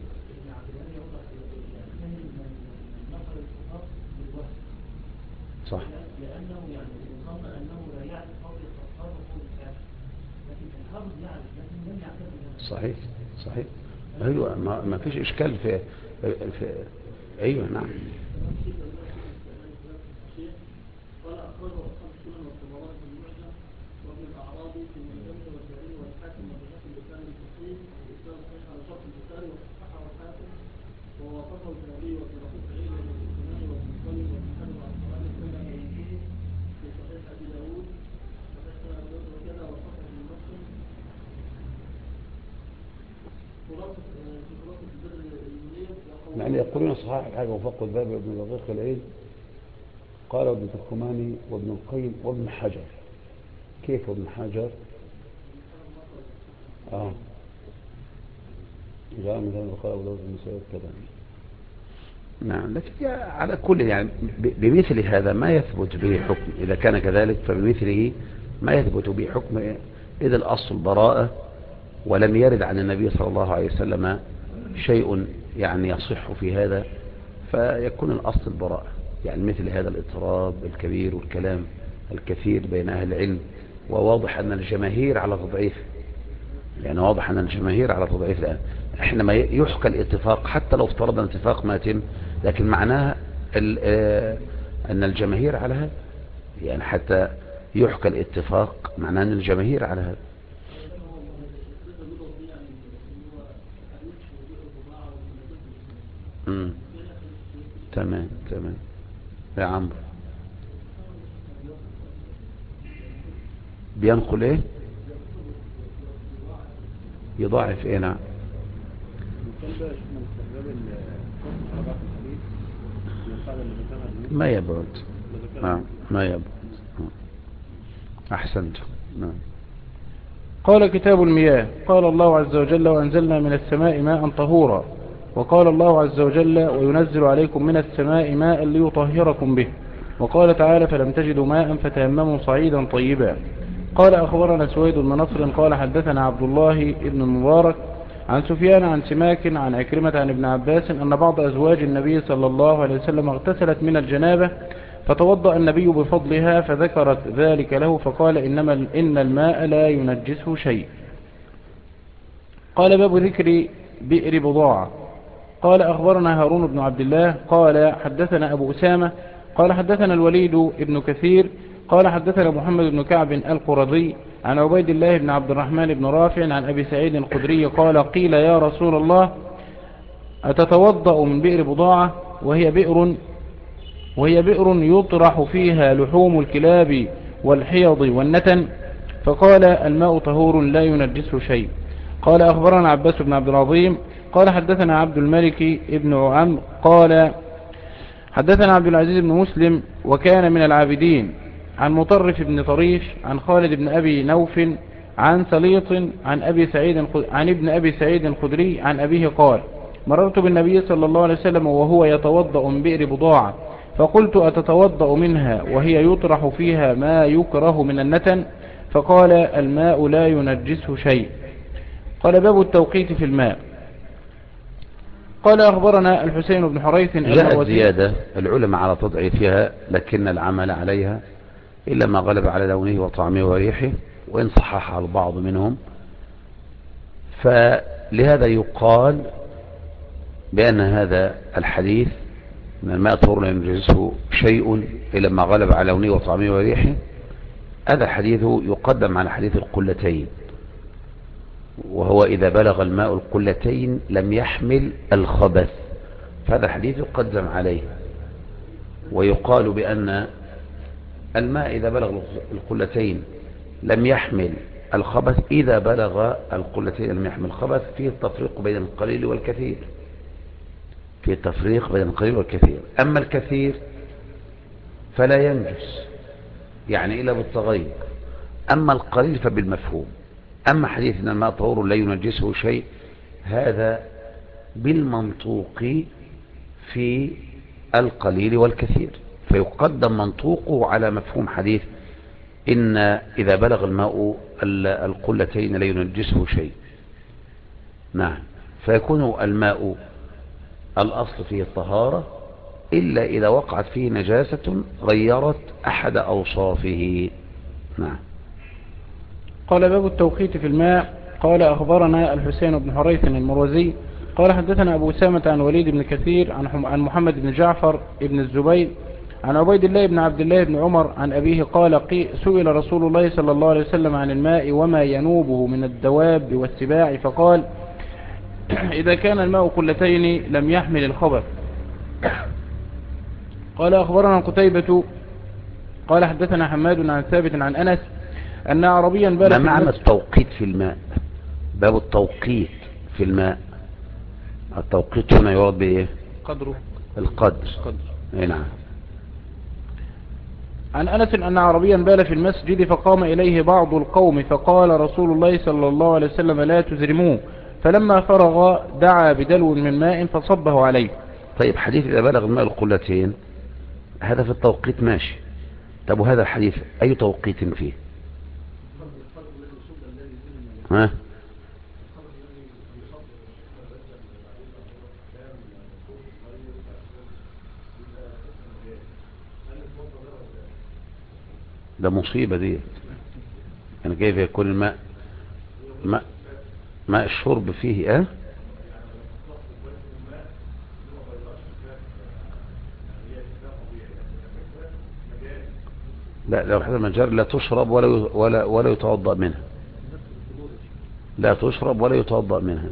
صح. لأنه يعني يظن أنه لا يعرف قول التصرف والكافر، لكن الحافظ يعرف لكن لم يعتبر. صحيح صحيح. أيوة، ما فيش إشكال في أيوة نعم. قال أخرجه أصحاب السنن والطبراني في المعجم وابن الأعرابي في المعجم والدارمي والحاكم وبهقي اللسان الفقيه والإسلام صحيح على شرط البخاري وصححه الحاكم ووافقه الذهبي وابن رقيق العلم وابن السناني وابن القيم وابن حجر العسقلاني كل هذه في صحيح أبي داود وصحيح أبي داود وكذا وصححه ابن مسلم خلاصة في خلاصة البدر المنير. يعني يقولون صحاح الحاجة وفقه الذهبي وابن رقيق العلم. قال ابن تركماني وابن القيم وابن حجر. كيف ابن حجر؟ جاء مثلا قال ابو داود بن مسعود كذا. نعم، لكن على كل يعني بمثل هذا ما يثبت به حكم. إذا كان كذلك فبمثله ما يثبت به حكم، إذا الأصل براءة ولم يرد عن النبي صلى الله عليه وسلم شيء يعني يصح في هذا، فيكون الأصل البراءة. يعني مثل هذا الاضطراب الكبير والكلام الكثير بين أهل العلم، وواضح أن الجماهير على تضعيف. يعني واضح أن الجماهير على تضعيف الآن. احنا ما يحكى الاتفاق حتى لو افترضنا اتفاق ما يتم، لكن معناها أن الجماهير على هذا. يعني حتى يحكى الاتفاق معناه أن الجماهير على هذا. تمام تمام يا عمرو. بينقل ايه؟ يضاعف ايه؟ نعم. ما يبعد. نعم ما يبعد. احسنت. نعم. قال كتاب المياه. قال الله عز وجل وأنزلنا من السماء ماء طهورا. وقال الله عز وجل وينزل عليكم من السماء ماء ليطهركم به. وقال تعالى فلم تجدوا ماء فتيمموا صعيدا طيبا. قال أخبرنا سويد بن نصر قال حدثنا عبد الله بن المبارك عن سفيان عن سماك عن عكرمة عن ابن عباس أن بعض أزواج النبي صلى الله عليه وسلم اغتسلت من الجنابة فتوضأ النبي بفضلها فذكرت ذلك له فقال إن الماء لا ينجسه شيء. قال باب ذكر بئر بضاعة. قال أخبرنا هارون بن عبد الله قال حدثنا أبو أسامة قال حدثنا الوليد بن كثير قال حدثنا محمد بن كعب القرظي عن عبيد الله بن عبد الرحمن بن رافع عن أبي سعيد الخدري قال قيل يا رسول الله أتتوضأ من بئر بضاعة وهي بئر يطرح فيها لحوم الكلاب والحيض والنتن؟ فقال الماء طهور لا ينجسه شيء. قال أخبرنا عباس بن عبد العظيم قال حدثنا عبد الملك ابن عمرو قال حدثنا عبد العزيز بن مسلم وكان من العابدين عن مطرف بن طريش عن خالد بن أبي نوف عن سليط عن ابن أبي سعيد الخدري عن أبيه قال مررت بالنبي صلى الله عليه وسلم وهو يتوضأ من بئر بضاعة فقلت أتتوضأ منها وهي يطرح فيها ما يكره من النتن؟ فقال الماء لا ينجسه شيء. قال باب التوقيت في الماء. قال أخبرنا الحسين بن حريث جاءت زيادة العلماء على تضعيفها لكن العمل عليها إلا ما غلب على لونه وطعمه وريحه، وإن صححها البعض منهم. فلهذا يقال بأن هذا الحديث من الماء طهور لا ينجسه شيء إلا ما غلب على لونه وطعمه وريحه، هذا الحديث يقدم على حديث القلتين، وهو إذا بلغ الماء القلتين لم يحمل الخبث، فهذا الحديث يقدم عليه. ويقال بأن الماء إذا بلغ القلتين لم يحمل الخبث، إذا بلغ القلتين لم يحمل الخبث، فيه التفريق بين القليل والكثير، فيه التفريق بين القليل والكثير. أما الكثير فلا ينجس يعني إلا بالتغير، أما القليل فبالمفهوم. أما حديث أن الماء طهور لا ينجسه شيء، هذا بالمنطوق في القليل والكثير، فيقدم منطوقه على مفهوم حديث إن إذا بلغ الماء القلتين لا ينجسه شيء. نعم، فيكون الماء الأصل فيه الطهارة إلا إذا وقعت فيه نجاسة غيرت أحد أوصافه. نعم. قال باب التوقيت في الماء. قال أخبرنا الحسين بن حريث المروزي قال حدثنا أبو أسامة عن وليد بن كثير عن محمد بن جعفر بن الزبير عن عبيد الله بن عبد الله بن عمر عن أبيه قال سئل رسول الله صلى الله عليه وسلم عن الماء وما ينوبه من الدواب والسباع، فقال إذا كان الماء قلتين لم يحمل الخبث. قال أخبرنا قتيبة قال حدثنا حماد عن ثابت عن أنس أن عربيا بال ما في معنى المسجد. التوقيت في الماء؟ باب التوقيت في الماء. التوقيت هنا يراد بإيه؟ قدره القدر. اي نعم. عن أنس أن عربيا بال في المسجد فقام إليه بعض القوم فقال رسول الله صلى الله عليه وسلم لا تزرموه، فلما فرغ دعا بدلو من ماء فصبه عليه. طيب، حديث إذا بلغ الماء القلتين هذا في التوقيت ماشي. طب وهذا الحديث أي توقيت فيه؟ ها؟ ده مصيبة دي، يعني كيف يكون الماء ماء الشرب فيه لا، لو حدث المجار لا تشرب ولا يتوضأ منها، لا تشرب ولا يتوضأ منها.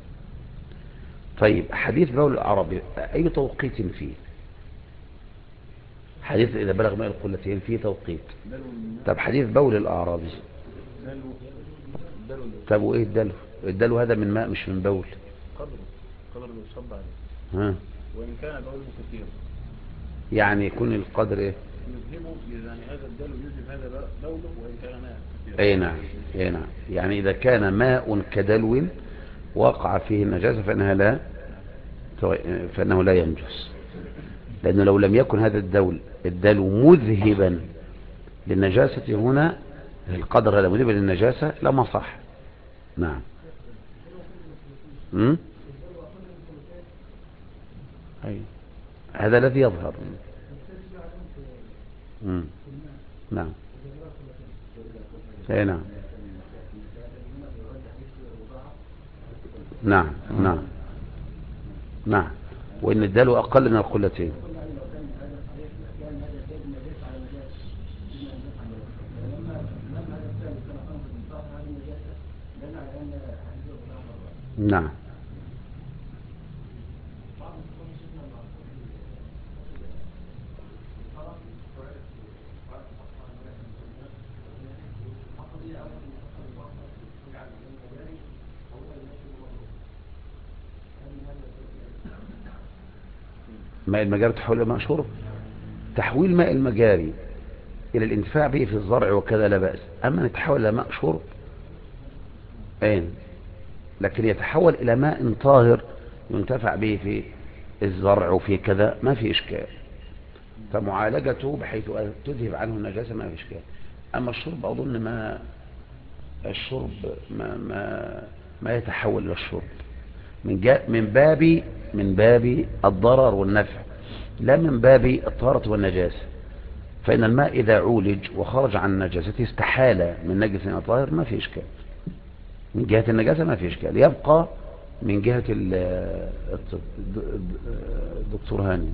طيب، حديث بول العربي أي توقيت فيه؟ حديث إذا بلغ ماء القلتين فيه توقيت. طب حديث بول الأعرابي، طب وإيه الدلو؟ الدلو هذا من ماء مش من بول. قدر يصب عليه. وإن كان بوله كثير يعني يكون القدر إيه؟ يذهبه، يعني هذا الدلو يذهب هذا بوله وإن كان ماء كثير. أي نعم، أي نعم. يعني إذا كان ماء كدلو وقع فيه النجاسة فإنه لا ينجس، لأنه لو لم يكن هذا الدلو مذهبا للنجاسة هنا، القدر هذا مذهبا للنجاسة لما صح. نعم. هذا الذي يظهر. نعم. اي نعم. نعم. نعم. نعم. وإن الدلو أقل من القلتين. نعم. ماء المجاري تحويل ماء شرب. تحويل ماء المجاري إلى الانتفاع به في الزرع وكذا لا بأس، أما يتحول إلى ماء شرب لكن يتحول إلى ماء طاهر ينتفع به في الزرع وفي كذا ما في إشكال، فمعالجته بحيث تذهب عنه النجاسة ما في إشكال. أما الشرب أظن الشرب ما يتحول إلى الشرب، من باب الضرر والنفع، لا من باب الطهارة والنجاسة. فإن الماء إذا عولج وخرج عن نجاسته استحال من نجس إلى طاهر، ما في إشكال. من جهة النجاسة ما في إشكال. يبقى من جهة الدكتور هاني.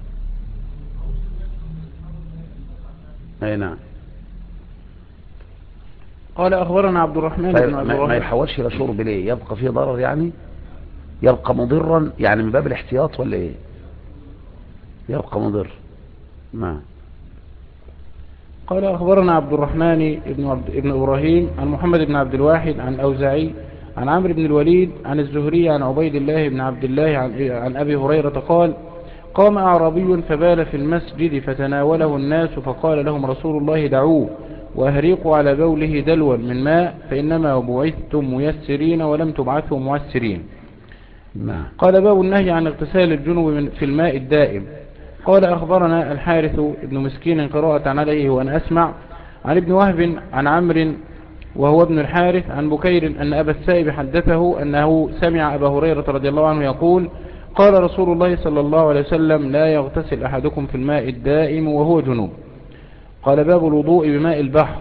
أي نعم. قال أخبرنا عبد الرحمن طيب بن عبد الرحمن. ما يحولش إلى شرب ليه؟ يبقى فيه ضرر يعني؟ يبقى مضرا يعني من باب الاحتياط ولا إيه؟ يبقى مضر. نعم. قال أخبرنا عبد الرحمن بن إبراهيم عن محمد بن عبد الواحد عن أوزاعي عن عمرو بن الوليد عن الزهري عن عبيد الله بن عبد الله عن أبي هريرة قال: قام أعرابي فبال في المسجد فتناوله الناس، فقال لهم رسول الله: دعوه وأهريقوا على بوله دلوا من ماء، فإنما بعثتم ميسرين ولم تبعثوا معسرين. نعم. قال: باب النهي عن اغتسال الجنوب في الماء الدائم. قال: أخبرنا الحارث ابن مسكين قراءة عليه وأنا أسمع عن ابن وهب عن عمرو وهو ابن الحارث عن بكير أن أبا السائب حدثه أنه سمع أبا هريرة رضي الله عنه يقول: قال رسول الله صلى الله عليه وسلم: لا يغتسل أحدكم في الماء الدائم وهو جنوب. قال: باب الوضوء بماء البحر.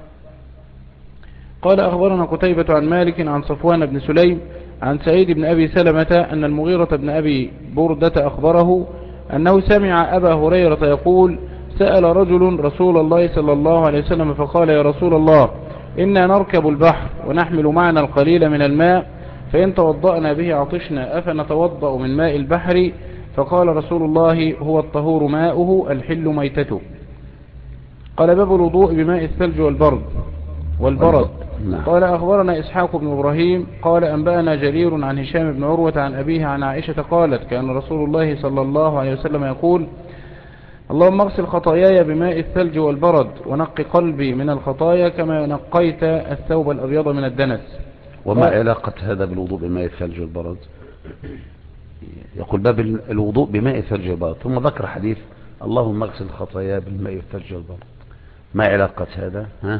قال: أخبرنا قتيبة عن مالك عن صفوان بن سليم عن سعيد بن أبي سلمة أن المغيرة بن أبي بردة أخبره أنه سمع أبا هريرة يقول: سأل رجل رسول الله صلى الله عليه وسلم فقال: يا رسول الله، إنا نركب البحر ونحمل معنا القليل من الماء، فإن توضأنا به عطشنا، أفنتوضأ من ماء البحر؟ فقال رسول الله: هو الطهور ماؤه الحل ميتته. قال: باب الوضوء بماء الثلج والبرد. نعم. قال: أخبرنا إسحاق بن إبراهيم قال: أنبأنا جرير عن هشام بن عروة عن أبيه عن عائشة قالت: كان رسول الله صلى الله عليه وسلم يقول: اللهم اغسل خطاياي بماء الثلج والبرد، ونقي قلبي من الخطايا كما نقيت الثوب الأبيض من الدنس. وما علاقة هذا بالوضوء بماء الثلج والبرد؟ يقول باب الوضوء بماء الثلج والبرد، ثم ذكر حديث اللهم اغسل خطاياي بالماء الثلج والبرد. ما علاقة هذا؟ ها؟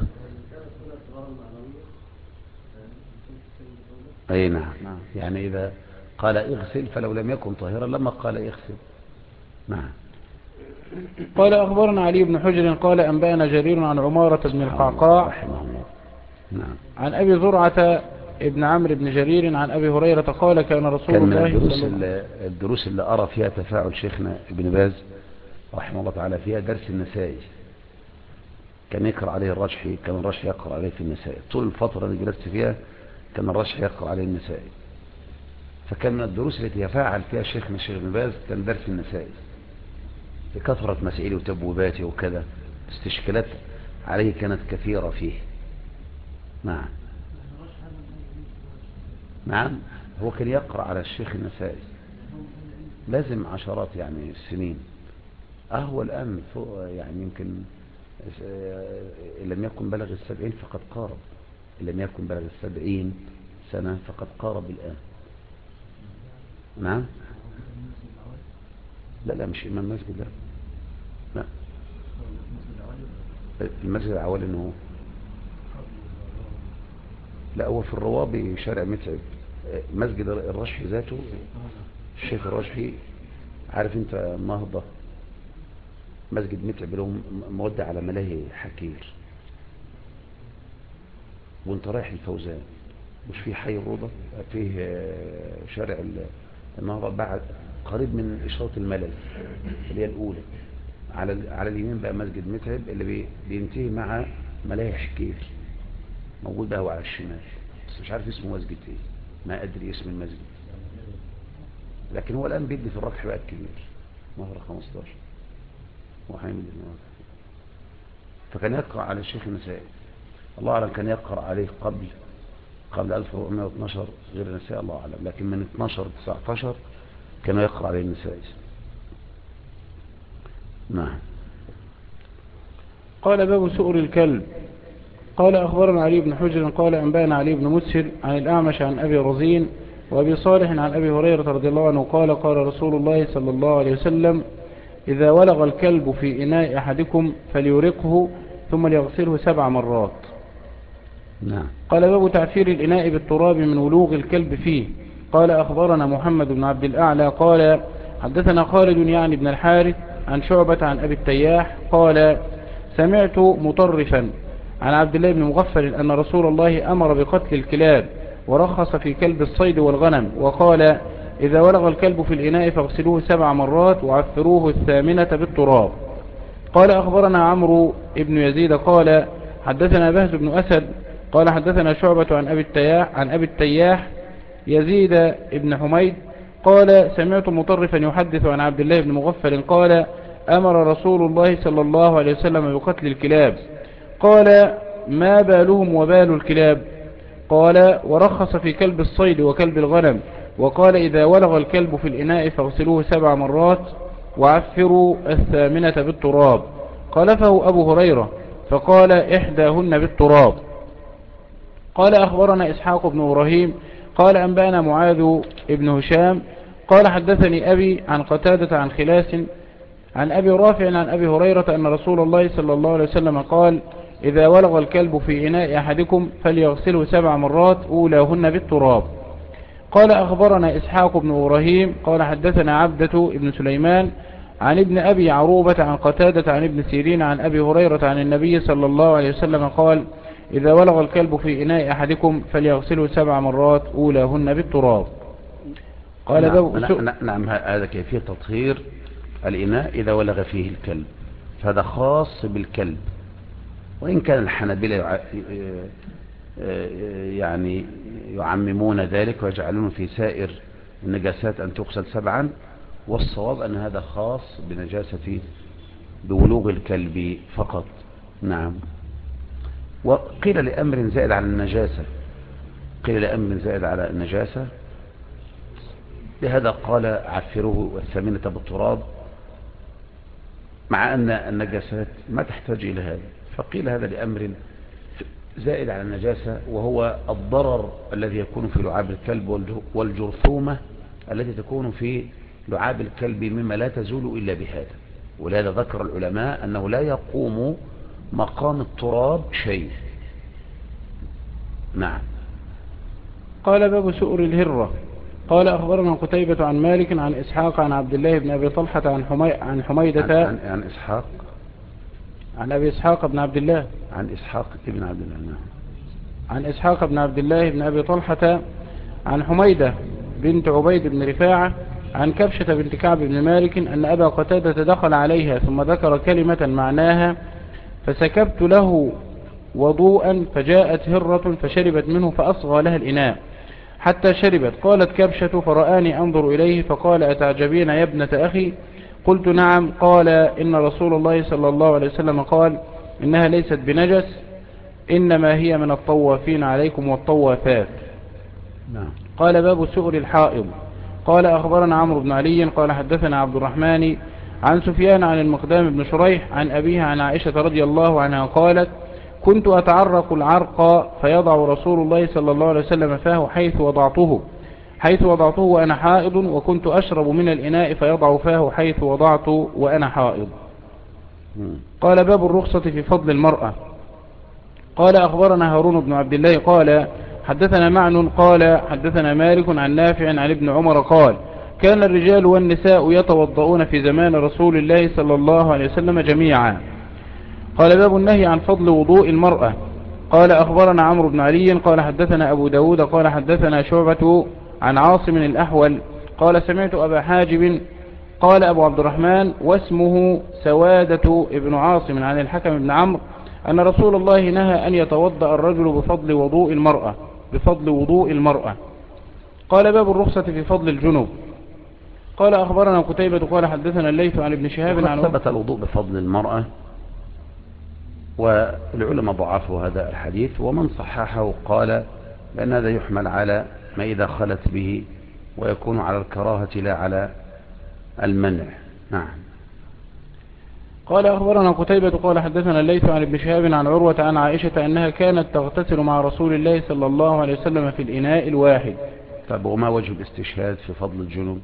أي نعم. يعني إذا قال اغسل فلو لم يكن طاهرا لما قال اغسل. نعم. قال: أخبرنا علي بن حجر قال: أنبأنا جرير عن عمارة بن القعقاع رحمه الله. نعم. عن أبي زرعة ابن عمرو بن جرير عن أبي هريرة قال: كان رسول الله صلى الله عليه وسلم. الدروس اللي أرى فيها تفاعل شيخنا ابن باز رحمه الله تعالى فيها درس النسائي. كان يقرأ عليه الرشحي، كان الرشحي يقرأ عليه في النسائي. طول الفترة اللي جلست فيها كان الرشحي يقرأ عليه النسائي. فكان من الدروس التي يفاعل فيها شيخنا الشيخ ابن باز كان درس النسائي، لكثرة مسائله وتبويباته وكذا، استشكالات عليه كانت كثيرة فيه. نعم. نعم. هو كان يقرأ على الشيخ النسائي لازم عشرات يعني السنين. هو الآن يعني يمكن إن لم يكن بلغ 70 فقد قارب، إن لم يكن بلغ 70 سنة فقد قارب الآن. نعم. لا مش إمام مسجد، لا المسجد العوالي إنه لا، هو في الروابي شارع متعب. مسجد الرشحي ذاته الشيخ الرشحي، عارف انت النهضة مسجد متعب له مودع على ملاهي حكير، وانت رايح الفوزان مش في حي الروضة، فيه شارع النهضة بعد قريب من إشارة الملل اللي هي الأولى. على اليمين بقى مسجد متعب اللي بينتهي مع ملاهي حكير، موجود بقى على الشمال، بس مش عارف اسمه مسجد ايه، ما أدري اسم المسجد، لكن هو الآن بيدي في الركح بقى الكبير نهر 15 وحامد النهر. فكان يقرأ على الشيخ النسائي، الله أعلم كان يقرأ عليه قبل 1412 غير النسائي الله أعلم، لكن من 12-19 كان يقرأ عليه النسائي. نعم. قال: باب سؤر الكلب. قال: أخبرنا علي بن حجر قال: أنبأنا علي بن مسهر عن الأعمش عن أبي رزين وأبي صالح عن أبي هريرة رضي الله عنه قال: قال رسول الله صلى الله عليه وسلم: إذا ولغ الكلب في إناء أحدكم فليرقه ثم ليغسله 7 مرات. نعم. قال: باب تعفير الإناء بالتراب من ولوغ الكلب فيه. قال أخبرنا محمد بن عبد الأعلى قال حدثنا خالد يعني بن الحارث عن شعبة عن أبي التياح قال سمعت مطرفا عن عبد الله بن مغفل أن رسول الله أمر بقتل الكلاب ورخص في كلب الصيد والغنم وقال إذا ولغ الكلب في الإناء فاغسلوه 7 مرات وعفروه 8 بالتراب. قال أخبرنا عمرو بن يزيد قال حدثنا بهز بن أسد قال حدثنا شعبة عن أبي التياح يزيد بن حميد قال سمعت مطرفا يحدث عن عبد الله بن مغفل قال أمر رسول الله صلى الله عليه وسلم بقتل الكلاب. قال ما بالهم وبال الكلاب؟ قال ورخص في كلب الصيد وكلب الغنم وقال إذا ولغ الكلب في الإناء فاغسلوه 7 مرات وعفروا 8 بالتراب. خالفه أبو هريرة فقال إحداهن بالتراب. قال أخبرنا إسحاق بن إبراهيم قال أنبأنا معاذ بن هشام قال حدثني أبي عن قتادة عن خلاس عن أبي رافع عن أبي هريرة أن رسول الله صلى الله عليه وسلم قال إذا ولغ الكلب في إناء أحدكم فليغسله 7 مرات أولاهن بالتراب. قال أخبرنا إسحاق بن إبراهيم قال حدثنا عبدة بن سليمان عن ابن أبي عروبة عن قتادة عن ابن سيرين عن أبي هريرة عن النبي صلى الله عليه وسلم قال إذا ولغ الكلب في إناء أحدكم فليغسله 7 مرات أولاهن بالتراب. قال نعم هذا كيفية تطهير الإناء إذا ولغ فيه الكلب، فهذا خاص بالكلب. وإن كان الحنابلة يعني يعممون ذلك ويجعلون في سائر النجاسات أن تغسل 7، والصواب أن هذا خاص بنجاسة بولوغ الكلب فقط. نعم. وقيل لأمر زائد على النجاسة، قيل لأمر زائد على النجاسة، لهذا قال عفروه 8 بالتراب، مع أن النجاسات ما تحتاج إلى هذا، فقيل هذا لأمر زائد على النجاسة، وهو الضرر الذي يكون في لعاب الكلب والجرثومة التي تكون في لعاب الكلب مما لا تزول إلا بهذا. ولهذا ذكر العلماء أنه لا يقوم مقام التراب شيء. نعم. قال باب سؤر الهرة. قال أخبرنا قتيبة عن مالك عن إسحاق عن عبد الله بن أبي طلحة عن حميدة عن إسحاق عن أبي إسحاق بن عبد الله عن إسحاق بن عبد الله. نعم. عن إسحاق بن عبد الله بن أبي طلحة عن حميدة بنت عبيد بن رفاعة عن كبشة بنت كعب بن مالك أن أبا قتادة دخل عليها ثم ذكر كلمة معناها فسكبت له وضوءا فجاءت هرة فشربت منه فأصغى لها الإناء حتى شربت. قالت كبشة فرآني أنظر إليه فقال أتعجبين يا ابنة أخي؟ قلت نعم. قال إن رسول الله صلى الله عليه وسلم قال إنها ليست بنجس إنما هي من الطوافين عليكم والطوافات. نعم. قال باب سؤر الحائض. قال أخبرنا عمرو بن علي قال حدثنا عبد الرحمن عن سفيان عن المقدام بن شريح عن أبيها عن عائشة رضي الله عنها قالت كنت أتعرق العرق فيضع رسول الله صلى الله عليه وسلم فاه حيث وضعته وأنا حائض، وكنت أشرب من الإناء فيضع فاه حيث وضعته وأنا حائض. قال باب الرخصة في فضل المرأة. قال أخبرنا هارون بن عبد الله قال حدثنا معن قال حدثنا مالك عن نافع عن ابن عمر قال كان الرجال والنساء يتوضؤون في زمان رسول الله صلى الله عليه وسلم جميعا. قال باب النهي عن فضل وضوء المرأة. قال أخبرنا عمرو بن علي قال حدثنا أبو داود قال حدثنا شعبة عن عاصم الأحول قال سمعت أبا حاجب قال أبو عبد الرحمن واسمه سوادة ابن عاصم عن الحكم بن عمرو أن رسول الله نهى أن يتوضأ الرجل بفضل وضوء المرأة. قال باب الرخصة في فضل الجنوب. قال أخبرنا قتيبة قال حدثنا الليث عن ابن شهاب عن ثبت الوضوء بفضل المرأة، والعلماء ضعفوا هذا الحديث، ومن صححه قال بأن هذا يحمل على ما إذا خلت به ويكون على الكراهة لا على المنع. نعم. قال أخبرنا قتيبة قال حدثنا الليث عن ابن شهاب عن عروة عن عائشة أنها كانت تغتسل مع رسول الله صلى الله عليه وسلم في الإناء الواحد. طب وما وجه الاستشهاد في فضل الجنوب؟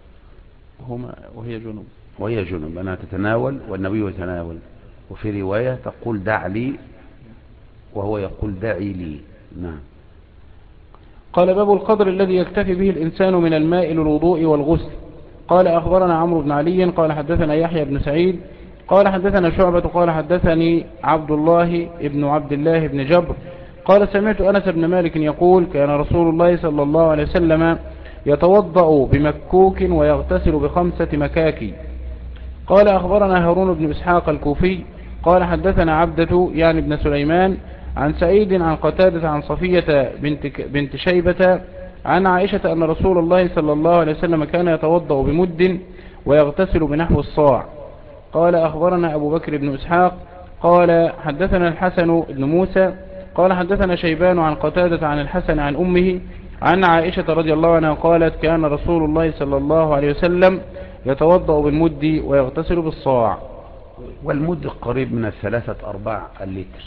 وهي جنوب أنها تتناول والنبي يتناول، وفي رواية تقول دع لي وهو يقول دعي لي. نعم. قال باب القدر الذي يكتفي به الإنسان من الماء للوضوء والغسل. قال أخبرنا عمرو بن علي قال حدثنا يحيى بن سعيد قال حدثنا شعبة قال حدثني عبد الله ابن عبد الله بن جبر قال سمعت أنس بن مالك يقول كان رسول الله صلى الله عليه وسلم يتوضأ بمكوك ويغتسل ب5 مكاك. قال أخبرنا هارون بن إسحاق الكوفي قال حدثنا عبدة يعني بن سليمان عن سعيد عن قتادة عن صفية بنت شيبة عن عائشة أن رسول الله صلى الله عليه وسلم كان يتوضأ بمد ويغتسل بنحو الصاع. قال أخبرنا أبو بكر بن إسحاق قال حدثنا الحسن بن موسى قال حدثنا شيبان عن قتادة عن الحسن عن أمه عن عائشة رضي الله عنها قالت كان رسول الله صلى الله عليه وسلم يتوضأ بالمد ويغتسل بالصاع. والمد قريب من 3/4 اللتر،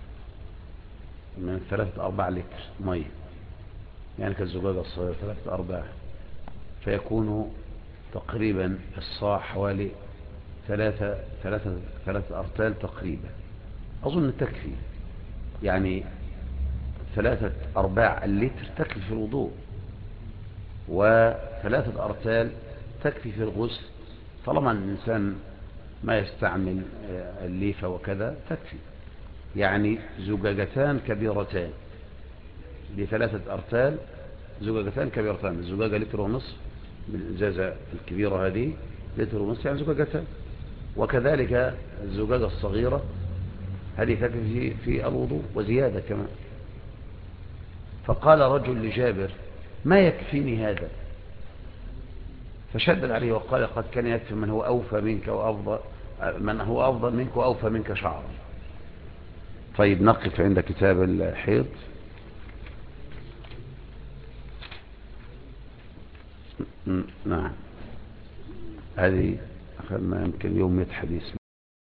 من 3/4 لتر مية، يعني كالزجاجة الصغيرة 3/4، فيكون تقريبا الصاع حوالي 3 أرتال تقريبا، أظن تكفي، يعني 3/4 اللتر تكفي في الوضوء، و3 أرتال تكفي في الغسل، طالما الإنسان ما يستعمل الليفة وكذا تكفي. يعني زجاجتان كبيرتان ب3 أرتال، زجاجتان كبيرتان، الزجاجة 1.5 لتر من الإزازة الكبيرة هذه 1.5 لتر، يعني زجاجتان. وكذلك الزجاجة الصغيرة هذه تكفي في الوضوء وزيادة كمان. فقال رجل لجابر ما يكفيني هذا؟ فشدد عليه وقال قد كان يكفي من هو أوفى منك وأفضل، من هو أفضل منك وأوفى منك شعرا. طيب نقف عند كتاب الحيض. نعم، هذه أخذنا يمكن يوم حديث